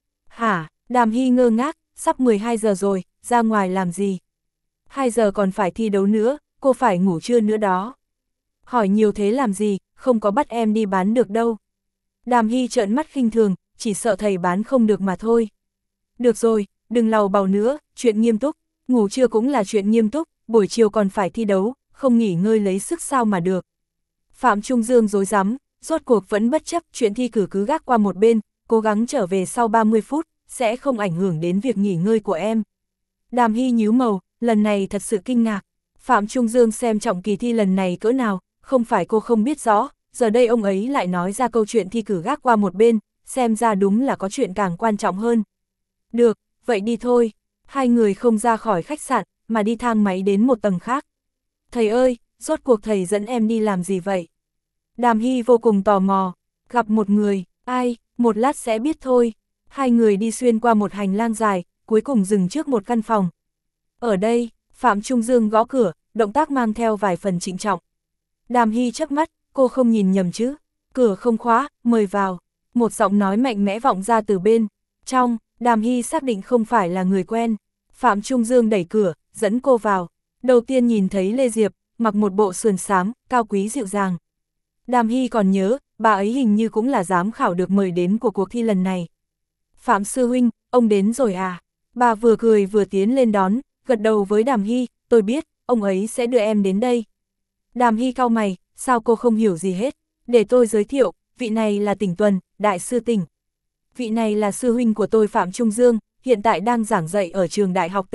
Hả, Đàm Hy ngơ ngác, sắp mười hai giờ rồi, ra ngoài làm gì? hai giờ còn phải thi đấu nữa, cô phải ngủ trưa nữa đó. Hỏi nhiều thế làm gì, không có bắt em đi bán được đâu. Đàm Hy trợn mắt khinh thường, chỉ sợ thầy bán không được mà thôi. Được rồi, đừng làu bàu nữa, chuyện nghiêm túc, ngủ trưa cũng là chuyện nghiêm túc, buổi chiều còn phải thi đấu, không nghỉ ngơi lấy sức sao mà được. Phạm Trung Dương rối rắm, rốt cuộc vẫn bất chấp chuyện thi cử cứ gác qua một bên, cố gắng trở về sau ba mươi phút, sẽ không ảnh hưởng đến việc nghỉ ngơi của em. Đàm Hy nhíu màu, lần này thật sự kinh ngạc. Phạm Trung Dương xem trọng kỳ thi lần này cỡ nào, không phải cô không biết rõ, giờ đây ông ấy lại nói ra câu chuyện thi cử gác qua một bên, xem ra đúng là có chuyện càng quan trọng hơn. Được, vậy đi thôi. Hai người không ra khỏi khách sạn, mà đi thang máy đến một tầng khác. Thầy ơi, rốt cuộc thầy dẫn em đi làm gì vậy? Đàm Hy vô cùng tò mò, gặp một người, ai, một lát sẽ biết thôi. Hai người đi xuyên qua một hành lang dài, cuối cùng dừng trước một căn phòng. Ở đây, Phạm Trung Dương gõ cửa, động tác mang theo vài phần trịnh trọng. Đàm Hy chớp mắt, cô không nhìn nhầm chứ. Cửa không khóa, mời vào. Một giọng nói mạnh mẽ vọng ra từ bên trong. Đàm Hy xác định không phải là người quen. Phạm Trung Dương đẩy cửa, dẫn cô vào. Đầu tiên nhìn thấy Lê Diệp, mặc một bộ sườn xám, cao quý dịu dàng. Đàm Hy còn nhớ, bà ấy hình như cũng là giám khảo được mời đến của cuộc thi lần này. Phạm sư huynh, ông đến rồi à? Bà vừa cười vừa tiến lên đón, gật đầu với Đàm Hy, tôi biết, ông ấy sẽ đưa em đến đây. Đàm Hy cau mày, sao cô không hiểu gì hết? Để tôi giới thiệu, vị này là Tỉnh Tuần, đại sư Tỉnh. Vị này là sư huynh của tôi Phạm Trung Dương, hiện tại đang giảng dạy ở trường đại học T.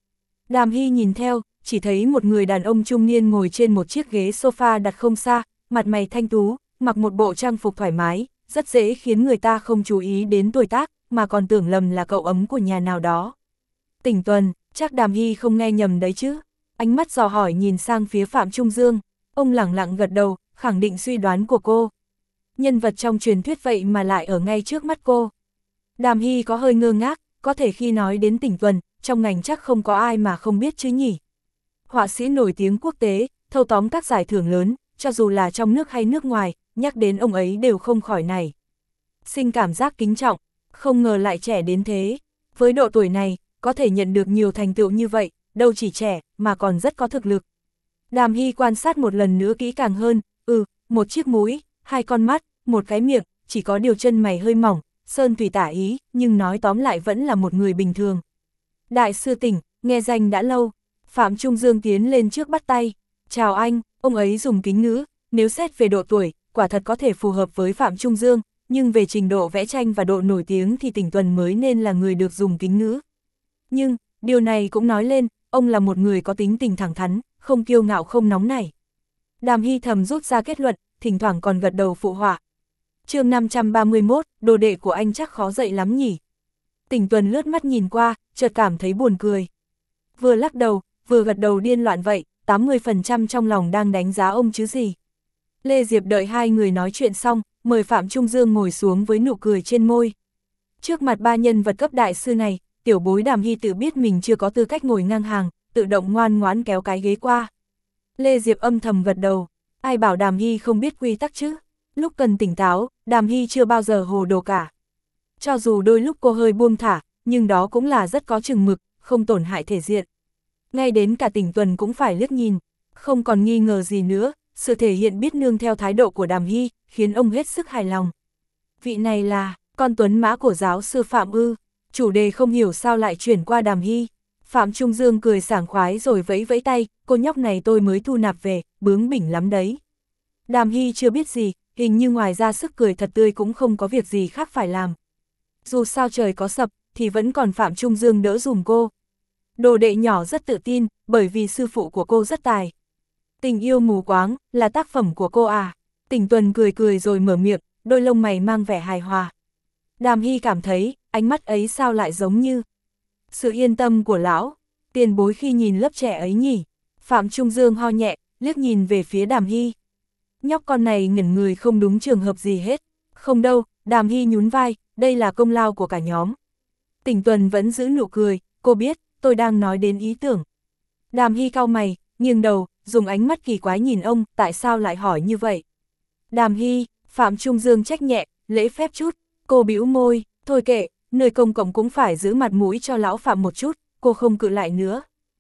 Đàm Hy nhìn theo, chỉ thấy một người đàn ông trung niên ngồi trên một chiếc ghế sofa đặt không xa, mặt mày thanh tú, mặc một bộ trang phục thoải mái, rất dễ khiến người ta không chú ý đến tuổi tác, mà còn tưởng lầm là cậu ấm của nhà nào đó. Tỉnh Tuần, chắc Đàm Hy không nghe nhầm đấy chứ. Ánh mắt dò hỏi nhìn sang phía Phạm Trung Dương, ông lẳng lặng gật đầu, khẳng định suy đoán của cô. Nhân vật trong truyền thuyết vậy mà lại ở ngay trước mắt cô. Đàm Hy có hơi ngơ ngác, có thể khi nói đến Tỉnh Tuần, trong ngành chắc không có ai mà không biết chứ nhỉ. Họa sĩ nổi tiếng quốc tế, thâu tóm các giải thưởng lớn, cho dù là trong nước hay nước ngoài, nhắc đến ông ấy đều không khỏi nảy sinh cảm giác kính trọng, không ngờ lại trẻ đến thế. Với độ tuổi này, có thể nhận được nhiều thành tựu như vậy, đâu chỉ trẻ, mà còn rất có thực lực. Đàm Hy quan sát một lần nữa kỹ càng hơn, ừ, một chiếc mũi, hai con mắt, một cái miệng, chỉ có điều chân mày hơi mỏng, sơn tùy tả ý, nhưng nói tóm lại vẫn là một người bình thường. Đại sư Tỉnh, nghe danh đã lâu. Phạm Trung Dương tiến lên trước bắt tay. Chào anh, ông ấy dùng kính ngữ, nếu xét về độ tuổi, quả thật có thể phù hợp với Phạm Trung Dương, nhưng về trình độ vẽ tranh và độ nổi tiếng thì Tỉnh Tuần mới nên là người được dùng kính ngữ. Nhưng, điều này cũng nói lên, ông là một người có tính tình thẳng thắn, không kiêu ngạo không nóng nảy. Đàm Hy thầm rút ra kết luận, thỉnh thoảng còn gật đầu phụ họa. Chương năm trăm ba mươi mốt, đồ đệ của anh chắc khó dạy lắm nhỉ. Tỉnh Tuần lướt mắt nhìn qua, chợt cảm thấy buồn cười. Vừa lắc đầu, vừa gật đầu điên loạn vậy, tám mươi phần trăm trong lòng đang đánh giá ông chứ gì. Lê Diệp đợi hai người nói chuyện xong, mời Phạm Trung Dương ngồi xuống với nụ cười trên môi. Trước mặt ba nhân vật cấp đại sư này, tiểu bối Đàm Hy tự biết mình chưa có tư cách ngồi ngang hàng, tự động ngoan ngoãn kéo cái ghế qua. Lê Diệp âm thầm gật đầu, ai bảo Đàm Hy không biết quy tắc chứ. Lúc cần tỉnh táo, Đàm Hy chưa bao giờ hồ đồ cả. Cho dù đôi lúc cô hơi buông thả, nhưng đó cũng là rất có chừng mực, không tổn hại thể diện. Ngay đến cả Tỉnh Tuần cũng phải liếc nhìn, không còn nghi ngờ gì nữa, sự thể hiện biết nương theo thái độ của Đàm Hy, khiến ông hết sức hài lòng. Vị này là, con tuấn mã của giáo sư Phạm ư, chủ đề không hiểu sao lại chuyển qua Đàm Hy. Phạm Trung Dương cười sảng khoái rồi vẫy vẫy tay, cô nhóc này tôi mới thu nạp về, bướng bỉnh lắm đấy. Đàm Hy chưa biết gì, hình như ngoài ra sức cười thật tươi cũng không có việc gì khác phải làm. Dù sao trời có sập, thì vẫn còn Phạm Trung Dương đỡ dùm cô. Đồ đệ nhỏ rất tự tin, bởi vì sư phụ của cô rất tài. Tình yêu mù quáng, là tác phẩm của cô à? Tỉnh Tuần cười cười rồi mở miệng, đôi lông mày mang vẻ hài hòa. Đàm Hy cảm thấy, ánh mắt ấy sao lại giống như sự yên tâm của lão, tiền bối khi nhìn lớp trẻ ấy nhỉ. Phạm Trung Dương ho nhẹ, liếc nhìn về phía Đàm Hy. Nhóc con này ngẩn người không đúng trường hợp gì hết. Không đâu, Đàm Hy nhún vai, đây là công lao của cả nhóm. Tỉnh Tuần vẫn giữ nụ cười, cô biết, tôi đang nói đến ý tưởng. Đàm Hy cau mày, nghiêng đầu, dùng ánh mắt kỳ quái nhìn ông, tại sao lại hỏi như vậy? Đàm Hy, Phạm Trung Dương trách nhẹ, lễ phép chút, cô bĩu môi, thôi kệ, nơi công cộng cũng phải giữ mặt mũi cho lão Phạm một chút, cô không cự lại nữa.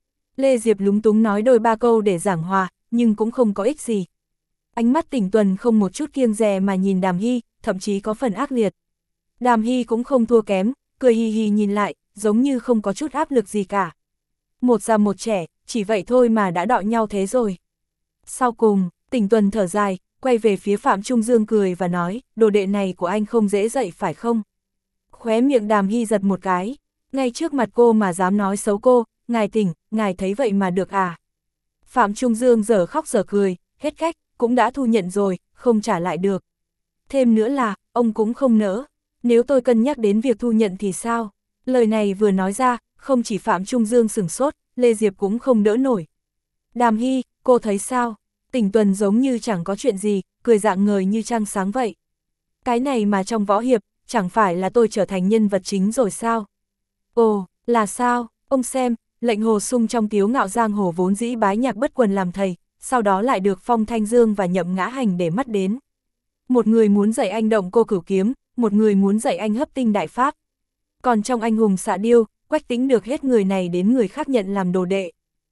Lê Diệp lúng túng nói đôi ba câu để giảng hòa, nhưng cũng không có ích gì. Ánh mắt Tỉnh Tuần không một chút kiêng dè mà nhìn Đàm Hy, thậm chí có phần ác liệt. Đàm Hy cũng không thua kém, cười hì hì nhìn lại, giống như không có chút áp lực gì cả. Một già một trẻ, chỉ vậy thôi mà đã đọ nhau thế rồi. Sau cùng, Tỉnh Tuần thở dài, quay về phía Phạm Trung Dương cười và nói, đồ đệ này của anh không dễ dạy phải không? Khóe miệng Đàm Hy giật một cái, ngay trước mặt cô mà dám nói xấu cô, ngài Tỉnh, ngài thấy vậy mà được à? Phạm Trung Dương giờ khóc giờ cười, hết cách, cũng đã thu nhận rồi, không trả lại được. Thêm nữa là, ông cũng không nỡ, nếu tôi cân nhắc đến việc thu nhận thì sao? Lời này vừa nói ra, không chỉ Phạm Trung Dương sửng sốt, Lê Diệp cũng không đỡ nổi. Đàm Hy, cô thấy sao? Tỉnh Tuần giống như chẳng có chuyện gì, cười dạng ngời như trăng sáng vậy. Cái này mà trong võ hiệp, chẳng phải là tôi trở thành nhân vật chính rồi sao? Ồ, là sao? Ông xem, lệnh Hồ Sung trong Tiếu Ngạo giang hồ vốn dĩ bái Nhạc Bất Quần làm thầy, sau đó lại được Phong Thanh Dương và Nhậm Ngã Hành để mắt đến. Một người muốn dạy anh động cô cửu kiếm, một người muốn dạy anh hấp tinh đại pháp. Còn trong anh hùng xạ điêu, Quách Tĩnh được hết người này đến người khác nhận làm đồ đệ.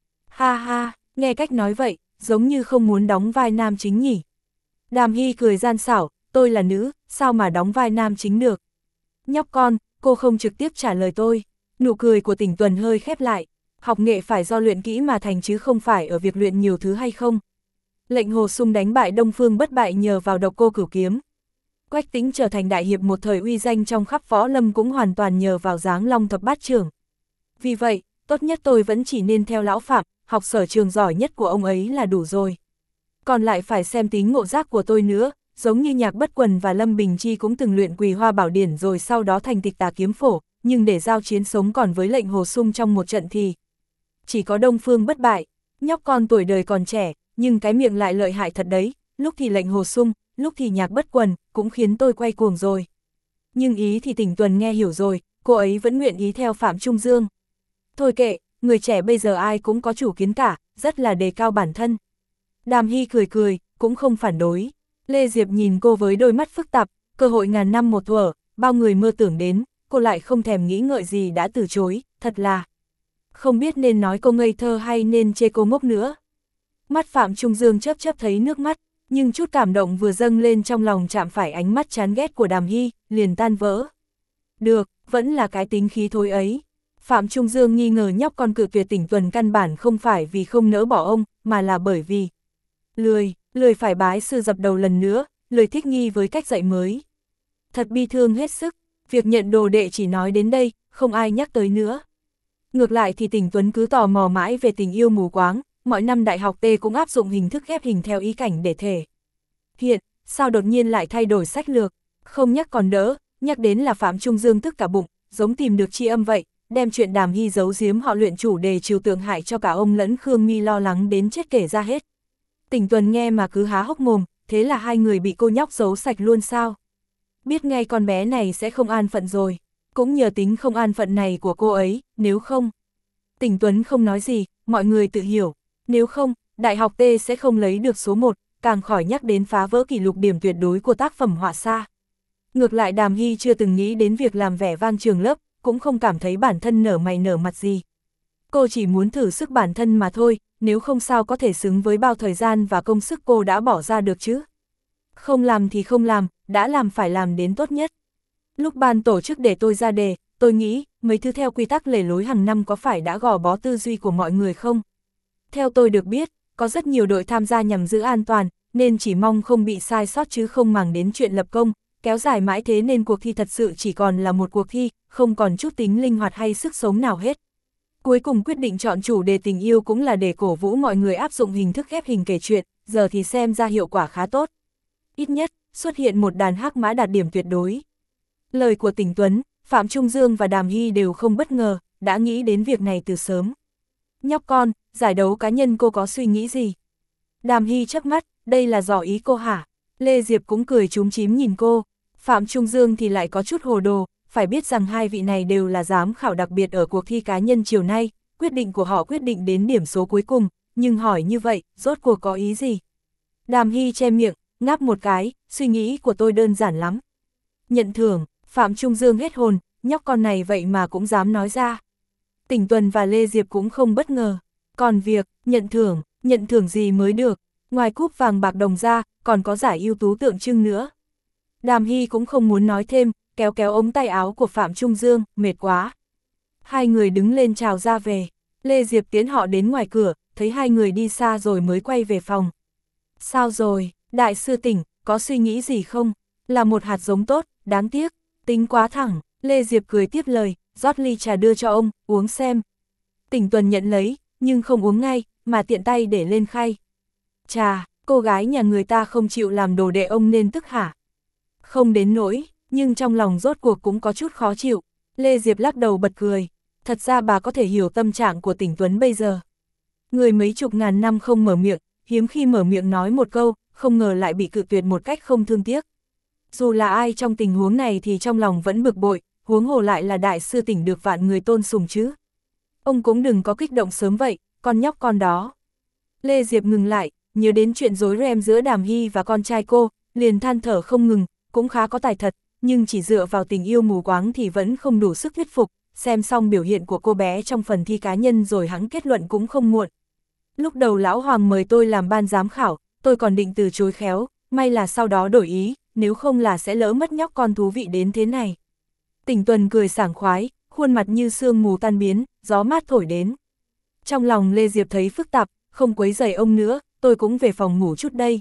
Ha ha, nghe cách nói vậy, giống như không muốn đóng vai nam chính nhỉ. Đàm Hy cười gian xảo, tôi là nữ, sao mà đóng vai nam chính được. Nhóc con, cô không trực tiếp trả lời tôi. Nụ cười của Tỉnh Tuần hơi khép lại. Học nghệ phải do luyện kỹ mà thành chứ không phải ở việc luyện nhiều thứ hay không. Lệnh Hồ Sung đánh bại Đông Phương Bất Bại nhờ vào độc cô cửu kiếm. Quách Tĩnh trở thành đại hiệp một thời uy danh trong khắp võ lâm cũng hoàn toàn nhờ vào Giáng Long thập bát trưởng. Vì vậy, tốt nhất tôi vẫn chỉ nên theo lão Phạm, học sở trường giỏi nhất của ông ấy là đủ rồi. Còn lại phải xem tính ngộ giác của tôi nữa, giống như Nhạc Bất Quần và Lâm Bình Chi cũng từng luyện Quỳ Hoa Bảo Điển rồi sau đó thành Tịch Tà Kiếm Phổ, nhưng để giao chiến sống còn với lệnh Hồ Sung trong một trận thì chỉ có Đông Phương Bất Bại. Nhóc con tuổi đời còn trẻ, nhưng cái miệng lại lợi hại thật đấy, lúc thì lệnh Hồ Sung, lúc thì Nhạc Bất Quần, cũng khiến tôi quay cuồng rồi. Nhưng ý thì Tỉnh Tuần nghe hiểu rồi, cô ấy vẫn nguyện ý theo Phạm Trung Dương. Thôi kệ, người trẻ bây giờ ai cũng có chủ kiến cả, rất là đề cao bản thân. Đàm Hy cười cười, cũng không phản đối. Lê Diệp nhìn cô với đôi mắt phức tạp, cơ hội ngàn năm một thuở, bao người mơ tưởng đến, cô lại không thèm nghĩ ngợi gì đã từ chối, thật là không biết nên nói cô ngây thơ hay nên chê cô ngốc nữa. Mắt Phạm Trung Dương chớp chớp thấy nước mắt, nhưng chút cảm động vừa dâng lên trong lòng chạm phải ánh mắt chán ghét của Đàm Hy, liền tan vỡ. Được, vẫn là cái tính khí thối ấy. Phạm Trung Dương nghi ngờ nhóc con cự tuyệt Tỉnh Tuần căn bản không phải vì không nỡ bỏ ông, mà là bởi vì lười, lười phải bái sư dập đầu lần nữa, lười thích nghi với cách dạy mới. Thật bi thương hết sức, việc nhận đồ đệ chỉ nói đến đây, không ai nhắc tới nữa. Ngược lại thì Tỉnh Tuấn cứ tò mò mãi về tình yêu mù quáng, mọi năm đại học T cũng áp dụng hình thức ghép hình theo ý cảnh để thể hiện, sao đột nhiên lại thay đổi sách lược, không nhắc còn đỡ, nhắc đến là Phạm Trung Dương tức cả bụng, giống tìm được tri âm vậy, đem chuyện Đàm Hy giấu giếm họ luyện chủ đề trừu tượng hại cho cả ông lẫn Khương Mi lo lắng đến chết kể ra hết. Tỉnh Tuần nghe mà cứ há hốc mồm, thế là hai người bị cô nhóc giấu sạch luôn sao? Biết ngay con bé này sẽ không an phận rồi, cũng nhờ tính không an phận này của cô ấy, nếu không. Tỉnh Tuấn không nói gì, mọi người tự hiểu, nếu không, đại học T sẽ không lấy được số một, càng khỏi nhắc đến phá vỡ kỷ lục điểm tuyệt đối của tác phẩm họa xa. Ngược lại Đàm Hy chưa từng nghĩ đến việc làm vẻ vang trường lớp, cũng không cảm thấy bản thân nở mày nở mặt gì. Cô chỉ muốn thử sức bản thân mà thôi, nếu không sao có thể xứng với bao thời gian và công sức cô đã bỏ ra được chứ. Không làm thì không làm, đã làm phải làm đến tốt nhất. Lúc ban tổ chức để tôi ra đề, tôi nghĩ, mấy thứ theo quy tắc lề lối hàng năm có phải đã gò bó tư duy của mọi người không? Theo tôi được biết, có rất nhiều đội tham gia nhằm giữ an toàn, nên chỉ mong không bị sai sót chứ không màng đến chuyện lập công, kéo dài mãi thế nên cuộc thi thật sự chỉ còn là một cuộc thi, không còn chút tính linh hoạt hay sức sống nào hết. Cuối cùng quyết định chọn chủ đề tình yêu cũng là để cổ vũ mọi người áp dụng hình thức ghép hình kể chuyện, giờ thì xem ra hiệu quả khá tốt. Ít nhất, xuất hiện một đàn hắc mã đạt điểm tuyệt đối. Lời của Tỉnh Tuấn, Phạm Trung Dương và Đàm Hy đều không bất ngờ, đã nghĩ đến việc này từ sớm. Nhóc con, giải đấu cá nhân cô có suy nghĩ gì? Đàm Hy chớp mắt, đây là dò ý cô hả? Lê Diệp cũng cười chúm chím nhìn cô. Phạm Trung Dương thì lại có chút hồ đồ, phải biết rằng hai vị này đều là giám khảo đặc biệt ở cuộc thi cá nhân chiều nay, quyết định của họ quyết định đến điểm số cuối cùng, nhưng hỏi như vậy, rốt cuộc có ý gì? Đàm Hy che miệng, ngáp một cái, suy nghĩ của tôi đơn giản lắm. Nhận thưởng, Phạm Trung Dương hết hồn, nhóc con này vậy mà cũng dám nói ra. Tỉnh Tuần và Lê Diệp cũng không bất ngờ, còn việc, nhận thưởng, nhận thưởng gì mới được, ngoài cúp vàng bạc đồng ra, còn có giải ưu tú tượng trưng nữa. Đàm Hy cũng không muốn nói thêm, kéo kéo ống tay áo của Phạm Trung Dương, mệt quá. Hai người đứng lên chào ra về, Lê Diệp tiến họ đến ngoài cửa, thấy hai người đi xa rồi mới quay về phòng. Sao rồi, đại sư Tỉnh, có suy nghĩ gì không? Là một hạt giống tốt, đáng tiếc, tính quá thẳng. Lê Diệp cười tiếp lời, rót ly trà đưa cho ông, uống xem. Tỉnh Tuần nhận lấy, nhưng không uống ngay, mà tiện tay để lên khay. Chà, cô gái nhà người ta không chịu làm đồ đệ ông nên tức hả? Không đến nỗi, nhưng trong lòng rốt cuộc cũng có chút khó chịu. Lê Diệp lắc đầu bật cười, thật ra bà có thể hiểu tâm trạng của Tỉnh Tuấn bây giờ. Người mấy chục ngàn năm không mở miệng, hiếm khi mở miệng nói một câu, không ngờ lại bị cự tuyệt một cách không thương tiếc. Dù là ai trong tình huống này thì trong lòng vẫn bực bội, huống hồ lại là đại sư Tỉnh được vạn người tôn sùng chứ. Ông cũng đừng có kích động sớm vậy, con nhóc con đó. Lê Diệp ngừng lại, nhớ đến chuyện rối ren giữa Đàm Hy và con trai cô, liền than thở không ngừng, cũng khá có tài thật, nhưng chỉ dựa vào tình yêu mù quáng thì vẫn không đủ sức thuyết phục, xem xong biểu hiện của cô bé trong phần thi cá nhân rồi hắn kết luận cũng không muộn. Lúc đầu Lão Hoàng mời tôi làm ban giám khảo, tôi còn định từ chối khéo, may là sau đó đổi ý, nếu không là sẽ lỡ mất nhóc con thú vị đến thế này. Tỉnh Tuần cười sảng khoái, khuôn mặt như sương mù tan biến, gió mát thổi đến. Trong lòng Lê Diệp thấy phức tạp, không quấy rầy ông nữa, tôi cũng về phòng ngủ chút đây.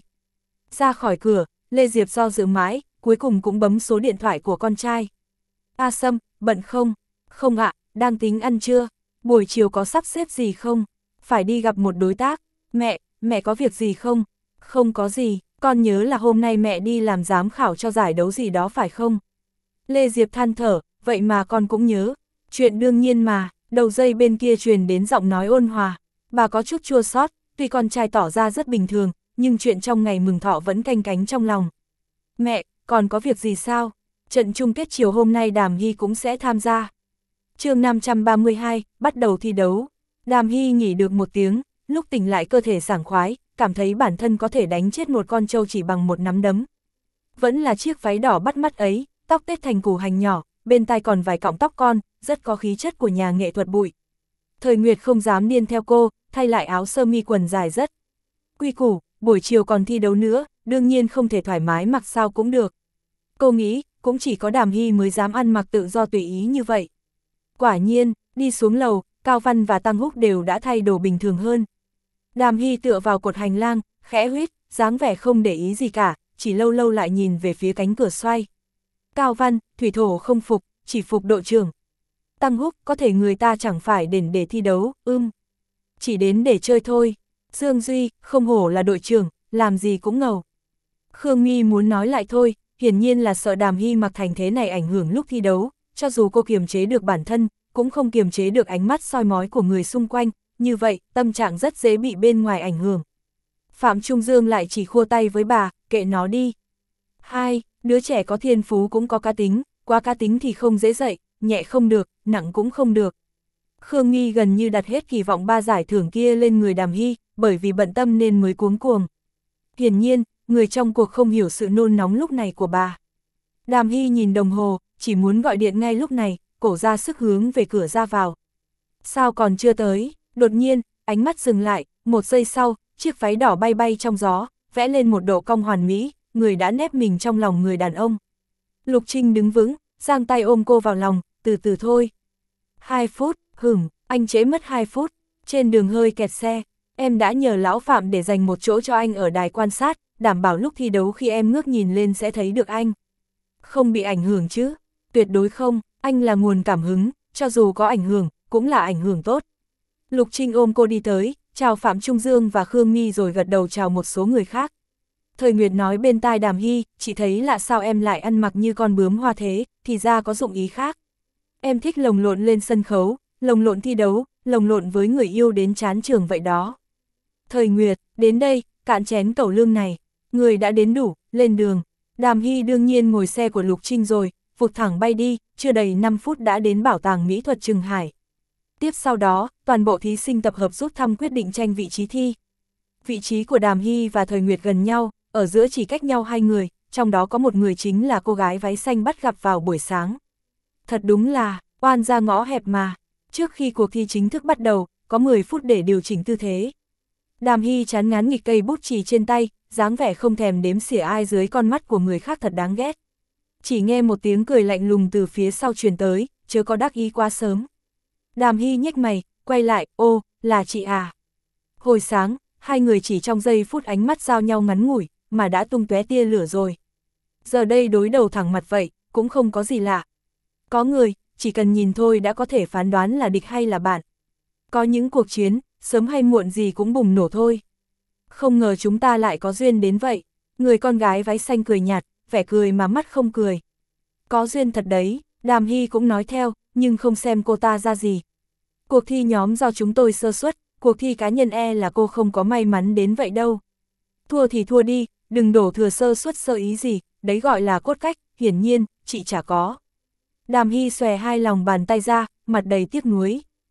Ra khỏi cửa, Lê Diệp do dự mãi, cuối cùng cũng bấm số điện thoại của con trai. A Sâm, bận không? Không ạ, đang tính ăn trưa. Buổi chiều có sắp xếp gì không? Phải đi gặp một đối tác. Mẹ, mẹ có việc gì không? Không có gì, con nhớ là hôm nay mẹ đi làm giám khảo cho giải đấu gì đó phải không? Lê Diệp than thở, vậy mà con cũng nhớ. Chuyện đương nhiên mà, đầu dây bên kia truyền đến giọng nói ôn hòa. Bà có chút chua xót, tuy con trai tỏ ra rất bình thường, nhưng chuyện trong ngày mừng thọ vẫn canh cánh trong lòng. Mẹ, còn có việc gì sao? Trận chung kết chiều hôm nay Đàm Hy cũng sẽ tham gia. Chương năm trăm ba mươi hai, bắt đầu thi đấu. Đàm Hy nghỉ được một tiếng, lúc tỉnh lại cơ thể sảng khoái, cảm thấy bản thân có thể đánh chết một con trâu chỉ bằng một nắm đấm. Vẫn là chiếc váy đỏ bắt mắt ấy, tóc tết thành củ hành nhỏ, bên tai còn vài cọng tóc con, rất có khí chất của nhà nghệ thuật bụi. Thời Nguyệt không dám điên theo cô, thay lại áo sơ mi quần dài rất quy củ, buổi chiều còn thi đấu nữa, đương nhiên không thể thoải mái mặc sao cũng được. Cô nghĩ, cũng chỉ có Đàm Hy mới dám ăn mặc tự do tùy ý như vậy. Quả nhiên, đi xuống lầu, Cao Văn và Tăng Húc đều đã thay đồ bình thường hơn. Đàm Hy tựa vào cột hành lang, khẽ huýt, dáng vẻ không để ý gì cả, chỉ lâu lâu lại nhìn về phía cánh cửa xoay. Cao Văn, thủy thổ không phục, chỉ phục đội trưởng. Tăng Húc, có thể người ta chẳng phải đến để thi đấu, ưm. Chỉ đến để chơi thôi. Dương Duy, không hổ là đội trưởng, làm gì cũng ngầu. Khương My muốn nói lại thôi, hiển nhiên là sợ Đàm Hy mặc thành thế này ảnh hưởng lúc thi đấu, cho dù cô kiềm chế được bản thân, cũng không kiềm chế được ánh mắt soi mói của người xung quanh, như vậy, tâm trạng rất dễ bị bên ngoài ảnh hưởng. Phạm Trung Dương lại chỉ khua tay với bà, kệ nó đi. Hai, đứa trẻ có thiên phú cũng có cá tính, quá cá tính thì không dễ dạy, nhẹ không được, nặng cũng không được. Khương Nghi gần như đặt hết kỳ vọng ba giải thưởng kia lên người Đàm Hy, bởi vì bận tâm nên mới cuống cuồng. Hiển nhiên, người trong cuộc không hiểu sự nôn nóng lúc này của bà. Đàm Hy nhìn đồng hồ, chỉ muốn gọi điện ngay lúc này, cổ ra sức hướng về cửa ra vào. Sao còn chưa tới? Đột nhiên, ánh mắt dừng lại, một giây sau, chiếc váy đỏ bay bay trong gió, vẽ lên một độ cong hoàn mỹ, người đã nép mình trong lòng người đàn ông. Lục Trinh đứng vững, giang tay ôm cô vào lòng, từ từ thôi. Hai phút, hửng, anh trễ mất hai phút, trên đường hơi kẹt xe, em đã nhờ lão Phạm để dành một chỗ cho anh ở đài quan sát, đảm bảo lúc thi đấu khi em ngước nhìn lên sẽ thấy được anh. Không bị ảnh hưởng chứ? Tuyệt đối không, anh là nguồn cảm hứng, cho dù có ảnh hưởng, cũng là ảnh hưởng tốt. Lục Trinh ôm cô đi tới, chào Phạm Trung Dương và Khương My rồi gật đầu chào một số người khác. Thời Nguyệt nói bên tai Đàm Hy, chị thấy lạ sao em lại ăn mặc như con bướm hoa thế, thì ra có dụng ý khác. Em thích lồng lộn lên sân khấu, lồng lộn thi đấu, lồng lộn với người yêu đến chán trường vậy đó. Thời Nguyệt, đến đây, cạn chén cẩu lương này, người đã đến đủ, lên đường. Đàm Hy đương nhiên ngồi xe của Lục Trinh rồi, vụt thẳng bay đi, chưa đầy năm phút đã đến bảo tàng mỹ thuật Trừng Hải. Tiếp sau đó, toàn bộ thí sinh tập hợp rút thăm quyết định tranh vị trí thi. Vị trí của Đàm Hy và Thời Nguyệt gần nhau, ở giữa chỉ cách nhau hai người, trong đó có một người chính là cô gái váy xanh bắt gặp vào buổi sáng. Thật đúng là, oan ra ngõ hẹp mà. Trước khi cuộc thi chính thức bắt đầu, có mười phút để điều chỉnh tư thế. Đàm Hy chán ngán nghịch cây bút chì trên tay, dáng vẻ không thèm đếm xỉa ai dưới con mắt của người khác thật đáng ghét. Chỉ nghe một tiếng cười lạnh lùng từ phía sau truyền tới, chớ có đắc ý quá sớm. Đàm Hy nhếch mày, quay lại, ô, là chị à. Hồi sáng, hai người chỉ trong giây phút ánh mắt giao nhau ngắn ngủi, mà đã tung tóe tia lửa rồi. Giờ đây đối đầu thẳng mặt vậy, cũng không có gì lạ. Có người, chỉ cần nhìn thôi đã có thể phán đoán là địch hay là bạn. Có những cuộc chiến, sớm hay muộn gì cũng bùng nổ thôi. Không ngờ chúng ta lại có duyên đến vậy. Người con gái váy xanh cười nhạt, vẻ cười mà mắt không cười. Có duyên thật đấy, Đàm Hy cũng nói theo, nhưng không xem cô ta ra gì. Cuộc thi nhóm do chúng tôi sơ suất, cuộc thi cá nhân e là cô không có may mắn đến vậy đâu. Thua thì thua đi, đừng đổ thừa sơ suất sơ ý gì, đấy gọi là cốt cách, hiển nhiên, chị chả có. Đàm Hy xòe hai lòng bàn tay ra, mặt đầy tiếc nuối.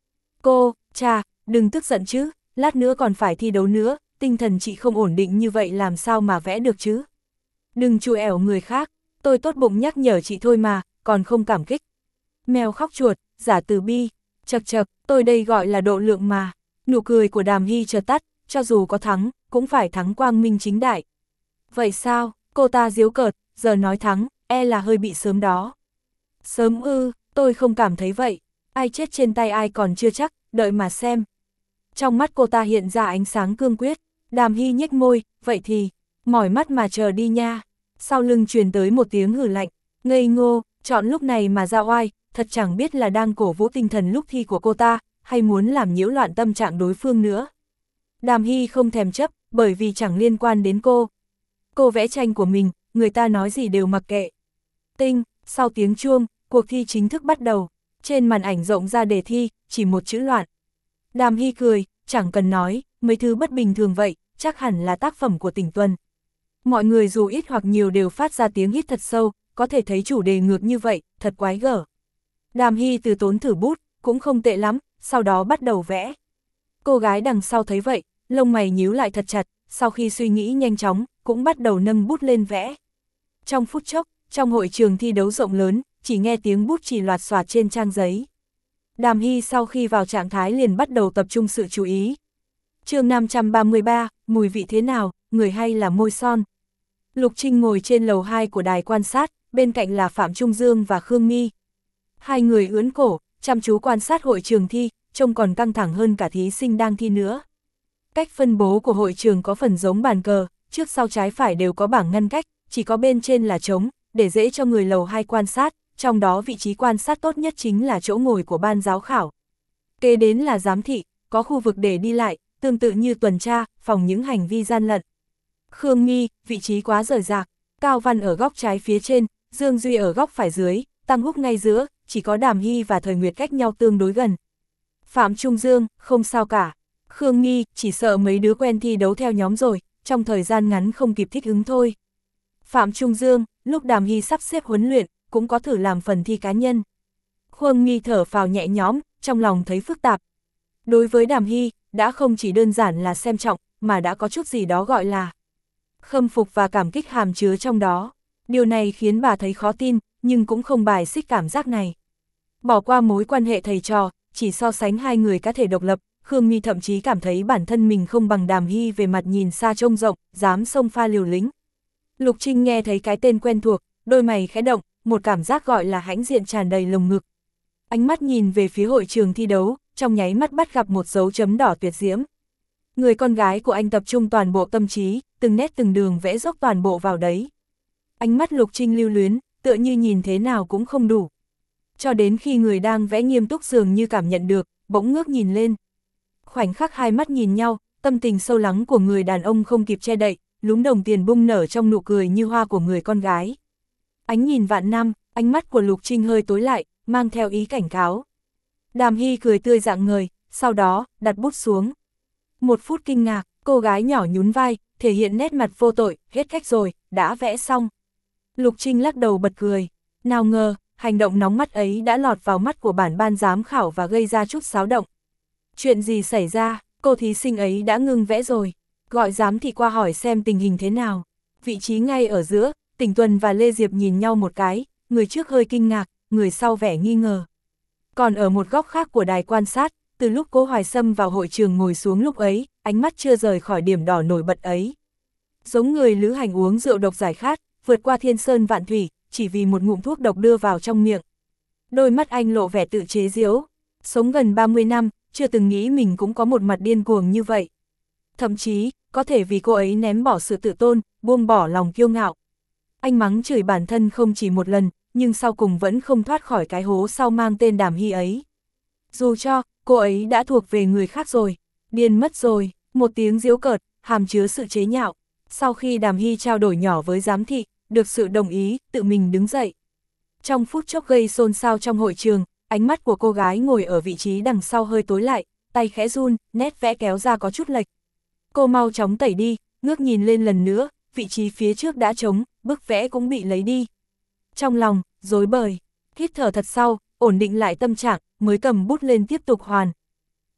Cô, cha, đừng tức giận chứ, lát nữa còn phải thi đấu nữa, tinh thần chị không ổn định như vậy làm sao mà vẽ được chứ. Đừng chù ẻo người khác, tôi tốt bụng nhắc nhở chị thôi mà, còn không cảm kích. Mèo khóc chuột, giả từ bi, chật chật, tôi đây gọi là độ lượng mà. Nụ cười của Đàm Hy chợt tắt, cho dù có thắng, cũng phải thắng quang minh chính đại. Vậy sao, cô ta giễu cợt, giờ nói thắng, e là hơi bị sớm đó. Sớm ư, tôi không cảm thấy vậy, ai chết trên tay ai còn chưa chắc, đợi mà xem. Trong mắt cô ta hiện ra ánh sáng cương quyết, Đàm Hy nhếch môi, vậy thì, mỏi mắt mà chờ đi nha. Sau lưng truyền tới một tiếng hừ lạnh, ngây ngô, chọn lúc này mà ra oai, thật chẳng biết là đang cổ vũ tinh thần lúc thi của cô ta, hay muốn làm nhiễu loạn tâm trạng đối phương nữa. Đàm Hy không thèm chấp, bởi vì chẳng liên quan đến cô. Cô vẽ tranh của mình, người ta nói gì đều mặc kệ. Tinh, sau tiếng chuông, cuộc thi chính thức bắt đầu. Trên màn ảnh rộng ra đề thi, chỉ một chữ loạn. Đàm Hy cười, chẳng cần nói, mấy thứ bất bình thường vậy, chắc hẳn là tác phẩm của Tỉnh Tuần. Mọi người dù ít hoặc nhiều đều phát ra tiếng hít thật sâu, có thể thấy chủ đề ngược như vậy, thật quái gở. Đàm Hy từ tốn thử bút, cũng không tệ lắm, sau đó bắt đầu vẽ. Cô gái đằng sau thấy vậy, lông mày nhíu lại thật chặt, sau khi suy nghĩ nhanh chóng, cũng bắt đầu nâng bút lên vẽ. Trong phút chốc, trong hội trường thi đấu rộng lớn, chỉ nghe tiếng bút chì loạt xoạt trên trang giấy. Đàm Hy sau khi vào trạng thái liền bắt đầu tập trung sự chú ý. Chương năm trăm ba mươi ba, mùi vị thế nào, người hay là môi son. Lục Trinh ngồi trên lầu hai của đài quan sát, bên cạnh là Phạm Trung Dương và Khương My. Hai người ưỡn cổ, chăm chú quan sát hội trường thi, trông còn căng thẳng hơn cả thí sinh đang thi nữa. Cách phân bố của hội trường có phần giống bàn cờ, trước sau trái phải đều có bảng ngăn cách, chỉ có bên trên là trống, để dễ cho người lầu hai quan sát, trong đó vị trí quan sát tốt nhất chính là chỗ ngồi của ban giám khảo. Kế đến là giám thị, có khu vực để đi lại, tương tự như tuần tra, phòng những hành vi gian lận. Khương My, vị trí quá rời rạc, Cao Văn ở góc trái phía trên, Dương Duy ở góc phải dưới, Tăng Húc ngay giữa, chỉ có Đàm Hy và Thời Nguyệt cách nhau tương đối gần. Phạm Trung Dương, không sao cả. Khương My, chỉ sợ mấy đứa quen thi đấu theo nhóm rồi, trong thời gian ngắn không kịp thích ứng thôi. Phạm Trung Dương, lúc Đàm Hy sắp xếp huấn luyện, cũng có thử làm phần thi cá nhân. Khương My thở phào nhẹ nhõm, trong lòng thấy phức tạp. Đối với Đàm Hy, đã không chỉ đơn giản là xem trọng, mà đã có chút gì đó gọi là khâm phục và cảm kích hàm chứa trong đó. Điều này khiến bà thấy khó tin, nhưng cũng không bài xích cảm giác này. Bỏ qua mối quan hệ thầy trò, chỉ so sánh hai người cá thể độc lập, Khương My thậm chí cảm thấy bản thân mình không bằng Đàm Hy về mặt nhìn xa trông rộng, dám xông pha liều lĩnh. Lục Trinh nghe thấy cái tên quen thuộc, đôi mày khẽ động, một cảm giác gọi là hãnh diện tràn đầy lồng ngực. Ánh mắt nhìn về phía hội trường thi đấu, trong nháy mắt bắt gặp một dấu chấm đỏ tuyệt diễm. Người con gái của anh tập trung toàn bộ tâm trí, từng nét từng đường vẽ dốc toàn bộ vào đấy. Ánh mắt Lục Trinh lưu luyến, tựa như nhìn thế nào cũng không đủ. Cho đến khi người đang vẽ nghiêm túc dường như cảm nhận được, bỗng ngước nhìn lên. Khoảnh khắc hai mắt nhìn nhau, tâm tình sâu lắng của người đàn ông không kịp che đậy, lúm đồng tiền bung nở trong nụ cười như hoa của người con gái. Ánh nhìn vạn năm, ánh mắt của Lục Trinh hơi tối lại, mang theo ý cảnh cáo. Đàm Hy cười tươi rạng ngời, sau đó, đặt bút xuống. Một phút kinh ngạc, cô gái nhỏ nhún vai, thể hiện nét mặt vô tội, hết cách rồi, đã vẽ xong. Lục Trinh lắc đầu bật cười. Nào ngờ, hành động nóng mắt ấy đã lọt vào mắt của bản ban giám khảo và gây ra chút xáo động. Chuyện gì xảy ra, cô thí sinh ấy đã ngưng vẽ rồi. Gọi giám thị qua hỏi xem tình hình thế nào. Vị trí ngay ở giữa, Tỉnh Tuần và Lê Diệp nhìn nhau một cái, người trước hơi kinh ngạc, người sau vẻ nghi ngờ. Còn ở một góc khác của đài quan sát, từ lúc Cố Hoài Sâm vào hội trường ngồi xuống lúc ấy, ánh mắt chưa rời khỏi điểm đỏ nổi bật ấy. Giống người lữ hành uống rượu độc giải khát, vượt qua thiên sơn vạn thủy, chỉ vì một ngụm thuốc độc đưa vào trong miệng. Đôi mắt anh lộ vẻ tự chế giễu, sống gần ba mươi năm, chưa từng nghĩ mình cũng có một mặt điên cuồng như vậy. Thậm chí, có thể vì cô ấy ném bỏ sự tự tôn, buông bỏ lòng kiêu ngạo. Anh mắng chửi bản thân không chỉ một lần, nhưng sau cùng vẫn không thoát khỏi cái hố sau mang tên Đàm Hy ấy. Dù cho, cô ấy đã thuộc về người khác rồi, điên mất rồi, một tiếng giễu cợt, hàm chứa sự chế nhạo. Sau khi Đàm Hy trao đổi nhỏ với giám thị, được sự đồng ý, tự mình đứng dậy. Trong phút chốc gây xôn xao trong hội trường, ánh mắt của cô gái ngồi ở vị trí đằng sau hơi tối lại, tay khẽ run, nét vẽ kéo ra có chút lệch. Cô mau chóng tẩy đi, ngước nhìn lên lần nữa, vị trí phía trước đã trống, bức vẽ cũng bị lấy đi. Trong lòng, rối bời, hít thở thật sâu, ổn định lại tâm trạng, mới cầm bút lên tiếp tục hoàn.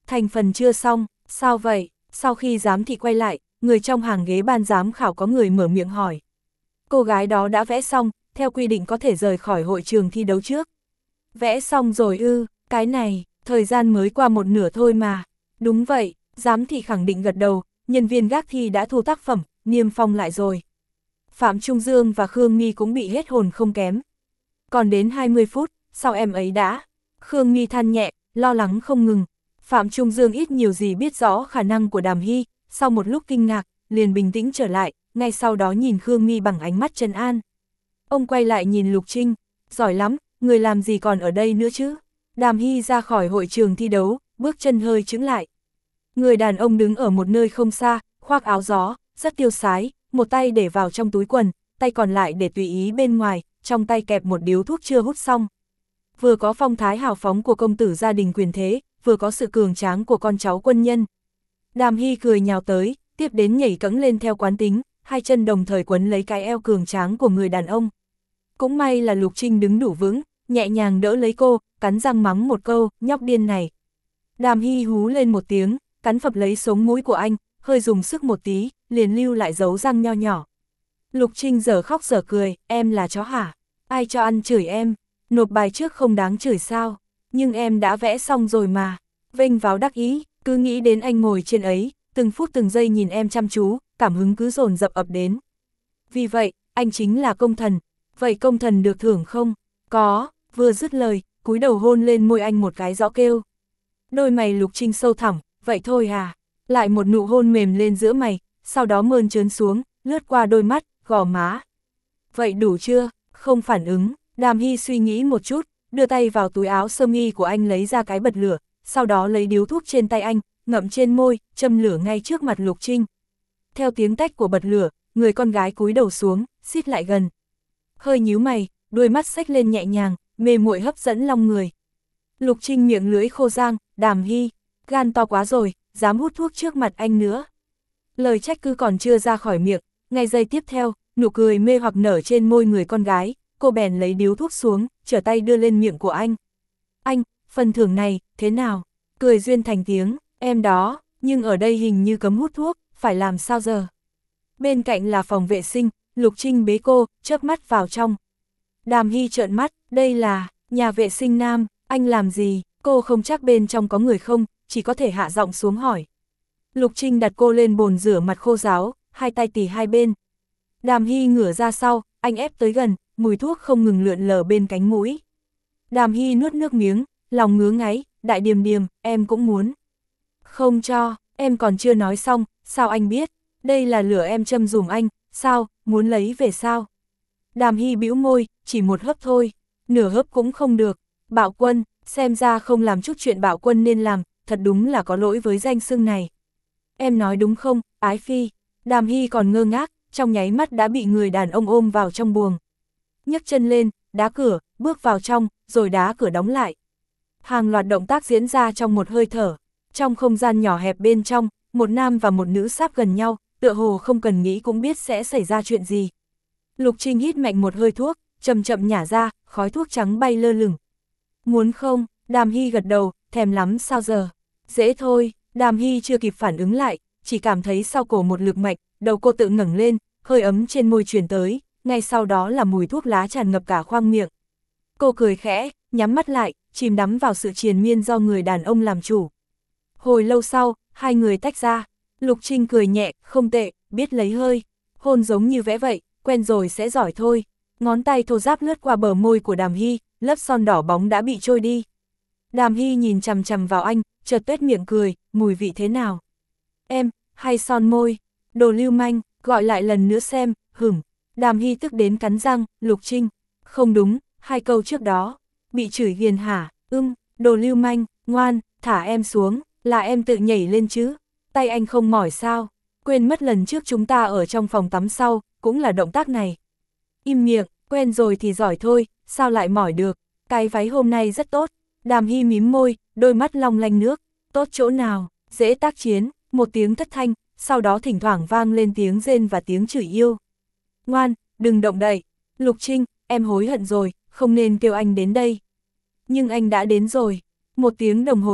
Thành phần chưa xong, sao vậy? Sau khi giám thị quay lại, người trong hàng ghế ban giám khảo có người mở miệng hỏi. Cô gái đó đã vẽ xong, theo quy định có thể rời khỏi hội trường thi đấu trước. Vẽ xong rồi ư, cái này, thời gian mới qua một nửa thôi mà. Đúng vậy, giám thị khẳng định gật đầu, nhân viên gác thi đã thu tác phẩm, niêm phong lại rồi. Phạm Trung Dương và Khương My cũng bị hết hồn không kém. Còn đến hai mươi phút, sau em ấy đã. Khương My than nhẹ, lo lắng không ngừng. Phạm Trung Dương ít nhiều gì biết rõ khả năng của Đàm Hy, sau một lúc kinh ngạc, liền bình tĩnh trở lại, ngay sau đó nhìn Khương My bằng ánh mắt trấn an. Ông quay lại nhìn Lục Trinh, giỏi lắm, người làm gì còn ở đây nữa chứ? Đàm Hy ra khỏi hội trường thi đấu, bước chân hơi chững lại. Người đàn ông đứng ở một nơi không xa, khoác áo gió, rất tiêu sái, một tay để vào trong túi quần, tay còn lại để tùy ý bên ngoài, trong tay kẹp một điếu thuốc chưa hút xong. Vừa có phong thái hào phóng của công tử gia đình quyền thế, vừa có sự cường tráng của con cháu quân nhân. Đàm Hy cười nhào tới, tiếp đến nhảy cẫng lên theo quán tính, hai chân đồng thời quấn lấy cái eo cường tráng của người đàn ông. Cũng may là Lục Trinh đứng đủ vững, nhẹ nhàng đỡ lấy cô, cắn răng mắng một câu, nhóc điên này. Đàm Hy hú lên một tiếng, cắn phập lấy sống mũi của anh, hơi dùng sức một tí, liền lưu lại dấu răng nho nhỏ. Lục Trinh giờ khóc giờ cười, em là chó hả? Ai cho ăn chửi em? Nộp bài trước không đáng chửi sao? Nhưng em đã vẽ xong rồi mà. Vênh váo đắc ý, cứ nghĩ đến anh ngồi trên ấy, từng phút từng giây nhìn em chăm chú, cảm hứng cứ dồn dập ập đến. Vì vậy, anh chính là công thần. Vậy công thần được thưởng không? Có, vừa dứt lời, cúi đầu hôn lên môi anh một cái rõ kêu. Đôi mày Lục Trinh sâu thẳm, vậy thôi à? Lại một nụ hôn mềm lên giữa mày, sau đó mơn trớn xuống, lướt qua đôi mắt, gò má. Vậy đủ chưa? Không phản ứng, Đàm Hy suy nghĩ một chút, đưa tay vào túi áo sơ mi của anh lấy ra cái bật lửa, sau đó lấy điếu thuốc trên tay anh, ngậm trên môi, châm lửa ngay trước mặt Lục Trinh. Theo tiếng tách của bật lửa, người con gái cúi đầu xuống, xít lại gần. Hơi nhíu mày, đôi mắt xếch lên nhẹ nhàng, mê muội hấp dẫn lòng người. Lục Trinh miệng lưỡi khô rang, Đàm Hy, gan to quá rồi, dám hút thuốc trước mặt anh nữa. Lời trách cứ còn chưa ra khỏi miệng, ngay giây tiếp theo, nụ cười mê hoặc nở trên môi người con gái, cô bèn lấy điếu thuốc xuống, trở tay đưa lên miệng của anh. Anh, phần thưởng này, thế nào? Cười duyên thành tiếng, em đó, nhưng ở đây hình như cấm hút thuốc, phải làm sao giờ? Bên cạnh là phòng vệ sinh, Lục Trinh bế cô, chớp mắt vào trong. Đàm Hy trợn mắt, đây là, nhà vệ sinh nam, anh làm gì? Cô không chắc bên trong có người không, chỉ có thể hạ giọng xuống hỏi. Lục Trinh đặt cô lên bồn rửa mặt khô ráo, hai tay tì hai bên. Đàm Hy ngửa ra sau, anh ép tới gần, mùi thuốc không ngừng lượn lờ bên cánh mũi. Đàm Hy nuốt nước miếng, lòng ngứa ngáy, đại điềm điềm, em cũng muốn. Không cho, em còn chưa nói xong, sao anh biết? Đây là lửa em châm dùm anh, sao, muốn lấy về sao? Đàm Hy bĩu môi, chỉ một hớp thôi, nửa hớp cũng không được. Bạo Quân, xem ra không làm chút chuyện Bạo Quân nên làm, thật đúng là có lỗi với danh xưng này. Em nói đúng không, Ái Phi? Đàm Hy còn ngơ ngác, trong nháy mắt đã bị người đàn ông ôm vào trong buồng. Nhấc chân lên, đá cửa, bước vào trong, rồi đá cửa đóng lại. Hàng loạt động tác diễn ra trong một hơi thở. Trong không gian nhỏ hẹp bên trong, một nam và một nữ sáp gần nhau, tựa hồ không cần nghĩ cũng biết sẽ xảy ra chuyện gì. Lục Trinh hít mạnh một hơi thuốc, chậm chậm nhả ra, khói thuốc trắng bay lơ lửng. Muốn không? Đàm Hy gật đầu, thèm lắm sao giờ? Dễ thôi, Đàm Hy chưa kịp phản ứng lại, chỉ cảm thấy sau cổ một lực mạnh, đầu cô tự ngẩng lên, hơi ấm trên môi truyền tới, ngay sau đó là mùi thuốc lá tràn ngập cả khoang miệng. Cô cười khẽ, nhắm mắt lại, chìm đắm vào sự triền miên do người đàn ông làm chủ. Hồi lâu sau, hai người tách ra, Lục Trinh cười nhẹ, không tệ, biết lấy hơi, hôn giống như vẽ vậy, quen rồi sẽ giỏi thôi. Ngón tay thô ráp lướt qua bờ môi của Đàm Hy, lớp son đỏ bóng đã bị trôi đi. Đàm Hy nhìn chằm chằm vào anh, chợt tuét miệng cười, mùi vị thế nào? Em, hay son môi, đồ lưu manh, gọi lại lần nữa xem, hửng. Đàm Hy tức đến cắn răng, Lục Trinh, không đúng, hai câu trước đó, bị chửi ghiền hả, ưng, đồ lưu manh, ngoan, thả em xuống, là em tự nhảy lên chứ, tay anh không mỏi sao, quên mất lần trước chúng ta ở trong phòng tắm sau, cũng là động tác này. Im miệng, quen rồi thì giỏi thôi, sao lại mỏi được, cái váy hôm nay rất tốt. Đàm Hy mím môi, đôi mắt long lanh nước, tốt chỗ nào, dễ tác chiến, một tiếng thất thanh, sau đó thỉnh thoảng vang lên tiếng rên và tiếng chửi yêu. Ngoan, đừng động đậy, Lục Trinh, em hối hận rồi, không nên kêu anh đến đây. Nhưng anh đã đến rồi, một tiếng đồng hồ sau,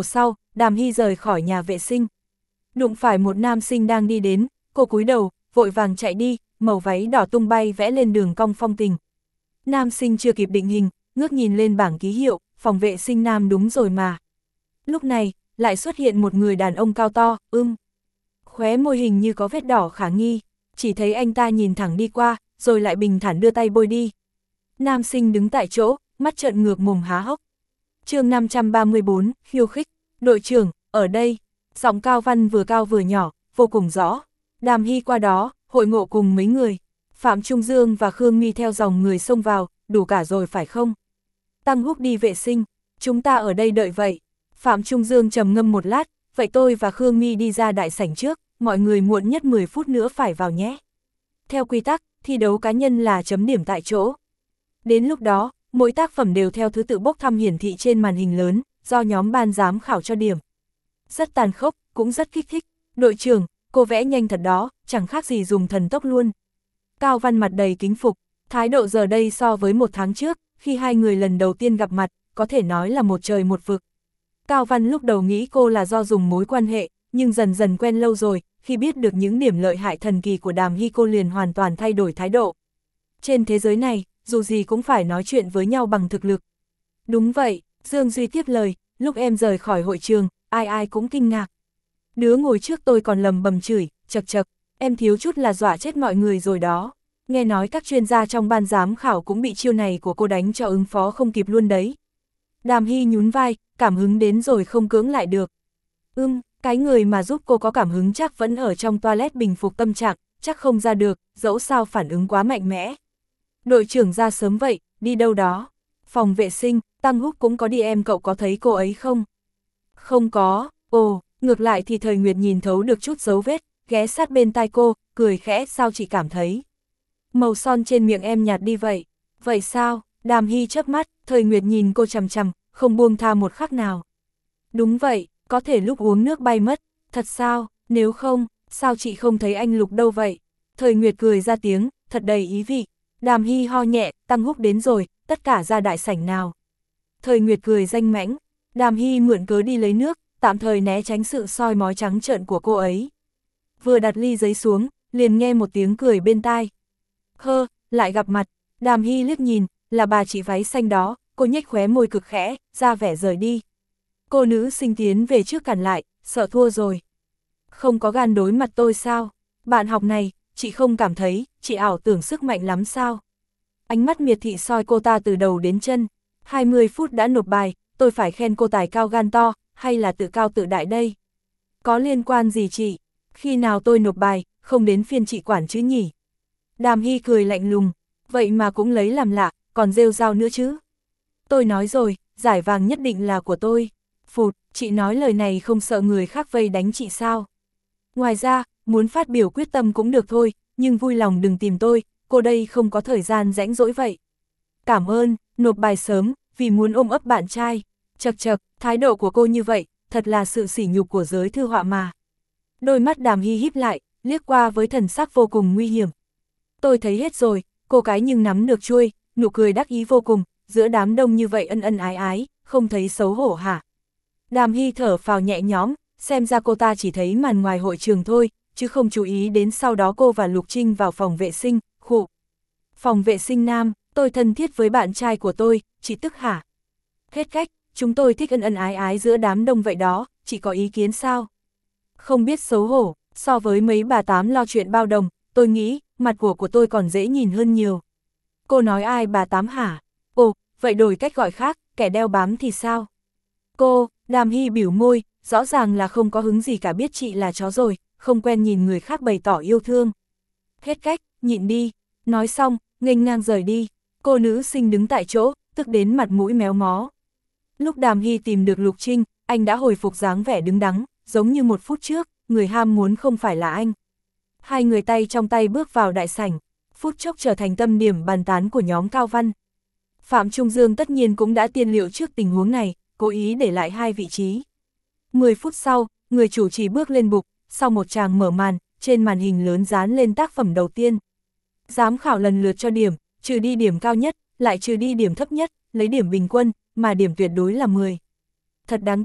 Đàm Hy rời khỏi nhà vệ sinh. Đụng phải một nam sinh đang đi đến, cô cúi đầu, vội vàng chạy đi, màu váy đỏ tung bay vẽ lên đường cong phong tình. Nam sinh chưa kịp định hình, ngước nhìn lên bảng ký hiệu, phòng vệ sinh nam đúng rồi mà. Lúc này, lại xuất hiện một người đàn ông cao to, ưm. Khóe môi hình như có vết đỏ khả nghi, chỉ thấy anh ta nhìn thẳng đi qua, rồi lại bình thản đưa tay bôi đi. Nam sinh đứng tại chỗ, mắt trợn ngược mồm há hốc. Chương năm trăm ba mươi tư, khiêu khích, đội trưởng, ở đây, giọng Cao Văn vừa cao vừa nhỏ, vô cùng rõ. Đàm Hy qua đó, hội ngộ cùng mấy người. Phạm Trung Dương và Khương My theo dòng người xông vào, đủ cả rồi phải không? Tăng Húc đi vệ sinh, chúng ta ở đây đợi vậy. Phạm Trung Dương trầm ngâm một lát, vậy tôi và Khương My đi ra đại sảnh trước, mọi người muộn nhất mười phút nữa phải vào nhé. Theo quy tắc, thi đấu cá nhân là chấm điểm tại chỗ. Đến lúc đó, mỗi tác phẩm đều theo thứ tự bốc thăm hiển thị trên màn hình lớn, do nhóm ban giám khảo cho điểm. Rất tàn khốc, cũng rất kích thích. Đội trưởng, cô vẽ nhanh thật đó, chẳng khác gì dùng thần tốc luôn. Cao Văn mặt đầy kính phục, thái độ giờ đây so với một tháng trước, khi hai người lần đầu tiên gặp mặt, có thể nói là một trời một vực. Cao Văn lúc đầu nghĩ cô là do dùng mối quan hệ, nhưng dần dần quen lâu rồi, khi biết được những điểm lợi hại thần kỳ của Đàm Hy cô liền hoàn toàn thay đổi thái độ. Trên thế giới này, dù gì cũng phải nói chuyện với nhau bằng thực lực. Đúng vậy, Dương Duy tiếp lời, lúc em rời khỏi hội trường, ai ai cũng kinh ngạc. Đứa ngồi trước tôi còn lầm bầm chửi, chật chật, em thiếu chút là dọa chết mọi người rồi đó. Nghe nói các chuyên gia trong ban giám khảo cũng bị chiêu này của cô đánh cho ứng phó không kịp luôn đấy. Đàm Hy nhún vai, cảm hứng đến rồi không cưỡng lại được. Ưm, cái người mà giúp cô có cảm hứng chắc vẫn ở trong toilet bình phục tâm trạng, chắc không ra được, dẫu sao phản ứng quá mạnh mẽ. Đội trưởng ra sớm vậy, đi đâu đó? Phòng vệ sinh, Tăng Húc cũng có đi, em cậu có thấy cô ấy không? Không có, ồ, ngược lại thì Thời Nguyệt nhìn thấu được chút dấu vết, ghé sát bên tai cô, cười khẽ, sao chị cảm thấy? Màu son trên miệng em nhạt đi vậy. Vậy sao? Đàm Hy chớp mắt, Thời Nguyệt nhìn cô chằm chằm, không buông tha một khắc nào. Đúng vậy, có thể lúc uống nước bay mất, thật sao? Nếu không, sao chị không thấy anh Lục đâu vậy? Thời Nguyệt cười ra tiếng, thật đầy ý vị. Đàm Hy ho nhẹ, Tăng Húc đến rồi, tất cả ra đại sảnh nào. Thời Nguyệt cười danh mãnh, Đàm Hy mượn cớ đi lấy nước, tạm thời né tránh sự soi mói trắng trợn của cô ấy. Vừa đặt ly giấy xuống, liền nghe một tiếng cười bên tai. Hơ, lại gặp mặt. Đàm Hy liếc nhìn, là bà chị váy xanh đó, cô nhếch khóe môi cực khẽ, ra vẻ rời đi. Cô nữ sinh tiến về trước cản lại, sợ thua rồi. Không có gan đối mặt tôi sao? Bạn học này, chị không cảm thấy, chị ảo tưởng sức mạnh lắm sao? Ánh mắt miệt thị soi cô ta từ đầu đến chân. hai mươi phút đã nộp bài, tôi phải khen cô tài cao gan to, hay là tự cao tự đại đây? Có liên quan gì chị? Khi nào tôi nộp bài, không đến phiên chị quản chứ nhỉ? Đàm Hy cười lạnh lùng, vậy mà cũng lấy làm lạ, còn rêu rao nữa chứ. Tôi nói rồi, giải vàng nhất định là của tôi. Phụt, chị nói lời này không sợ người khác vây đánh chị sao? Ngoài ra, muốn phát biểu quyết tâm cũng được thôi, nhưng vui lòng đừng tìm tôi, cô đây không có thời gian rãnh rỗi vậy. Cảm ơn, nộp bài sớm, vì muốn ôm ấp bạn trai. Chật chật, thái độ của cô như vậy, thật là sự sỉ nhục của giới thư họa mà. Đôi mắt Đàm Hy híp lại, liếc qua với thần sắc vô cùng nguy hiểm. Tôi thấy hết rồi, cô cái nhưng nắm được chuôi, nụ cười đắc ý vô cùng, giữa đám đông như vậy ân ân ái ái, không thấy xấu hổ hả? Đàm Hy thở phào nhẹ nhõm, xem ra cô ta chỉ thấy màn ngoài hội trường thôi, chứ không chú ý đến sau đó cô và Lục Trinh vào phòng vệ sinh, khụ. Phòng vệ sinh nam, tôi thân thiết với bạn trai của tôi, chị tức hả? Hết cách, chúng tôi thích ân ân ái ái giữa đám đông vậy đó, chị có ý kiến sao? Không biết xấu hổ, so với mấy bà tám lo chuyện bao đồng, tôi nghĩ, mặt của của tôi còn dễ nhìn hơn nhiều. Cô nói ai bà tám hả? Ồ, vậy đổi cách gọi khác, kẻ đeo bám thì sao? Cô, Đàm Hy bĩu môi, rõ ràng là không có hứng gì cả, biết chị là chó rồi, không quen nhìn người khác bày tỏ yêu thương. Hết cách, nhịn đi. Nói xong, nghênh ngang rời đi. Cô nữ sinh đứng tại chỗ, tức đến mặt mũi méo mó. Lúc Đàm Hy tìm được Lục Trinh, anh đã hồi phục dáng vẻ đứng đắn, giống như một phút trước, người ham muốn không phải là anh. Hai người tay trong tay bước vào đại sảnh, phút chốc trở thành tâm điểm bàn tán của nhóm Cao Văn. Phạm Trung Dương tất nhiên cũng đã tiên liệu trước tình huống này, cố ý để lại hai vị trí. mười phút sau, người chủ trì bước lên bục, sau một tràng mở màn, trên màn hình lớn dán lên tác phẩm đầu tiên. Giám khảo lần lượt cho điểm, trừ đi điểm cao nhất, lại trừ đi điểm thấp nhất, lấy điểm bình quân, mà điểm tuyệt đối là mười. Thật đáng tiếc,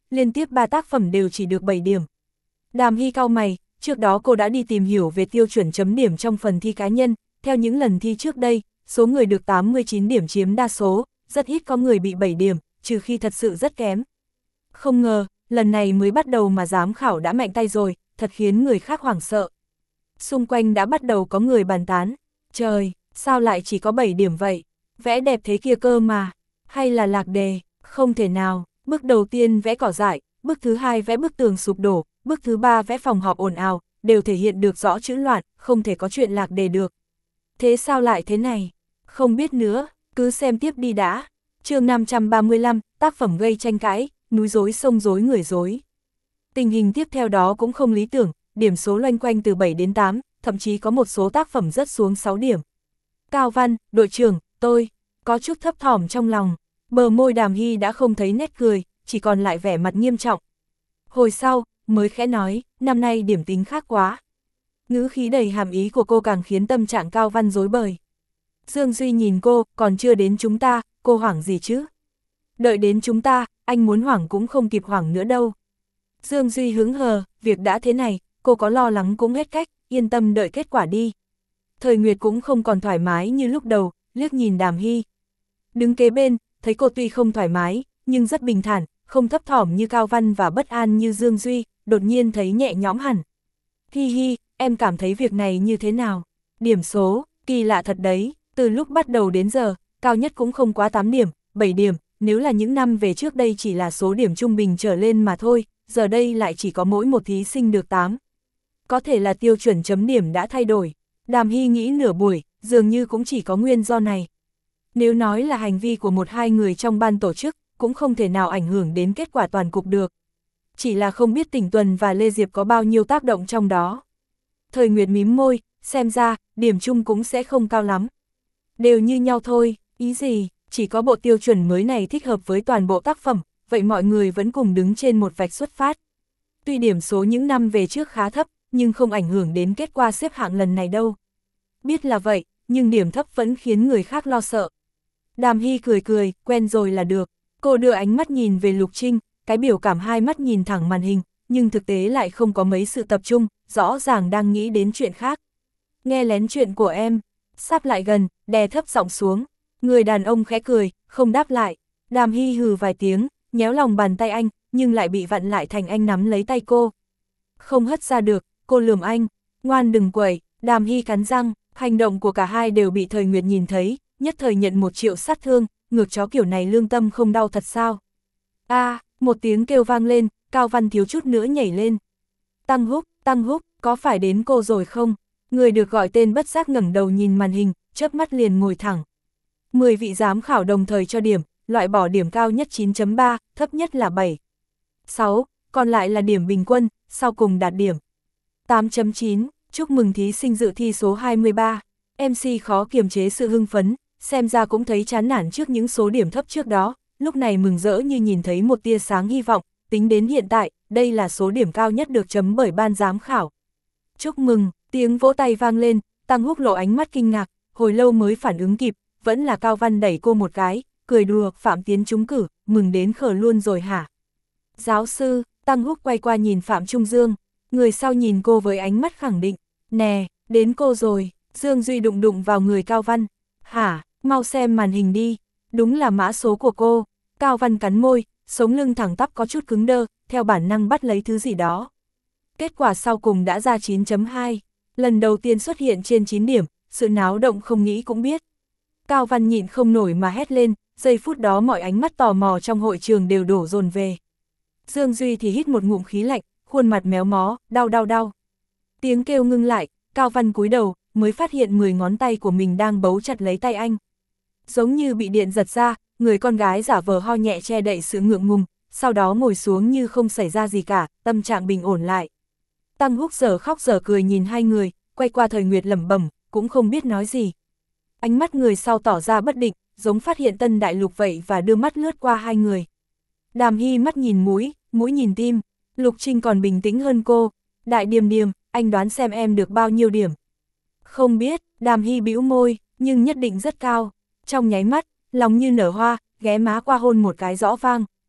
liên tiếp ba tác phẩm đều chỉ được bảy điểm. Đàm Hy cau mày, trước đó cô đã đi tìm hiểu về tiêu chuẩn chấm điểm trong phần thi cá nhân, theo những lần thi trước đây, số người được tám mươi chín điểm chiếm đa số, rất ít có người bị bảy điểm, trừ khi thật sự rất kém. Không ngờ, lần này mới bắt đầu mà giám khảo đã mạnh tay rồi, thật khiến người khác hoảng sợ. Xung quanh đã bắt đầu có người bàn tán, trời, sao lại chỉ có bảy điểm vậy, vẽ đẹp thế kia cơ mà, hay là lạc đề, không thể nào, bước đầu tiên vẽ cỏ dại, bước thứ hai vẽ bức tường sụp đổ, bước thứ ba vẽ phòng họp ồn ào, đều thể hiện được rõ chữ loạn, không thể có chuyện lạc đề được. Thế sao lại thế này? Không biết nữa, cứ xem tiếp đi đã. Chương năm trăm ba mươi lăm, tác phẩm gây tranh cãi, núi rối sông rối người rối. Tình hình tiếp theo đó cũng không lý tưởng, điểm số loanh quanh từ bảy đến tám, thậm chí có một số tác phẩm rớt xuống sáu điểm. Cao Văn, đội trưởng, tôi, có chút thấp thỏm trong lòng, bờ môi Đàm Hy đã không thấy nét cười, chỉ còn lại vẻ mặt nghiêm trọng. Hồi sau, mới khẽ nói, năm nay điểm tính khác quá. Ngữ khí đầy hàm ý của cô càng khiến tâm trạng Cao Văn rối bời. Dương Duy nhìn cô, còn chưa đến chúng ta, cô hoảng gì chứ? Đợi đến chúng ta, anh muốn hoảng cũng không kịp hoảng nữa đâu. Dương Duy hứng hờ, việc đã thế này, cô có lo lắng cũng hết cách, yên tâm đợi kết quả đi. Thời Nguyệt cũng không còn thoải mái như lúc đầu, liếc nhìn Đàm Hy. Đứng kế bên, thấy cô tuy không thoải mái, nhưng rất bình thản, không thấp thỏm như Cao Văn và bất an như Dương Duy, đột nhiên thấy nhẹ nhõm hẳn. Hi hi, em cảm thấy việc này như thế nào? Điểm số, kỳ lạ thật đấy, từ lúc bắt đầu đến giờ, cao nhất cũng không quá tám điểm, bảy điểm, nếu là những năm về trước đây chỉ là số điểm trung bình trở lên mà thôi, giờ đây lại chỉ có mỗi một thí sinh được tám. Có thể là tiêu chuẩn chấm điểm đã thay đổi. Đàm Hy nghĩ nửa buổi, dường như cũng chỉ có nguyên do này. Nếu nói là hành vi của một hai người trong ban tổ chức, cũng không thể nào ảnh hưởng đến kết quả toàn cục được. Chỉ là không biết Tỉnh Tuần và Lê Diệp có bao nhiêu tác động trong đó. Thời Nguyệt mím môi, xem ra, điểm chung cũng sẽ không cao lắm. Đều như nhau thôi, ý gì, chỉ có bộ tiêu chuẩn mới này thích hợp với toàn bộ tác phẩm, vậy mọi người vẫn cùng đứng trên một vạch xuất phát. Tuy điểm số những năm về trước khá thấp, nhưng không ảnh hưởng đến kết quả xếp hạng lần này đâu. Biết là vậy, nhưng điểm thấp vẫn khiến người khác lo sợ. Đàm Hy cười cười, quen rồi là được. Cô đưa ánh mắt nhìn về Lục Trinh, cái biểu cảm hai mắt nhìn thẳng màn hình, nhưng thực tế lại không có mấy sự tập trung, rõ ràng đang nghĩ đến chuyện khác. Nghe lén chuyện của em, sắp lại gần, đè thấp giọng xuống. Người đàn ông khẽ cười, không đáp lại. Đàm Hy hừ vài tiếng, nhéo lòng bàn tay anh, nhưng lại bị vặn lại thành anh nắm lấy tay cô. Không hất ra được, cô lườm anh, ngoan đừng quẩy. Đàm Hy cắn răng, hành động của cả hai đều bị Thời Nguyệt nhìn thấy, nhất thời nhận một triệu sát thương, ngược chó kiểu này lương tâm không đau thật sao? A, à, một tiếng kêu vang lên, Cao Văn thiếu chút nữa nhảy lên. Tăng Húc, Tăng Húc, có phải đến cô rồi không? Người được gọi tên bất giác ngẩng đầu nhìn màn hình, chớp mắt liền ngồi thẳng. mười vị giám khảo đồng thời cho điểm, loại bỏ điểm cao nhất chín chấm ba, thấp nhất là bảy. sáu, còn lại là điểm bình quân, sau cùng đạt điểm tám chấm chín. Chúc mừng thí sinh dự thi số hai mươi ba. em xê khó kiềm chế sự hưng phấn, xem ra cũng thấy chán nản trước những số điểm thấp trước đó, lúc này mừng rỡ như nhìn thấy một tia sáng hy vọng, tính đến hiện tại, đây là số điểm cao nhất được chấm bởi ban giám khảo. Chúc mừng, tiếng vỗ tay vang lên, Tăng Húc lộ ánh mắt kinh ngạc, hồi lâu mới phản ứng kịp, vẫn là Cao Văn đẩy cô một cái, cười đùa, Phạm Tiến trúng cử, mừng đến khờ luôn rồi hả? Giáo sư, Tăng Húc quay qua nhìn Phạm Trung Dương, người sau nhìn cô với ánh mắt khẳng định, nè, đến cô rồi. Dương Duy đụng đụng vào người Cao Văn, hả, mau xem màn hình đi, đúng là mã số của cô. Cao Văn cắn môi, sống lưng thẳng tắp có chút cứng đơ, theo bản năng bắt lấy thứ gì đó. Kết quả sau cùng đã ra chín chấm hai, lần đầu tiên xuất hiện trên chín điểm, sự náo động không nghĩ cũng biết. Cao Văn nhịn không nổi mà hét lên, giây phút đó mọi ánh mắt tò mò trong hội trường đều đổ dồn về. Dương Duy thì hít một ngụm khí lạnh, khuôn mặt méo mó, đau đau đau. Tiếng kêu ngưng lại, Cao Văn cúi đầu, mới phát hiện mười ngón tay của mình đang bấu chặt lấy tay anh. Giống như bị điện giật ra, người con gái giả vờ ho nhẹ che đậy sự ngượng ngùng, sau đó ngồi xuống như không xảy ra gì cả, tâm trạng bình ổn lại. Tăng Húc giờ khóc giờ cười nhìn hai người, quay qua Thời Nguyệt lẩm bẩm, cũng không biết nói gì. Ánh mắt người sau tỏ ra bất định, giống phát hiện tân đại lục vậy và đưa mắt lướt qua hai người. Đàm Hy mắt nhìn mũi, mũi nhìn tim, Lục Trinh còn bình tĩnh hơn cô. Đại Điềm Điềm, anh đoán xem em được bao nhiêu điểm? Không biết, Đàm Hy bĩu môi, nhưng nhất định rất cao. Trong nháy mắt, lòng như nở hoa, ghé má qua hôn một cái rõ vang.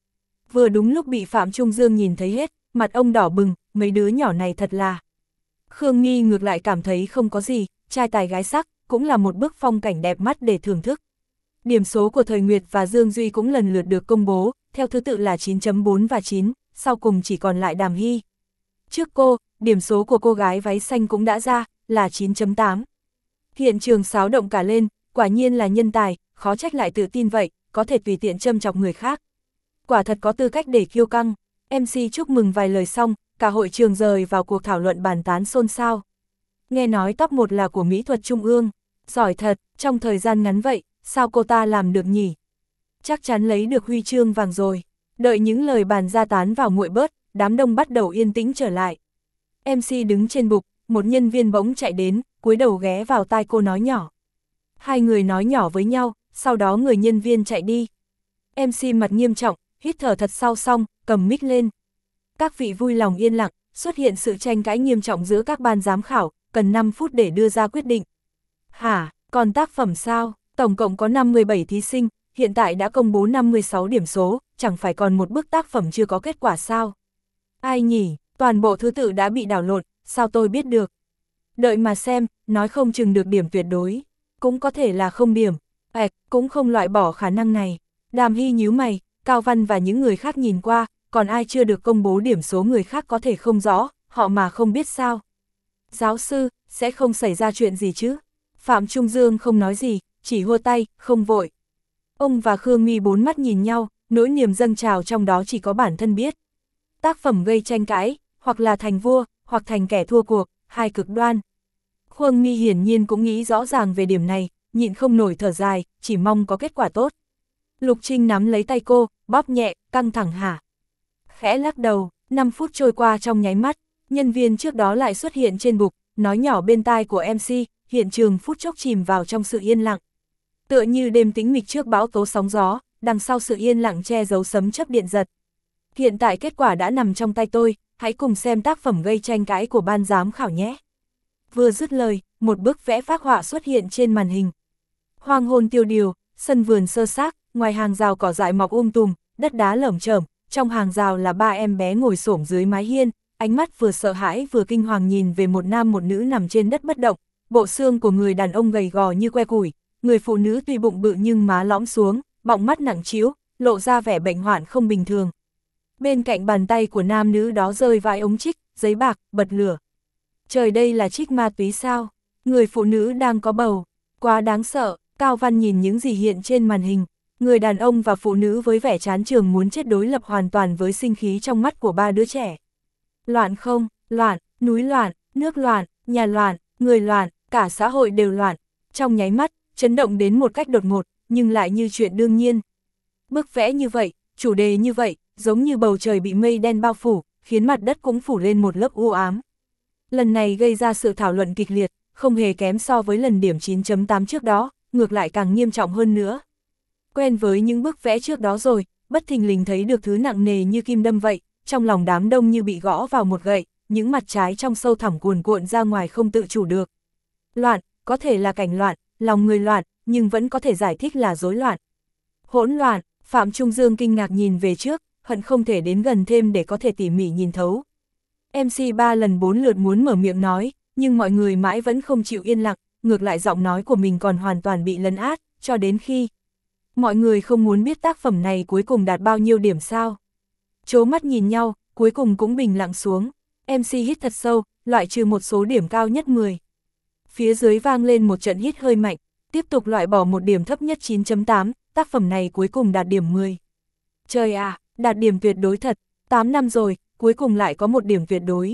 Vừa đúng lúc bị Phạm Trung Dương nhìn thấy hết, mặt ông đỏ bừng, mấy đứa nhỏ này thật là. Khương Nghi ngược lại cảm thấy không có gì, trai tài gái sắc, cũng là một bức phong cảnh đẹp mắt để thưởng thức. Điểm số của Thời Nguyệt và Dương Duy cũng lần lượt được công bố, theo thứ tự là chín chấm bốn và chín, sau cùng chỉ còn lại Đàm Hy. Trước cô, điểm số của cô gái váy xanh cũng đã ra, là chín chấm tám. Hiện trường xáo động cả lên, quả nhiên là nhân tài, khó trách lại tự tin vậy, có thể tùy tiện châm chọc người khác. Quả thật có tư cách để kiêu căng. em xê chúc mừng vài lời xong, cả hội trường rời vào cuộc thảo luận bàn tán xôn xao. Nghe nói top một là của Mỹ thuật Trung ương, giỏi thật, trong thời gian ngắn vậy, sao cô ta làm được nhỉ? Chắc chắn lấy được huy chương vàng rồi. Đợi những lời bàn ra tán vào nguội bớt, đám đông bắt đầu yên tĩnh trở lại. em xê đứng trên bục, một nhân viên bỗng chạy đến, cúi đầu ghé vào tai cô nói nhỏ. Hai người nói nhỏ với nhau, sau đó người nhân viên chạy đi. em xê mặt nghiêm trọng, hít thở thật sâu xong, cầm mic lên. Các vị vui lòng yên lặng, xuất hiện sự tranh cãi nghiêm trọng giữa các ban giám khảo, cần năm phút để đưa ra quyết định. Hả, còn tác phẩm sao? Tổng cộng có năm mươi bảy thí sinh, hiện tại đã công bố năm mươi sáu điểm số, chẳng phải còn một bức tác phẩm chưa có kết quả sao? Ai nhỉ, toàn bộ thứ tự đã bị đảo lộn, sao tôi biết được? Đợi mà xem, nói không chừng được điểm tuyệt đối, cũng có thể là không điểm, à, cũng không loại bỏ khả năng này. Đàm Hy nhíu mày, Cao Văn và những người khác nhìn qua, còn ai chưa được công bố điểm số người khác có thể không rõ, họ mà không biết sao. Giáo sư, sẽ không xảy ra chuyện gì chứ? Phạm Trung Dương không nói gì, chỉ hô tay, không vội. Ông và Khương Nghi bốn mắt nhìn nhau, nỗi niềm dâng trào trong đó chỉ có bản thân biết. Tác phẩm gây tranh cãi, hoặc là thành vua, hoặc thành kẻ thua cuộc, hai cực đoan. Khương Nghi hiển nhiên cũng nghĩ rõ ràng về điểm này, nhịn không nổi thở dài, chỉ mong có kết quả tốt. Lục Trinh nắm lấy tay cô, bóp nhẹ, căng thẳng hả? Khẽ lắc đầu, năm phút trôi qua trong nháy mắt, nhân viên trước đó lại xuất hiện trên bục, nói nhỏ bên tai của em xê, hiện trường phút chốc chìm vào trong sự yên lặng. Tựa như đêm tĩnh mịch trước bão tố sóng gió, đằng sau sự yên lặng che giấu sấm chớp điện giật. Hiện tại kết quả đã nằm trong tay tôi, hãy cùng xem tác phẩm gây tranh cãi của ban giám khảo nhé. Vừa dứt lời, một bức vẽ phác họa xuất hiện trên màn hình. Hoang hôn tiêu điều, sân vườn sơ xác, ngoài hàng rào cỏ dại mọc um tùm, đất đá lởm chởm, trong hàng rào là ba em bé ngồi xổm dưới mái hiên, ánh mắt vừa sợ hãi vừa kinh hoàng nhìn về một nam một nữ nằm trên đất bất động, bộ xương của người đàn ông gầy gò như que củi, người phụ nữ tuy bụng bự nhưng má lõm xuống, bọng mắt nặng trĩu, lộ ra vẻ bệnh hoạn không bình thường. Bên cạnh bàn tay của nam nữ đó rơi vài ống trích, giấy bạc, bật lửa. Trời, đây là trích ma túy sao? Người phụ nữ đang có bầu, quá đáng sợ. Cao Văn nhìn những gì hiện trên màn hình, người đàn ông và phụ nữ với vẻ chán chường muốn chết đối lập hoàn toàn với sinh khí trong mắt của ba đứa trẻ. Loạn không, loạn, núi loạn, nước loạn, nhà loạn, người loạn, cả xã hội đều loạn. Trong nháy mắt, chấn động đến một cách đột ngột, nhưng lại như chuyện đương nhiên. Bức vẽ như vậy, chủ đề như vậy, giống như bầu trời bị mây đen bao phủ, khiến mặt đất cũng phủ lên một lớp u ám. Lần này gây ra sự thảo luận kịch liệt, không hề kém so với lần điểm chín chấm tám trước đó, ngược lại càng nghiêm trọng hơn nữa. Quen với những bức vẽ trước đó rồi, bất thình lình thấy được thứ nặng nề như kim đâm vậy, trong lòng đám đông như bị gõ vào một gậy, những mặt trái trong sâu thẳm cuồn cuộn ra ngoài không tự chủ được. Loạn, có thể là cảnh loạn, lòng người loạn, nhưng vẫn có thể giải thích là rối loạn. Hỗn loạn, Phạm Trung Dương kinh ngạc nhìn về trước, hận không thể đến gần thêm để có thể tỉ mỉ nhìn thấu. em xê ba lần bốn lượt muốn mở miệng nói, nhưng mọi người mãi vẫn không chịu yên lặng, ngược lại giọng nói của mình còn hoàn toàn bị lấn át, cho đến khi mọi người không muốn biết tác phẩm này cuối cùng đạt bao nhiêu điểm sao. Chố mắt nhìn nhau, cuối cùng cũng bình lặng xuống, em xê hít thật sâu, loại trừ một số điểm cao nhất mười. Phía dưới vang lên một trận hít hơi mạnh, tiếp tục loại bỏ một điểm thấp nhất chín chấm tám, tác phẩm này cuối cùng đạt điểm mười. Trời à, đạt điểm tuyệt đối thật, tám năm rồi, cuối cùng lại có một điểm tuyệt đối.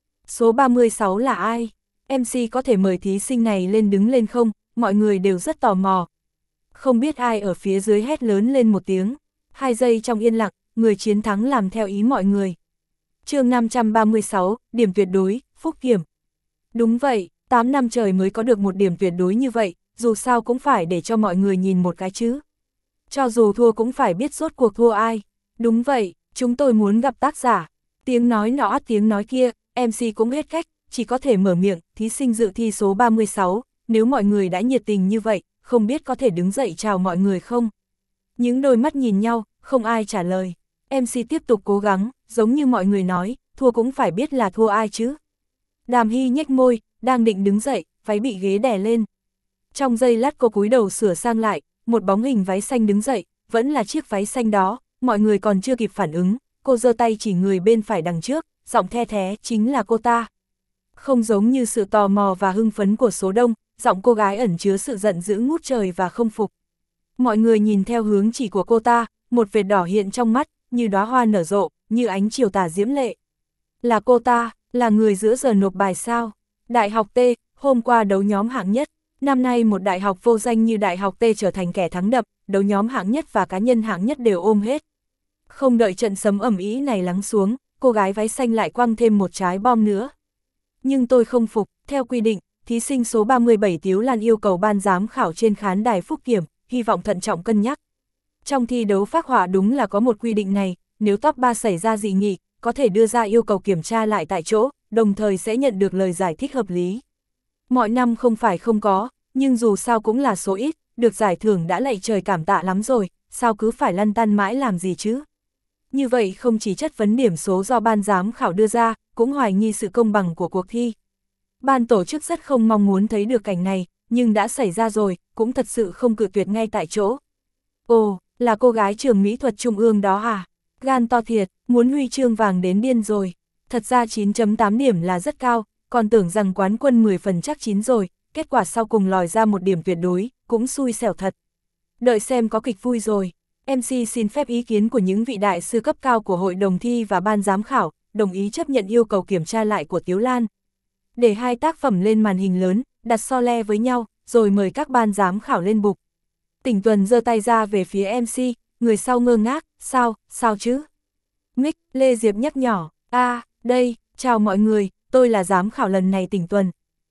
Số ba mươi sáu là ai? em xê có thể mời thí sinh này lên đứng lên không? Mọi người đều rất tò mò. Không biết ai ở phía dưới hét lớn lên một tiếng. Hai giây trong yên lặng, người chiến thắng làm theo ý mọi người. Chương năm trăm ba mươi sáu, điểm tuyệt đối, Phúc Kiểm. Đúng vậy, tám năm trời mới có được một điểm tuyệt đối như vậy, dù sao cũng phải để cho mọi người nhìn một cái chứ. Cho dù thua cũng phải biết rốt cuộc thua ai. Đúng vậy, chúng tôi muốn gặp tác giả. Tiếng nói nọ tiếng nói kia, em xê cũng hết cách, chỉ có thể mở miệng, thí sinh dự thi số ba mươi sáu, nếu mọi người đã nhiệt tình như vậy, không biết có thể đứng dậy chào mọi người không? Những đôi mắt nhìn nhau, không ai trả lời. em xê tiếp tục cố gắng, giống như mọi người nói, thua cũng phải biết là thua ai chứ. Đàm Hy nhếch môi, đang định đứng dậy, váy bị ghế đè lên. Trong giây lát cô cúi đầu sửa sang lại, một bóng hình váy xanh đứng dậy, vẫn là chiếc váy xanh đó, mọi người còn chưa kịp phản ứng, cô giơ tay chỉ người bên phải đằng trước, giọng the thé, chính là cô ta. Không giống như sự tò mò và hưng phấn của số đông, giọng cô gái ẩn chứa sự giận dữ ngút trời và không phục. Mọi người nhìn theo hướng chỉ của cô ta, một vệt đỏ hiện trong mắt, như đóa hoa nở rộ, như ánh chiều tà diễm lệ. Là cô ta, là người giữa giờ nộp bài sao? Đại học T, hôm qua đấu nhóm hạng nhất, năm nay một đại học vô danh như Đại học T trở thành kẻ thắng đậm, đấu nhóm hạng nhất và cá nhân hạng nhất đều ôm hết. Không đợi trận sấm ầm ĩ này lắng xuống, cô gái váy xanh lại quăng thêm một trái bom nữa. Nhưng tôi không phục, theo quy định, thí sinh số ba mươi bảy Tiếu Lan yêu cầu ban giám khảo trên khán đài phúc kiểm, hy vọng thận trọng cân nhắc. Trong thi đấu phác họa đúng là có một quy định này, nếu top ba xảy ra dị nghị, có thể đưa ra yêu cầu kiểm tra lại tại chỗ, đồng thời sẽ nhận được lời giải thích hợp lý. Mọi năm không phải không có, nhưng dù sao cũng là số ít, được giải thưởng đã lạy trời cảm tạ lắm rồi, sao cứ phải lăn tăn mãi làm gì chứ? Như vậy không chỉ chất vấn điểm số do ban giám khảo đưa ra, cũng hoài nghi sự công bằng của cuộc thi. Ban tổ chức rất không mong muốn thấy được cảnh này, nhưng đã xảy ra rồi, cũng thật sự không cự tuyệt ngay tại chỗ. Ồ, là cô gái trường mỹ thuật trung ương đó à? Gan to thiệt, muốn huy chương vàng đến điên rồi. Thật ra chín chấm tám điểm là rất cao, còn tưởng rằng quán quân mười phần chắc chín rồi, kết quả sau cùng lòi ra một điểm tuyệt đối, cũng xui xẻo thật. Đợi xem có kịch vui rồi. em xê xin phép ý kiến của những vị đại sư cấp cao của hội đồng thi và ban giám khảo, đồng ý chấp nhận yêu cầu kiểm tra lại của Tiếu Lan. Để hai tác phẩm lên màn hình lớn, đặt so le với nhau, rồi mời các ban giám khảo lên bục. Tỉnh Tuần giơ tay ra về phía em xê, người sau ngơ ngác, sao, sao chứ? Mic, Lê Diệp nhắc nhỏ, a à, đây, chào mọi người, tôi là giám khảo lần này Tỉnh Tuần.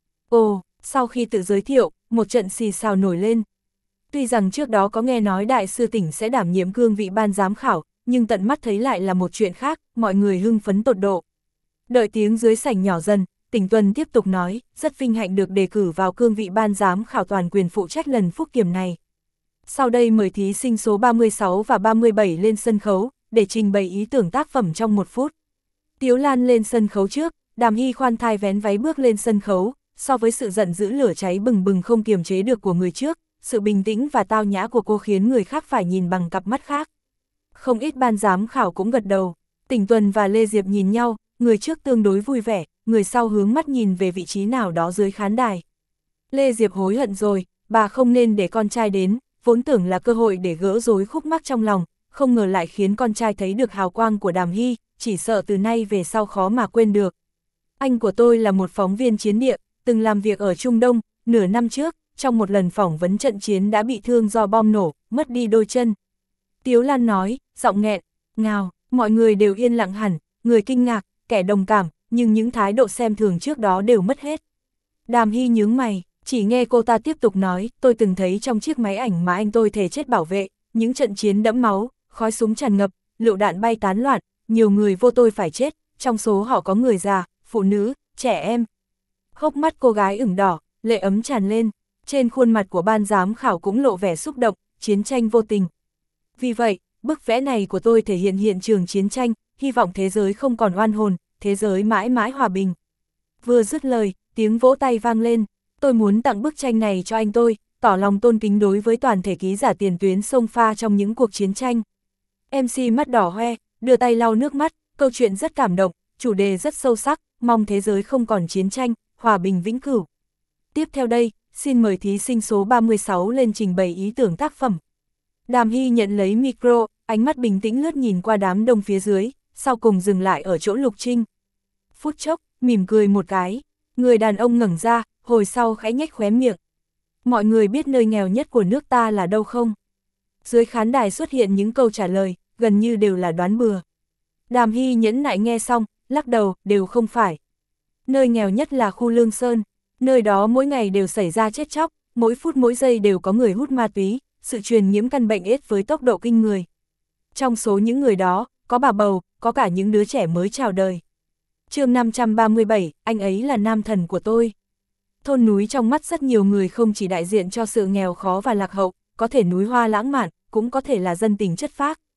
Ồ, sau khi tự giới thiệu, một trận xì xào nổi lên. Tuy rằng trước đó có nghe nói đại sư Tỉnh sẽ đảm nhiệm cương vị ban giám khảo, nhưng tận mắt thấy lại là một chuyện khác, mọi người hưng phấn tột độ. Đợi tiếng dưới sảnh nhỏ dần, Tỉnh Tuần tiếp tục nói, rất vinh hạnh được đề cử vào cương vị ban giám khảo toàn quyền phụ trách lần phúc kiểm này. Sau đây mời thí sinh số ba mươi sáu và ba mươi bảy lên sân khấu, để trình bày ý tưởng tác phẩm trong một phút. Tiếu Lan lên sân khấu trước, Đàm Hy khoan thai vén váy bước lên sân khấu, so với sự giận dữ lửa cháy bừng bừng không kiềm chế được của người trước, sự bình tĩnh và tao nhã của cô khiến người khác phải nhìn bằng cặp mắt khác. Không ít ban giám khảo cũng gật đầu, Tỉnh Tuần và Lê Diệp nhìn nhau, người trước tương đối vui vẻ, người sau hướng mắt nhìn về vị trí nào đó dưới khán đài. Lê Diệp hối hận rồi, bà không nên để con trai đến, vốn tưởng là cơ hội để gỡ rối khúc mắc trong lòng, không ngờ lại khiến con trai thấy được hào quang của Đàm Hy, chỉ sợ từ nay về sau khó mà quên được. Anh của tôi là một phóng viên chiến địa, từng làm việc ở Trung Đông, nửa năm trước, trong một lần phỏng vấn trận chiến đã bị thương do bom nổ, mất đi đôi chân. Tiếu Lan nói, giọng nghẹn, ngào, mọi người đều yên lặng hẳn, người kinh ngạc, kẻ đồng cảm, nhưng những thái độ xem thường trước đó đều mất hết. Đàm Hy nhướng mày, chỉ nghe cô ta tiếp tục nói, tôi từng thấy trong chiếc máy ảnh mà anh tôi thề chết bảo vệ, những trận chiến đẫm máu, khói súng tràn ngập, lựu đạn bay tán loạn, nhiều người vô tôi phải chết, trong số họ có người già, phụ nữ, trẻ em. Hốc mắt cô gái ửng đỏ, lệ ấm tràn lên, trên khuôn mặt của ban giám khảo cũng lộ vẻ xúc động, chiến tranh vô tình. Vì vậy, bức vẽ này của tôi thể hiện hiện trường chiến tranh, hy vọng thế giới không còn oan hồn, thế giới mãi mãi hòa bình. Vừa dứt lời, tiếng vỗ tay vang lên, tôi muốn tặng bức tranh này cho anh tôi, tỏ lòng tôn kính đối với toàn thể ký giả tiền tuyến xông pha trong những cuộc chiến tranh. em xê mắt đỏ hoe, đưa tay lau nước mắt, câu chuyện rất cảm động, chủ đề rất sâu sắc, mong thế giới không còn chiến tranh, hòa bình vĩnh cửu. Tiếp theo đây, xin mời thí sinh số ba mươi sáu lên trình bày ý tưởng tác phẩm. Đàm Hy nhận lấy micro, ánh mắt bình tĩnh lướt nhìn qua đám đông phía dưới, sau cùng dừng lại ở chỗ Lục Trinh. Phút chốc, mỉm cười một cái, người đàn ông ngẩng ra, hồi sau khẽ nhếch khóe miệng. Mọi người biết nơi nghèo nhất của nước ta là đâu không? Dưới khán đài xuất hiện những câu trả lời, gần như đều là đoán bừa. Đàm Hy nhẫn nại nghe xong, lắc đầu, đều không phải. Nơi nghèo nhất là khu Lương Sơn, nơi đó mỗi ngày đều xảy ra chết chóc, mỗi phút mỗi giây đều có người hút ma túy, sự truyền nhiễm căn bệnh AIDS với tốc độ kinh người. Trong số những người đó, có bà bầu, có cả những đứa trẻ mới chào đời. Chương năm trăm ba mươi bảy, anh ấy là nam thần của tôi. Thôn núi trong mắt rất nhiều người không chỉ đại diện cho sự nghèo khó và lạc hậu, có thể núi hoa lãng mạn, cũng có thể là dân tình chất phác.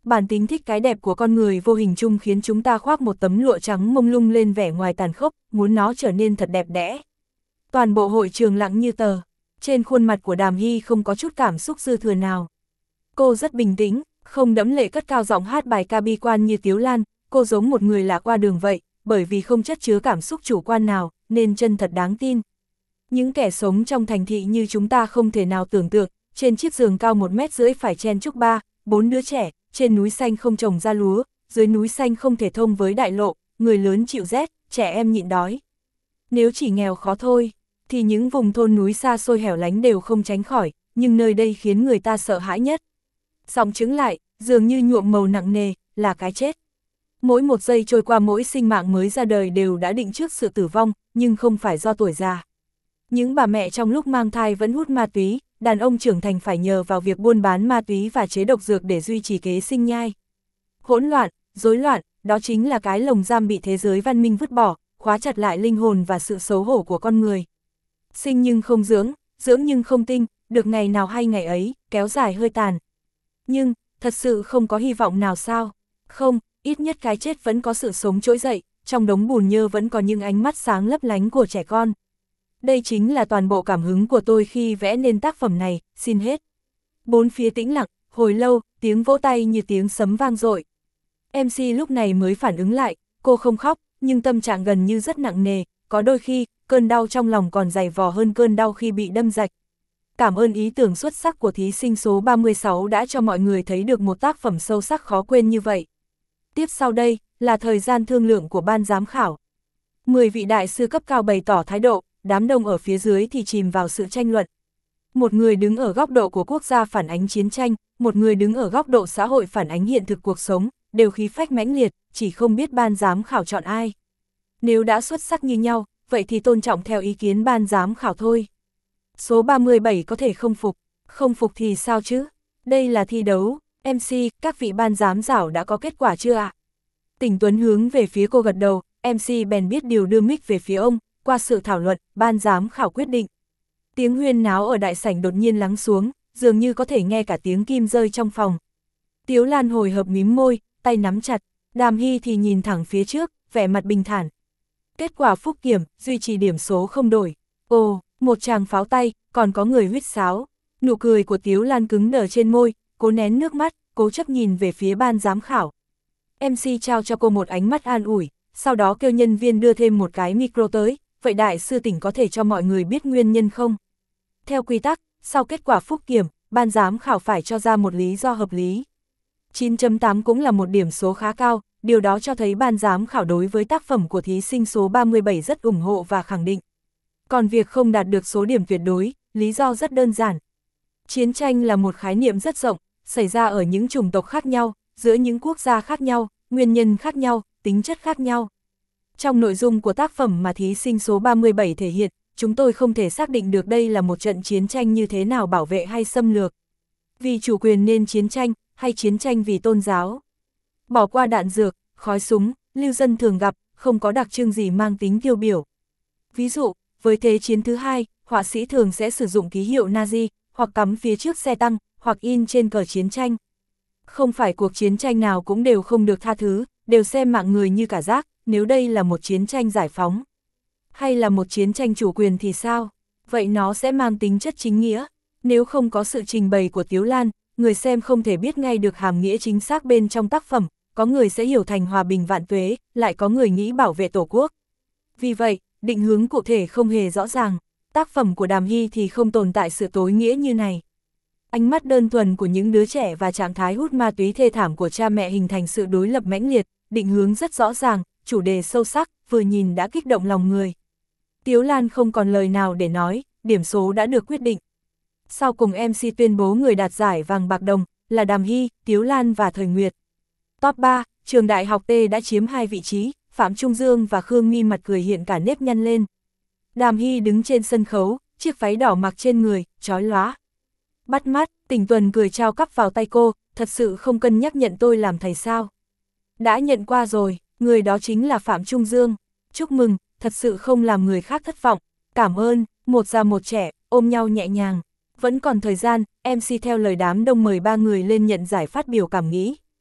Bản tính thích cái đẹp của con người vô hình chung khiến chúng ta khoác một tấm lụa trắng mông lung lên vẻ ngoài tàn khốc, muốn nó trở nên thật đẹp đẽ. Toàn bộ hội trường lặng như tờ, trên khuôn mặt của Đàm Hy không có chút cảm xúc dư thừa nào. Cô rất bình tĩnh, không đẫm lệ cất cao giọng hát bài ca bi quan như Tiếu Lan, cô giống một người lạ qua đường vậy, bởi vì không chất chứa cảm xúc chủ quan nào, nên chân thật đáng tin. Những kẻ sống trong thành thị như chúng ta không thể nào tưởng tượng, trên chiếc giường cao một mét rưỡi phải chen chúc ba, bốn đứa trẻ, trên núi xanh không trồng ra lúa, dưới núi xanh không thể thông với đại lộ, người lớn chịu rét, trẻ em nhịn đói. Nếu chỉ nghèo khó thôi, thì những vùng thôn núi xa xôi hẻo lánh đều không tránh khỏi, nhưng nơi đây khiến người ta sợ hãi nhất. Dòng chứng lại, dường như nhuộm màu nặng nề, là cái chết. Mỗi một giây trôi qua mỗi sinh mạng mới ra đời đều đã định trước sự tử vong, nhưng không phải do tuổi già. Những bà mẹ trong lúc mang thai vẫn hút ma túy, đàn ông trưởng thành phải nhờ vào việc buôn bán ma túy và chế độc dược để duy trì kế sinh nhai. Hỗn loạn, rối loạn, đó chính là cái lồng giam bị thế giới văn minh vứt bỏ, khóa chặt lại linh hồn và sự xấu hổ của con người. Sinh nhưng không dưỡng, dưỡng nhưng không tinh, được ngày nào hay ngày ấy, kéo dài hơi tàn. Nhưng, thật sự không có hy vọng nào sao? Không, ít nhất cái chết vẫn có sự sống trỗi dậy, trong đống bùn nhơ vẫn có những ánh mắt sáng lấp lánh của trẻ con. Đây chính là toàn bộ cảm hứng của tôi khi vẽ nên tác phẩm này, xin hết. Bốn phía tĩnh lặng, hồi lâu, tiếng vỗ tay như tiếng sấm vang dội. em xê lúc này mới phản ứng lại, cô không khóc, nhưng tâm trạng gần như rất nặng nề, có đôi khi, cơn đau trong lòng còn dày vò hơn cơn đau khi bị đâm rạch. Cảm ơn ý tưởng xuất sắc của thí sinh số ba mươi sáu đã cho mọi người thấy được một tác phẩm sâu sắc khó quên như vậy. Tiếp sau đây, là thời gian thương lượng của ban giám khảo. Mười vị đại sư cấp cao bày tỏ thái độ, đám đông ở phía dưới thì chìm vào sự tranh luận. Một người đứng ở góc độ của quốc gia phản ánh chiến tranh, một người đứng ở góc độ xã hội phản ánh hiện thực cuộc sống, đều khí phách mãnh liệt, chỉ không biết ban giám khảo chọn ai. Nếu đã xuất sắc như nhau, vậy thì tôn trọng theo ý kiến ban giám khảo thôi. Số ba mươi bảy có thể không phục, không phục thì sao chứ? Đây là thi đấu, em xê, các vị ban giám khảo đã có kết quả chưa ạ? Tỉnh Tuấn hướng về phía cô gật đầu, em xê bèn biết điều đưa mic về phía ông, qua sự thảo luận, ban giám khảo quyết định. Tiếng huyên náo ở đại sảnh đột nhiên lắng xuống, dường như có thể nghe cả tiếng kim rơi trong phòng. Tiếu Lan hồi hộp mím môi, tay nắm chặt, Đàm Hy thì nhìn thẳng phía trước, vẻ mặt bình thản. Kết quả phúc kiểm, duy trì điểm số không đổi. Ồ, một tràng pháo tay, còn có người huýt sáo. Nụ cười của Tiếu Lan cứng đờ trên môi, cố nén nước mắt, cố chấp nhìn về phía ban giám khảo. em xê trao cho cô một ánh mắt an ủi, sau đó kêu nhân viên đưa thêm một cái micro tới, vậy đại sư tỉnh có thể cho mọi người biết nguyên nhân không? Theo quy tắc, sau kết quả phúc kiểm, ban giám khảo phải cho ra một lý do hợp lý. chín chấm tám cũng là một điểm số khá cao, điều đó cho thấy ban giám khảo đối với tác phẩm của thí sinh số ba mươi bảy rất ủng hộ và khẳng định. Còn việc không đạt được số điểm tuyệt đối, lý do rất đơn giản. Chiến tranh là một khái niệm rất rộng, xảy ra ở những chủng tộc khác nhau, giữa những quốc gia khác nhau, nguyên nhân khác nhau, tính chất khác nhau. Trong nội dung của tác phẩm mà thí sinh số ba mươi bảy thể hiện, chúng tôi không thể xác định được đây là một trận chiến tranh như thế nào bảo vệ hay xâm lược. Vì chủ quyền nên chiến tranh, hay chiến tranh vì tôn giáo. Bỏ qua đạn dược, khói súng, lưu dân thường gặp, không có đặc trưng gì mang tính tiêu biểu. Ví dụ, với Thế chiến thứ hai, họa sĩ thường sẽ sử dụng ký hiệu Nazi, hoặc cắm phía trước xe tăng, hoặc in trên cờ chiến tranh. Không phải cuộc chiến tranh nào cũng đều không được tha thứ, đều xem mạng người như cả rác, nếu đây là một chiến tranh giải phóng. Hay là một chiến tranh chủ quyền thì sao? Vậy nó sẽ mang tính chất chính nghĩa. Nếu không có sự trình bày của Tiếu Lan, người xem không thể biết ngay được hàm nghĩa chính xác bên trong tác phẩm, có người sẽ hiểu thành hòa bình vạn tuế, lại có người nghĩ bảo vệ tổ quốc. Vì vậy, định hướng cụ thể không hề rõ ràng, tác phẩm của Đàm Hy thì không tồn tại sự tối nghĩa như này. Ánh mắt đơn thuần của những đứa trẻ và trạng thái hút ma túy thê thảm của cha mẹ hình thành sự đối lập mãnh liệt, định hướng rất rõ ràng, chủ đề sâu sắc, vừa nhìn đã kích động lòng người. Tiếu Lan không còn lời nào để nói, điểm số đã được quyết định. Sau cùng em xê tuyên bố người đạt giải vàng bạc đồng là Đàm Hy, Tiếu Lan và Thời Nguyệt. Top ba, trường đại học T đã chiếm hai vị trí, Phạm Trung Dương và Khương My mặt cười hiện cả nếp nhăn lên. Đàm Hy đứng trên sân khấu, chiếc váy đỏ mặc trên người, chói lóa. Bắt mắt, Tỉnh Tuần cười trao cắp vào tay cô, thật sự không cân nhắc nhận tôi làm thầy sao. Đã nhận qua rồi, người đó chính là Phạm Trung Dương. Chúc mừng, thật sự không làm người khác thất vọng. Cảm ơn, một già một trẻ, ôm nhau nhẹ nhàng. Vẫn còn thời gian, em xê theo lời đám đông mời ba người lên nhận giải phát biểu cảm nghĩ.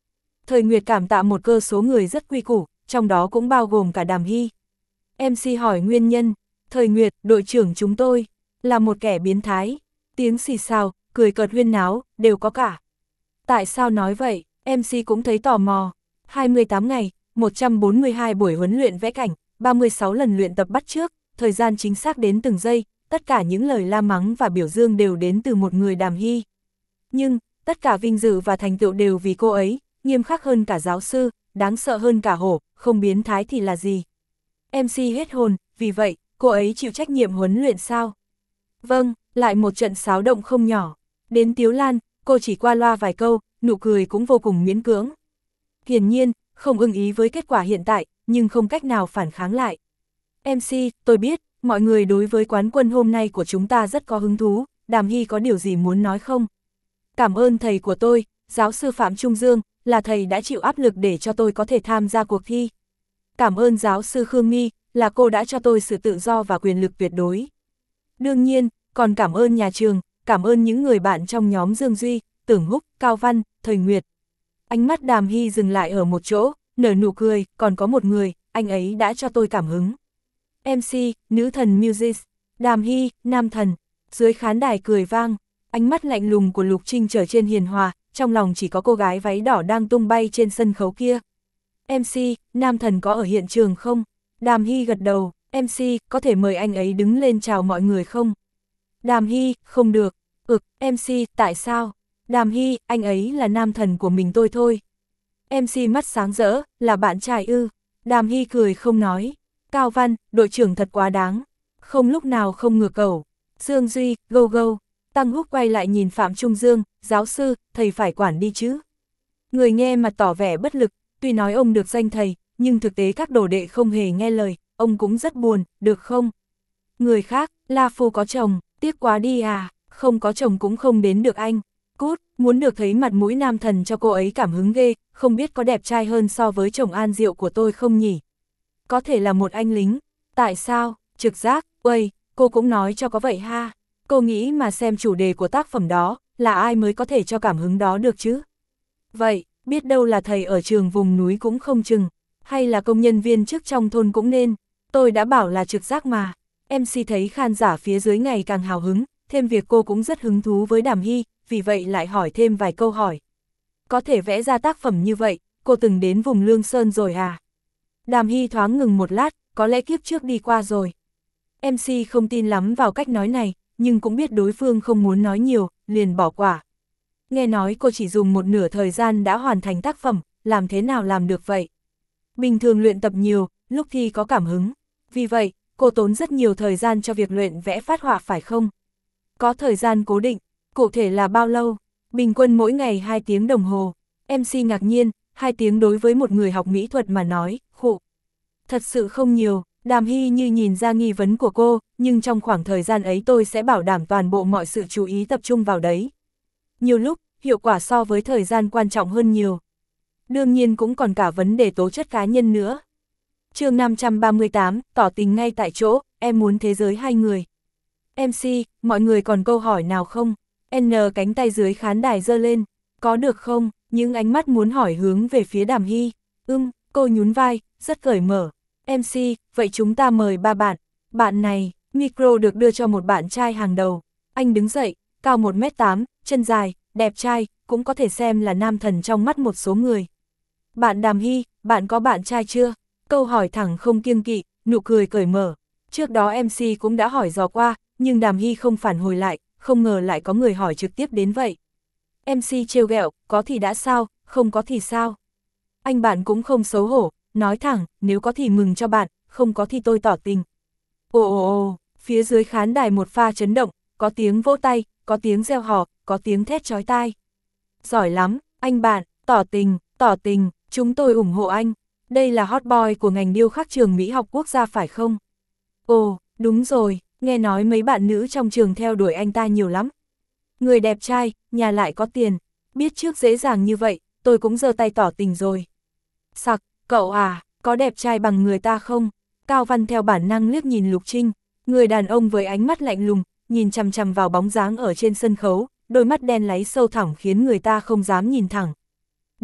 Thời Nguyệt cảm tạ một cơ số người rất quy củ, trong đó cũng bao gồm cả Đàm Hy. em xê hỏi nguyên nhân, Thời Nguyệt, đội trưởng chúng tôi, là một kẻ biến thái. Tiếng xì xào, cười cợt huyên náo, đều có cả. Tại sao nói vậy, em xê cũng thấy tò mò. hai mươi tám ngày, một trăm bốn mươi hai buổi huấn luyện vẽ cảnh, ba mươi sáu lần luyện tập bắt chước, thời gian chính xác đến từng giây, tất cả những lời la mắng và biểu dương đều đến từ một người Đàm Hy. Nhưng, tất cả vinh dự và thành tựu đều vì cô ấy, nghiêm khắc hơn cả giáo sư, đáng sợ hơn cả hổ, không biến thái thì là gì. em xê hết hồn, vì vậy, cô ấy chịu trách nhiệm huấn luyện sao? Vâng, lại một trận xáo động không nhỏ. Đến Tiếu Lan, cô chỉ qua loa vài câu, nụ cười cũng vô cùng miễn cưỡng. Hiển nhiên, không ưng ý với kết quả hiện tại, nhưng không cách nào phản kháng lại. em xê, tôi biết, mọi người đối với quán quân hôm nay của chúng ta rất có hứng thú, Đàm Hy có điều gì muốn nói không? Cảm ơn thầy của tôi, giáo sư Phạm Trung Dương, là thầy đã chịu áp lực để cho tôi có thể tham gia cuộc thi. Cảm ơn giáo sư Khương My, là cô đã cho tôi sự tự do và quyền lực tuyệt đối. Đương nhiên, còn cảm ơn nhà trường, cảm ơn những người bạn trong nhóm Dương Duy, Tưởng Húc, Cao Văn, Thời Nguyệt. Ánh mắt Đàm Hy dừng lại ở một chỗ, nở nụ cười, còn có một người, anh ấy đã cho tôi cảm hứng. em xê, nữ thần Music, Đàm Hy, nam thần, dưới khán đài cười vang, ánh mắt lạnh lùng của Lục Trinh trở trên hiền hòa, trong lòng chỉ có cô gái váy đỏ đang tung bay trên sân khấu kia. em xê, nam thần có ở hiện trường không? Đàm Hy gật đầu, em xê, có thể mời anh ấy đứng lên chào mọi người không? Đàm Hy, không được. Ực, em xê, tại sao? Đàm Hy, anh ấy là nam thần của mình tôi thôi. em xê mắt sáng rỡ, là bạn trai ư. Đàm Hy cười không nói. Cao Văn, đội trưởng thật quá đáng. Không lúc nào không ngược cầu. Dương Duy, go go. Tăng Húc quay lại nhìn Phạm Trung Dương, giáo sư, thầy phải quản đi chứ. Người nghe mặt tỏ vẻ bất lực, tuy nói ông được danh thầy, nhưng thực tế các đồ đệ không hề nghe lời, ông cũng rất buồn, được không? Người khác, La Phu có chồng, tiếc quá đi à, không có chồng cũng không đến được anh. Cút, muốn được thấy mặt mũi nam thần cho cô ấy cảm hứng ghê, không biết có đẹp trai hơn so với chồng An Diệu của tôi không nhỉ? Có thể là một anh lính, tại sao? Trực giác, uầy, cô cũng nói cho có vậy ha. Cô nghĩ mà xem chủ đề của tác phẩm đó, là ai mới có thể cho cảm hứng đó được chứ? Vậy, biết đâu là thầy ở trường vùng núi cũng không chừng, hay là công nhân viên chức trong thôn cũng nên, tôi đã bảo là trực giác mà. em xê thấy khán giả phía dưới ngày càng hào hứng, thêm việc cô cũng rất hứng thú với Đàm Hy, vì vậy lại hỏi thêm vài câu hỏi. Có thể vẽ ra tác phẩm như vậy, cô từng đến vùng Lương Sơn rồi à? Đàm Hy thoáng ngừng một lát, có lẽ kiếp trước đi qua rồi. em xê không tin lắm vào cách nói này, nhưng cũng biết đối phương không muốn nói nhiều, liền bỏ quả. Nghe nói cô chỉ dùng một nửa thời gian đã hoàn thành tác phẩm, làm thế nào làm được vậy? Bình thường luyện tập nhiều, lúc thi có cảm hứng. Vì vậy, cô tốn rất nhiều thời gian cho việc luyện vẽ phát họa phải không? Có thời gian cố định, cụ thể là bao lâu? Bình quân mỗi ngày hai tiếng đồng hồ. em xê ngạc nhiên, hai tiếng đối với một người học mỹ thuật mà nói, khụ. Thật sự không nhiều, Đàm Hy như nhìn ra nghi vấn của cô, nhưng trong khoảng thời gian ấy tôi sẽ bảo đảm toàn bộ mọi sự chú ý tập trung vào đấy. Nhiều lúc, hiệu quả so với thời gian quan trọng hơn nhiều. Đương nhiên cũng còn cả vấn đề tố chất cá nhân nữa. Chương năm trăm ba mươi tám, tỏ tình ngay tại chỗ, em muốn thế giới hai người. em xê, mọi người còn câu hỏi nào không? N cánh tay dưới khán đài giơ lên, có được không? Những ánh mắt muốn hỏi hướng về phía Đàm Hy. Ưm, cô nhún vai, rất cởi mở. em xê, vậy chúng ta mời ba bạn. Bạn này, micro được đưa cho một bạn trai hàng đầu. Anh đứng dậy, cao một mét tám, chân dài, đẹp trai, cũng có thể xem là nam thần trong mắt một số người. Bạn Đàm Hy, bạn có bạn trai chưa? Câu hỏi thẳng không kiêng kỵ, nụ cười cởi mở. Trước đó em xê cũng đã hỏi dò qua, nhưng Đàm Hy không phản hồi lại, không ngờ lại có người hỏi trực tiếp đến vậy. em xê trêu ghẹo, có thì đã sao, không có thì sao? Anh bạn cũng không xấu hổ, nói thẳng, nếu có thì mừng cho bạn, không có thì tôi tỏ tình. Ồ ồ ồ, phía dưới khán đài một pha chấn động, có tiếng vỗ tay, có tiếng reo hò, có tiếng thét chói tai. Giỏi lắm, anh bạn, tỏ tình, tỏ tình, chúng tôi ủng hộ anh. Đây là hot boy của ngành điêu khắc trường Mỹ học quốc gia phải không? Ồ, đúng rồi, nghe nói mấy bạn nữ trong trường theo đuổi anh ta nhiều lắm. Người đẹp trai, nhà lại có tiền, biết trước dễ dàng như vậy, tôi cũng giơ tay tỏ tình rồi. Sặc, cậu à, có đẹp trai bằng người ta không? Cao Văn theo bản năng liếc nhìn Lục Trinh, người đàn ông với ánh mắt lạnh lùng, nhìn chằm chằm vào bóng dáng ở trên sân khấu, đôi mắt đen láy sâu thẳm khiến người ta không dám nhìn thẳng. Đương,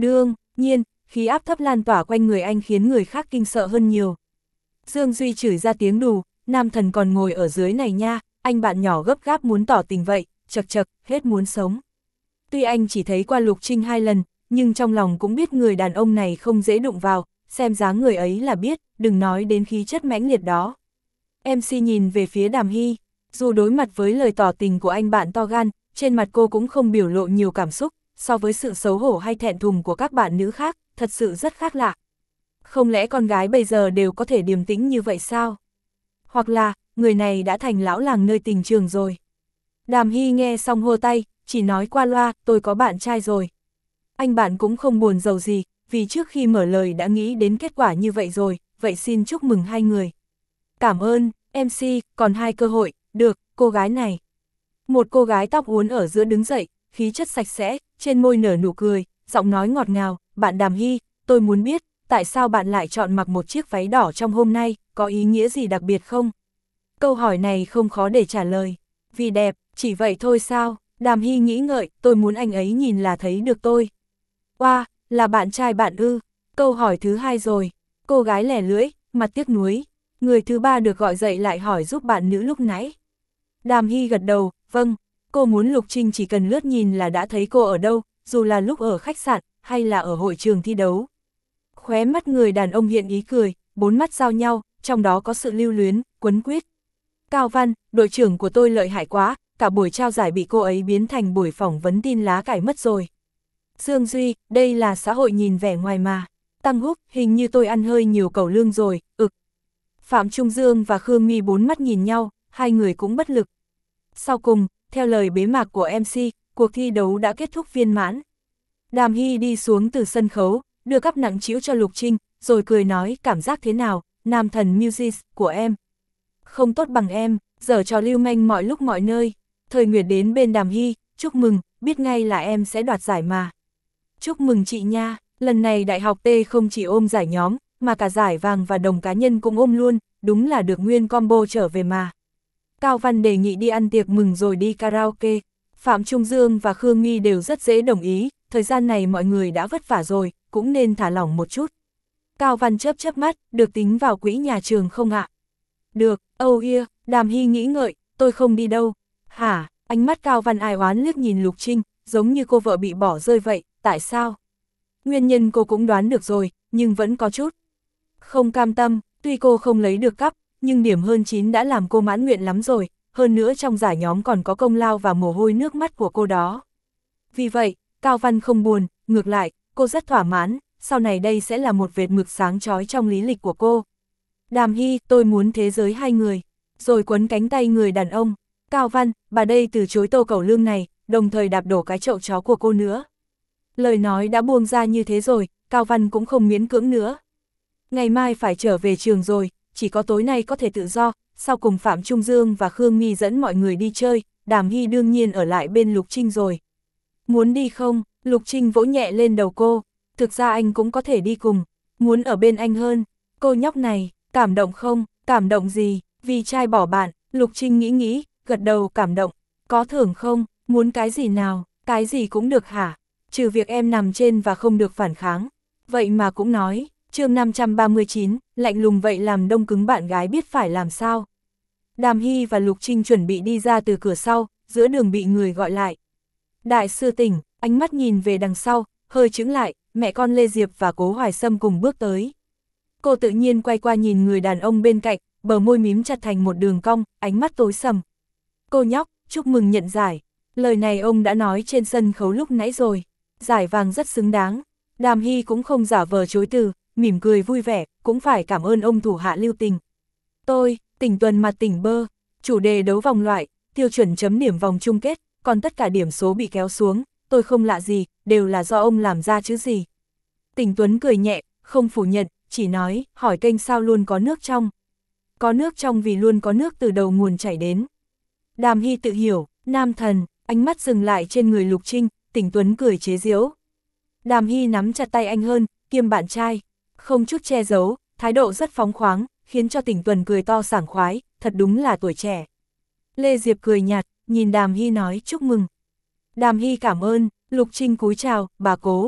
nhiên, khí áp thấp lan tỏa quanh người anh khiến người khác kinh sợ hơn nhiều. Dương Duy chửi ra tiếng đù, nam thần còn ngồi ở dưới này nha, anh bạn nhỏ gấp gáp muốn tỏ tình vậy, chật chật, hết muốn sống. Tuy anh chỉ thấy qua Lục Trinh hai lần, nhưng trong lòng cũng biết người đàn ông này không dễ đụng vào, xem dáng người ấy là biết, đừng nói đến khí chất mãnh liệt đó. em xê nhìn về phía Đàm Hy, dù đối mặt với lời tỏ tình của anh bạn to gan, trên mặt cô cũng không biểu lộ nhiều cảm xúc, so với sự xấu hổ hay thẹn thùng của các bạn nữ khác, thật sự rất khác lạ. Không lẽ con gái bây giờ đều có thể điềm tĩnh như vậy sao? Hoặc là, người này đã thành lão làng nơi tình trường rồi. Đàm Hy nghe xong hô tay, chỉ nói qua loa, tôi có bạn trai rồi. Anh bạn cũng không buồn giàu gì, vì trước khi mở lời đã nghĩ đến kết quả như vậy rồi, vậy xin chúc mừng hai người. Cảm ơn, em xê, còn hai cơ hội, được, cô gái này. Một cô gái tóc uốn ở giữa đứng dậy, khí chất sạch sẽ, trên môi nở nụ cười, giọng nói ngọt ngào, bạn Đàm Hy, tôi muốn biết, tại sao bạn lại chọn mặc một chiếc váy đỏ trong hôm nay, có ý nghĩa gì đặc biệt không? Câu hỏi này không khó để trả lời. Vì đẹp, chỉ vậy thôi sao? Đàm Hy nghĩ ngợi, tôi muốn anh ấy nhìn là thấy được tôi. Oa, wow, là bạn trai bạn ư? Câu hỏi thứ hai rồi. Cô gái lẻ lưỡi, mặt tiếc nuối. Người thứ ba được gọi dậy lại hỏi giúp bạn nữ lúc nãy. Đàm Hy gật đầu, vâng, cô muốn Lục Trinh chỉ cần lướt nhìn là đã thấy cô ở đâu, dù là lúc ở khách sạn, hay là ở hội trường thi đấu. Khóe mắt người đàn ông hiện ý cười, bốn mắt giao nhau, trong đó có sự lưu luyến, quấn quýt. Cao Văn, đội trưởng của tôi lợi hại quá, cả buổi trao giải bị cô ấy biến thành buổi phỏng vấn tin lá cải mất rồi. Dương Duy, đây là xã hội nhìn vẻ ngoài mà. Tăng Húc, hình như tôi ăn hơi nhiều cẩu lương rồi, ực. Phạm Trung Dương và Khương My bốn mắt nhìn nhau, hai người cũng bất lực. Sau cùng, theo lời bế mạc của em xê, cuộc thi đấu đã kết thúc viên mãn. Đàm Hy đi xuống từ sân khấu, đưa cắp nặng trĩu cho Lục Trinh, rồi cười nói cảm giác thế nào, nam thần Musis của em. Không tốt bằng em, giở trò lưu manh mọi lúc mọi nơi. Thời Nguyệt đến bên Đàm Hy, chúc mừng, biết ngay là em sẽ đoạt giải mà. Chúc mừng chị nha, lần này Đại học T không chỉ ôm giải nhóm, mà cả giải vàng và đồng cá nhân cũng ôm luôn, đúng là được nguyên combo trở về mà. Cao Văn đề nghị đi ăn tiệc mừng rồi đi karaoke. Phạm Trung Dương và Khương My đều rất dễ đồng ý, thời gian này mọi người đã vất vả rồi, cũng nên thả lỏng một chút. Cao Văn chớp chớp mắt, được tính vào quỹ nhà trường không ạ? Được, oh yeah, Đàm Hy nghĩ ngợi, tôi không đi đâu. Hả, ánh mắt Cao Văn ai oán liếc nhìn Lục Trinh, giống như cô vợ bị bỏ rơi vậy, tại sao? Nguyên nhân cô cũng đoán được rồi, nhưng vẫn có chút không cam tâm, tuy cô không lấy được cắp, nhưng điểm hơn chín đã làm cô mãn nguyện lắm rồi, hơn nữa trong giải nhóm còn có công lao và mồ hôi nước mắt của cô đó. Vì vậy, Cao Văn không buồn, ngược lại, cô rất thỏa mãn, sau này đây sẽ là một vệt mực sáng chói trong lý lịch của cô. Đàm Hy, tôi muốn thế giới hai người, rồi quấn cánh tay người đàn ông. Cao Văn, bà đây từ chối tô cẩu lương này, đồng thời đạp đổ cái chậu chó của cô nữa. Lời nói đã buông ra như thế rồi, Cao Văn cũng không miễn cưỡng nữa. Ngày mai phải trở về trường rồi, chỉ có tối nay có thể tự do, sau cùng Phạm Trung Dương và Khương My dẫn mọi người đi chơi, Đàm Hy đương nhiên ở lại bên Lục Trinh rồi. Muốn đi không? Lục Trinh vỗ nhẹ lên đầu cô, thực ra anh cũng có thể đi cùng, muốn ở bên anh hơn. Cô nhóc này, cảm động không? Cảm động gì? Vì trai bỏ bạn, Lục Trinh nghĩ nghĩ, gật đầu cảm động. Có thưởng không? Muốn cái gì nào? Cái gì cũng được hả? Trừ việc em nằm trên và không được phản kháng. Vậy mà cũng nói, chương năm trăm ba mươi chín, lạnh lùng vậy làm đông cứng bạn gái biết phải làm sao. Đàm Hy và Lục Trinh chuẩn bị đi ra từ cửa sau, giữa đường bị người gọi lại. Đại sư tỉnh, ánh mắt nhìn về đằng sau, hơi chững lại, mẹ con Lê Diệp và Cố Hoài Sâm cùng bước tới. Cô tự nhiên quay qua nhìn người đàn ông bên cạnh, bờ môi mím chặt thành một đường cong, ánh mắt tối sầm. Cô nhóc, chúc mừng nhận giải. Lời này ông đã nói trên sân khấu lúc nãy rồi. Giải vàng rất xứng đáng. Đàm Hy cũng không giả vờ chối từ, mỉm cười vui vẻ, cũng phải cảm ơn ông thủ hạ lưu tình. Tôi, Tỉnh Tuần mặt tỉnh bơ, chủ đề đấu vòng loại, tiêu chuẩn chấm điểm vòng chung kết, còn tất cả điểm số bị kéo xuống, tôi không lạ gì, đều là do ông làm ra chứ gì. Tỉnh Tuấn cười nhẹ, không phủ nhận, chỉ nói, hỏi kênh sao luôn có nước trong. Có nước trong vì luôn có nước từ đầu nguồn chảy đến. Đàm Hy tự hiểu, nam thần, ánh mắt dừng lại trên người Lục Trinh, Tỉnh Tuấn cười chế giễu. Đàm Hy nắm chặt tay anh hơn, kiêm bạn trai, không chút che giấu, thái độ rất phóng khoáng, khiến cho Tỉnh Tuần cười to sảng khoái, thật đúng là tuổi trẻ. Lê Diệp cười nhạt, nhìn Đàm Hy nói chúc mừng. Đàm Hy cảm ơn, Lục Trinh cúi chào, bà Cố.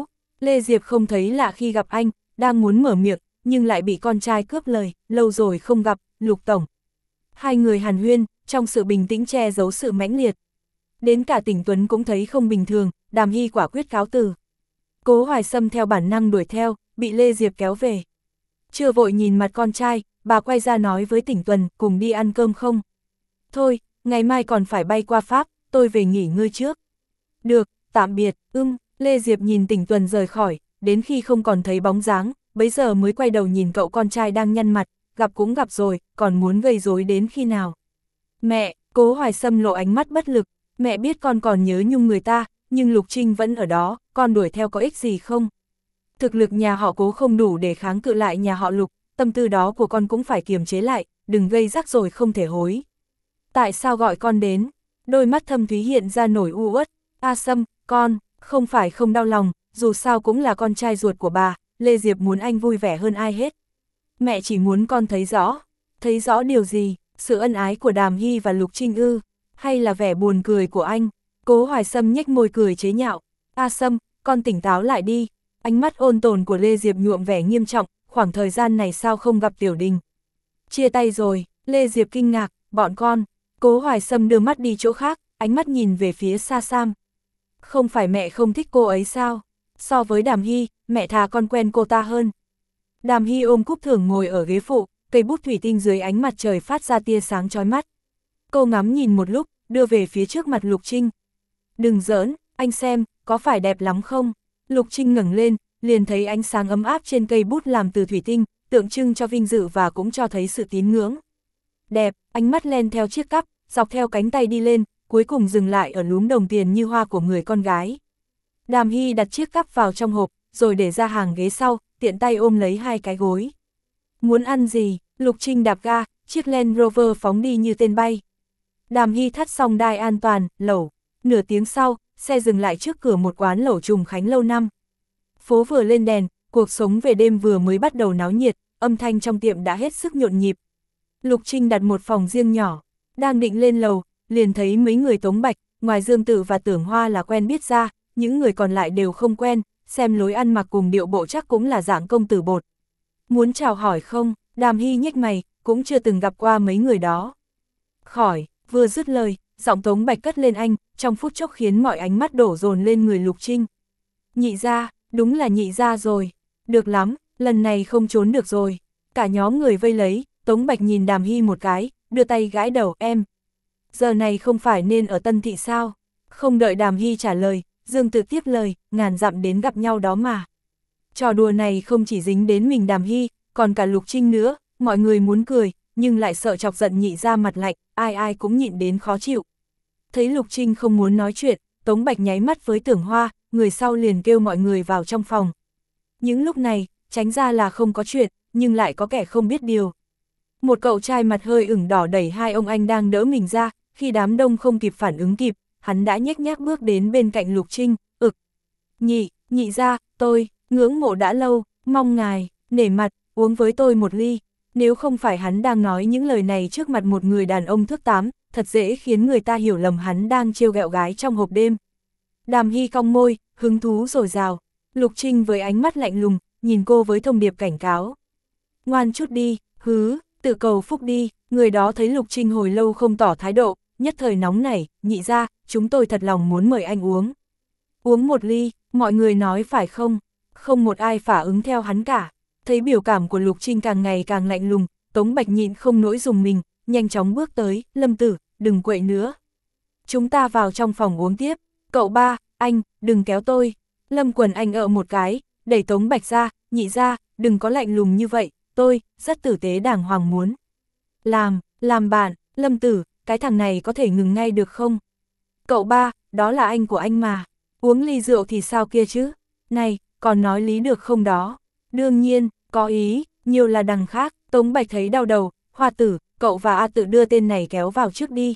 Lê Diệp không thấy lạ khi gặp anh, đang muốn mở miệng, nhưng lại bị con trai cướp lời, lâu rồi không gặp, Lục Tổng. Hai người hàn huyên, trong sự bình tĩnh che giấu sự mãnh liệt. Đến cả Tỉnh Tuấn cũng thấy không bình thường, Đàm Hy quả quyết cáo từ. Cố Hoài Sâm theo bản năng đuổi theo, bị Lê Diệp kéo về. Chưa vội nhìn mặt con trai, bà quay ra nói với Tỉnh Tuấn, cùng đi ăn cơm không? Thôi, ngày mai còn phải bay qua Pháp, tôi về nghỉ ngơi trước. Được, tạm biệt, ưm, Lê Diệp nhìn Tỉnh Tuấn rời khỏi, đến khi không còn thấy bóng dáng, bấy giờ mới quay đầu nhìn cậu con trai đang nhăn mặt, gặp cũng gặp rồi, còn muốn gây rối đến khi nào? Mẹ, Cố Hoài Sâm lộ ánh mắt bất lực, mẹ biết con còn nhớ nhung người ta, nhưng Lục Trinh vẫn ở đó, con đuổi theo có ích gì không? Thực lực nhà họ Cố không đủ để kháng cự lại nhà họ Lục, tâm tư đó của con cũng phải kiềm chế lại, đừng gây rắc rồi không thể hối. Tại sao gọi con đến? Đôi mắt thâm thúy hiện ra nổi u uất. A Sâm, con, không phải không đau lòng, dù sao cũng là con trai ruột của bà, Lê Diệp muốn anh vui vẻ hơn ai hết. Mẹ chỉ muốn con thấy rõ. Thấy rõ điều gì? Sự ân ái của Đàm Hy và Lục Trinh ư? Hay là vẻ buồn cười của anh? Cố Hoài Sâm nhếch môi cười chế nhạo. A Sâm, con tỉnh táo lại đi. Ánh mắt ôn tồn của Lê Diệp nhuộm vẻ nghiêm trọng, khoảng thời gian này sao không gặp Tiểu Đình? Chia tay rồi, Lê Diệp kinh ngạc, bọn con. Cố Hoài Sâm đưa mắt đi chỗ khác, ánh mắt nhìn về phía xa Sam. Không phải mẹ không thích cô ấy sao? So với Đàm Hy, mẹ thà con quen cô ta hơn. Đàm Hy ôm cúp thưởng ngồi ở ghế phụ, cây bút thủy tinh dưới ánh mặt trời phát ra tia sáng chói mắt. Cô ngắm nhìn một lúc, đưa về phía trước mặt Lục Trinh. Đừng giỡn, anh xem, có phải đẹp lắm không? Lục Trinh ngẩng lên, liền thấy ánh sáng ấm áp trên cây bút làm từ thủy tinh, tượng trưng cho vinh dự và cũng cho thấy sự tín ngưỡng. Đẹp, ánh mắt len theo chiếc cắp, dọc theo cánh tay đi lên, cuối cùng dừng lại ở lúm đồng tiền như hoa của người con gái. Đàm Hy đặt chiếc cắp vào trong hộp, rồi để ra hàng ghế sau, tiện tay ôm lấy hai cái gối. Muốn ăn gì? Lục Trinh đạp ga, chiếc Land Rover phóng đi như tên bay. Đàm Hy thắt xong đai an toàn, lẩu. Nửa tiếng sau, xe dừng lại trước cửa một quán lẩu Trùng Khánh lâu năm. Phố vừa lên đèn, cuộc sống về đêm vừa mới bắt đầu náo nhiệt, âm thanh trong tiệm đã hết sức nhộn nhịp. Lục Trinh đặt một phòng riêng nhỏ, đang định lên lầu, liền thấy mấy người Tống Bạch, ngoài Dương Tử và Tưởng Hoa là quen biết ra, những người còn lại đều không quen, xem lối ăn mặc cùng điệu bộ chắc cũng là dạng công tử bột. Muốn chào hỏi không? Đàm Hy nhếch mày, cũng chưa từng gặp qua mấy người đó. Khỏi, vừa dứt lời, giọng Tống Bạch cất lên anh, trong phút chốc khiến mọi ánh mắt đổ dồn lên người Lục Trinh. Nhị gia, đúng là nhị gia rồi. Được lắm, lần này không trốn được rồi. Cả nhóm người vây lấy, Tống Bạch nhìn Đàm Hy một cái, đưa tay gãi đầu, em. Giờ này không phải nên ở Tân Thị sao? Không đợi Đàm Hy trả lời, Dương Tự tiếp lời, ngàn dặm đến gặp nhau đó mà. Trò đùa này không chỉ dính đến mình Đàm Hy, còn cả Lục Trinh nữa, mọi người muốn cười, nhưng lại sợ chọc giận nhị ra mặt lạnh, ai ai cũng nhịn đến khó chịu. Thấy Lục Trinh không muốn nói chuyện, Tống Bạch nháy mắt với Tưởng Hoa, người sau liền kêu mọi người vào trong phòng. Những lúc này, tránh ra là không có chuyện, nhưng lại có kẻ không biết điều. Một cậu trai mặt hơi ửng đỏ đẩy hai ông anh đang đỡ mình ra, khi đám đông không kịp phản ứng kịp, hắn đã nhếch nhác bước đến bên cạnh Lục Trinh, ực. Nhị, nhị ra, tôi, ngưỡng mộ đã lâu, mong ngài, nể mặt, uống với tôi một ly. Nếu không phải hắn đang nói những lời này trước mặt một người đàn ông thước tám, thật dễ khiến người ta hiểu lầm hắn đang trêu ghẹo gái trong hộp đêm. Đàm Hy cong môi, hứng thú dồi dào. Lục Trinh với ánh mắt lạnh lùng, nhìn cô với thông điệp cảnh cáo. Ngoan chút đi, hứ, tự cầu phúc đi. Người đó thấy Lục Trinh hồi lâu không tỏ thái độ, nhất thời nóng nảy, nhị ra, chúng tôi thật lòng muốn mời anh uống. Uống một ly, mọi người nói phải không? Không một ai phả ứng theo hắn cả. Thấy biểu cảm của Lục Trinh càng ngày càng lạnh lùng, Tống Bạch nhịn không nỗi dùng mình, nhanh chóng bước tới, Lâm Tử, đừng quậy nữa. Chúng ta vào trong phòng uống tiếp. Cậu ba, anh, đừng kéo tôi. Lâm Quần Anh ợ một cái, đẩy Tống Bạch ra, nhị ra, đừng có lạnh lùng như vậy, tôi, rất tử tế đàng hoàng muốn. Làm, làm bạn, Lâm Tử, cái thằng này có thể ngừng ngay được không? Cậu ba, đó là anh của anh mà, uống ly rượu thì sao kia chứ? Này, còn nói lý được không đó? Đương nhiên, có ý, nhiều là đằng khác. Tống Bạch thấy đau đầu, Hoa Tử, cậu và A Tự đưa tên này kéo vào trước đi.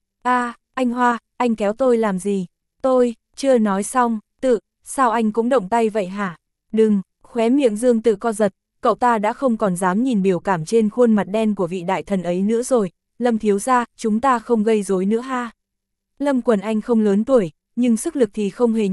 A, anh Hoa, anh kéo tôi làm gì? Tôi, chưa nói xong, Tự, sao anh cũng động tay vậy hả? Đừng, khóe miệng Dương Tự co giật, cậu ta đã không còn dám nhìn biểu cảm trên khuôn mặt đen của vị đại thần ấy nữa rồi. Lâm thiếu gia, chúng ta không gây rối nữa ha. Lâm Quần Anh không lớn tuổi, nhưng sức lực thì không hề nhỏ,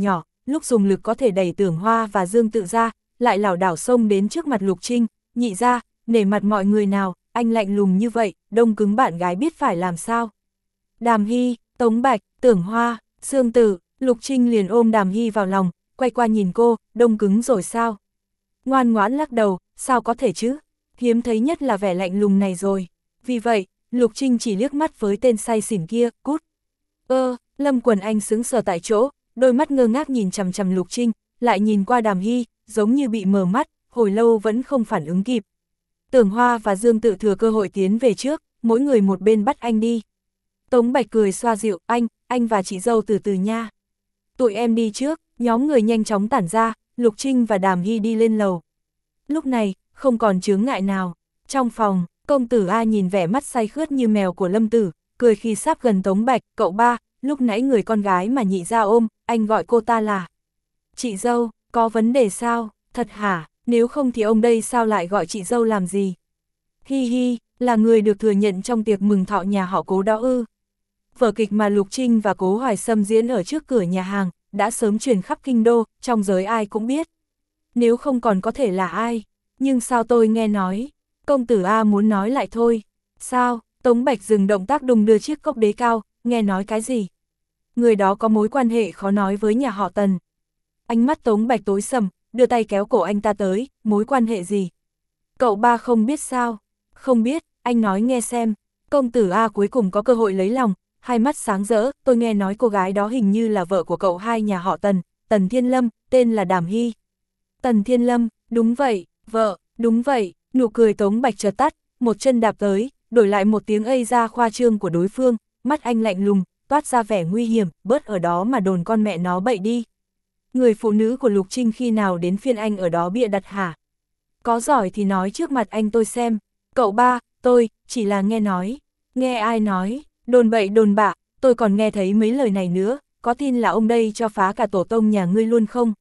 lúc dùng lực có thể đẩy Tưởng Hoa và Dương Tự ra, lại lảo đảo xông đến trước mặt Lục Trinh, nhị ra, nể mặt mọi người nào, anh lạnh lùng như vậy, đông cứng bạn gái biết phải làm sao. Đàm Hy, Tống Bạch, Tưởng Hoa, Dương Tử, Lục Trinh liền ôm Đàm Hy vào lòng, quay qua nhìn cô, đông cứng rồi sao? Ngoan ngoãn lắc đầu, sao có thể chứ? Hiếm thấy nhất là vẻ lạnh lùng này rồi. Vì vậy, Lục Trinh chỉ liếc mắt với tên say xỉn kia, cút. Ơ, Lâm Quần Anh sững sờ tại chỗ, đôi mắt ngơ ngác nhìn chằm chằm Lục Trinh, lại nhìn qua Đàm Hy, giống như bị mờ mắt, hồi lâu vẫn không phản ứng kịp. Tưởng Hoa và Dương Tự thừa cơ hội tiến về trước, mỗi người một bên bắt anh đi. Tống Bạch cười xoa dịu, anh, anh và chị dâu từ từ nha. Tụi em đi trước, nhóm người nhanh chóng tản ra, Lục Trinh và Đàm Hy đi lên lầu. Lúc này, không còn chướng ngại nào. Trong phòng, công tử A nhìn vẻ mắt say khướt như mèo của Lâm Tử, cười khi sắp gần Tống Bạch, cậu ba, lúc nãy người con gái mà nhị ra ôm, anh gọi cô ta là chị dâu, có vấn đề sao, thật hả, nếu không thì ông đây sao lại gọi chị dâu làm gì? Hi hi, là người được thừa nhận trong tiệc mừng thọ nhà họ Cố đó ư. Vở kịch mà Lục Trinh và Cố Hoài Sâm diễn ở trước cửa nhà hàng, đã sớm truyền khắp kinh đô, trong giới ai cũng biết. Nếu không còn có thể là ai, nhưng sao tôi nghe nói, công tử A muốn nói lại thôi. Sao, Tống Bạch dừng động tác đùng đưa chiếc cốc đế cao, nghe nói cái gì? Người đó có mối quan hệ khó nói với nhà họ Tần. Ánh mắt Tống Bạch tối sầm, đưa tay kéo cổ anh ta tới, mối quan hệ gì? Cậu ba không biết sao? Không biết, anh nói nghe xem. Công tử A cuối cùng có cơ hội lấy lòng, hai mắt sáng rỡ, tôi nghe nói cô gái đó hình như là vợ của cậu hai nhà họ Tần, Tần Thiên Lâm, tên là Đàm Hy. Tần Thiên Lâm, đúng vậy, vợ, đúng vậy, nụ cười Tống Bạch chợt tắt, một chân đạp tới, đổi lại một tiếng ây ra khoa trương của đối phương, mắt anh lạnh lùng, toát ra vẻ nguy hiểm, bớt ở đó mà đồn con mẹ nó bậy đi. Người phụ nữ của Lục Trinh khi nào đến phiên anh ở đó bịa đặt hả? Có giỏi thì nói trước mặt anh tôi xem. Cậu ba, tôi, chỉ là nghe nói. Nghe ai nói, đồn bậy đồn bạ, tôi còn nghe thấy mấy lời này nữa, có tin là ông đây cho phá cả tổ tông nhà ngươi luôn không?